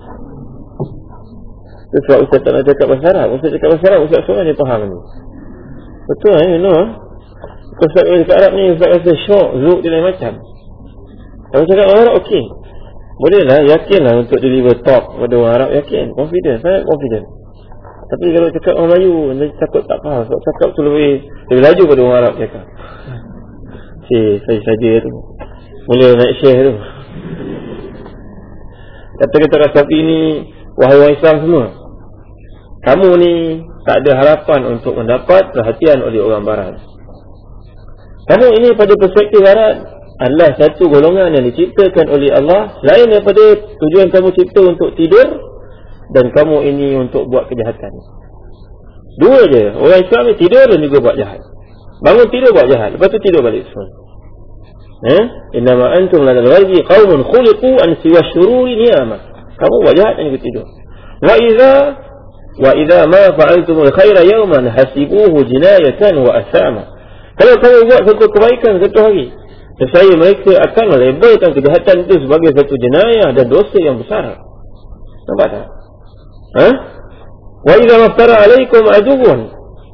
Sebab Ustaz tak nak cakap bahasa Arab. Ustaz cakap bahasa Arab, Ustaz seorang dia faham ni. Betul lah, you know. Ustaz cakap Arab ni, Ustaz rasa syok, zuk dia lain macam. Kalau cakap orang Arab, okey. Boleh lah, yakin lah untuk deliver talk pada orang Arab, yakin. Confident, sangat confident. Tapi kalau cakap orang Melayu, dia takut tak faham. Sebab cakap tu lebih, lebih laju pada orang Arab cakap. Cik, saya saja tu. Mula naik share tu. Kata-kata Rasafi ni, wahai orang Islam semua, kamu ni tak ada harapan untuk mendapat perhatian oleh orang Barat. Kamu ini pada perspektif Barat adalah satu golongan yang diciptakan oleh Allah selain daripada tujuan kamu cipta untuk tidur dan kamu ini untuk buat kejahatan. Dua je. Orang Islam ni tidur dan juga buat jahat. Bangun tidur buat jahat, lepas tu tidur balik semua. Eh? Innama antum ladal gharbi qaumun khuliqu an siwa syururi niyama. Kamu buat jahat dan juga tidur. Wa idza wa idza ma fa'altumul khaira yawman hasibuhu jinayatan wa asama. Kalau kamu buat satu kebaikan satu hari, saya mereka akan melabelkan kejahatan itu sebagai satu jenayah dan dosa yang besar. Nampak tak? Ha? Wa idza maftara alaikum aduwwan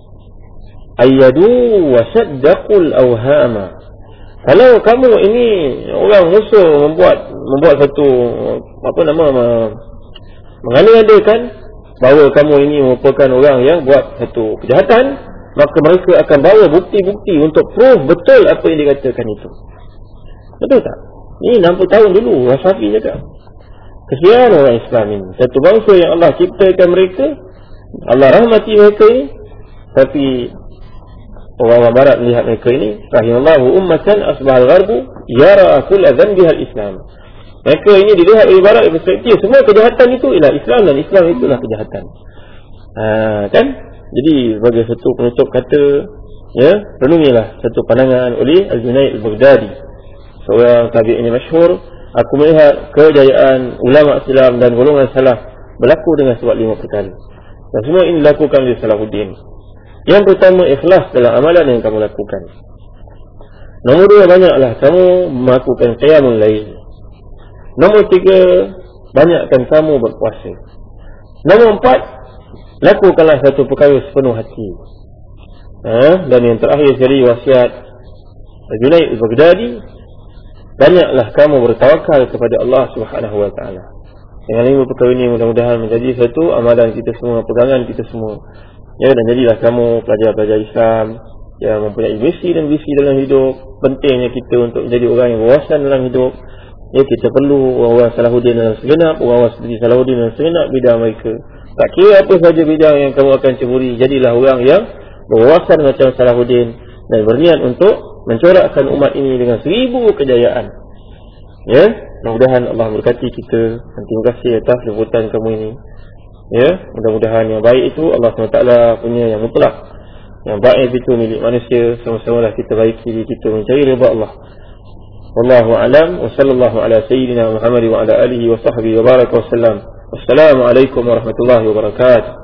ayyadu wa saddaqul awhama. Kalau kamu ini orang musuh membuat membuat satu apa nama mengada-adakan bahawa kamu ini merupakan orang yang buat satu kejahatan, maka mereka akan bawa bukti-bukti untuk proof betul apa yang dikatakan itu. Betul tak? Ini enam puluh tahun dulu Rasafi cakap. Kesian orang Islam ini, satu bangsa yang Allah ciptakan mereka, Allah rahmati mereka ini, tapi orang-orang Barat melihat mereka ini, rahimallahu ummatan asbahal gharbu yara kulla dhanbiha al-Islam. Mereka ini dilihat oleh Barat perspektif semua kejahatan itu ialah Islam dan Islam itulah kejahatan. Ha, kan? Jadi sebagai satu penutup kata, ya, renungilah satu pandangan oleh Al-Junaid Al-Baghdadi, seorang tabi'in yang masyhur. Aku melihat kejayaan ulama Islam dan golongan salaf berlaku dengan sebab lima perkara. Dan semua ini dilakukan oleh Salahuddin. Yang pertama, ikhlas dalam amalan yang kamu lakukan. Nombor dua, banyaklah kamu melakukan qiyamul lail. Nombor tiga, banyakkan kamu berpuasa. Nombor empat, lakukanlah satu perkara sepenuh hati. Ha? Dan yang terakhir sekali, wasiat Junaid al-Baghdadi, banyaklah kamu bertawakal kepada Allah Subhanahu wa taala. Dengan lima perkara ini mudah-mudahan menjadi satu amalan kita semua, pegangan kita semua. Ya, dan jadilah kamu pelajar-pelajar Islam yang mempunyai misi dan visi dalam hidup. Pentingnya kita untuk menjadi orang yang berwawasan dalam hidup. Ya, kita perlu orang-orang Salahuddin dalam segenap, orang-orang seperti Salahuddin dalam segenap bidang mereka. Tak kira apa saja bidang yang kamu akan ceburi, jadilah orang yang berwawasan macam Salahuddin dan berniat untuk mencorakkan umat ini dengan seribu kejayaan. Ya, mudah-mudahan Allah berkati kita. Dan terima kasih atas liputan kamu ini. Ya, mudah-mudahan yang baik itu Allah subhanahu wa taala punya yang mutlak. Yang baik itu milik manusia. Sama-sama lah kita baiki diri kita mencari redha Allah. Wallahu a'lam wa sallallahu ala sayyidina Muhammad wa ala alihi wa sahbihi wa baraka wa sallam. Wassalamualaikum warahmatullahi wabarakatuh.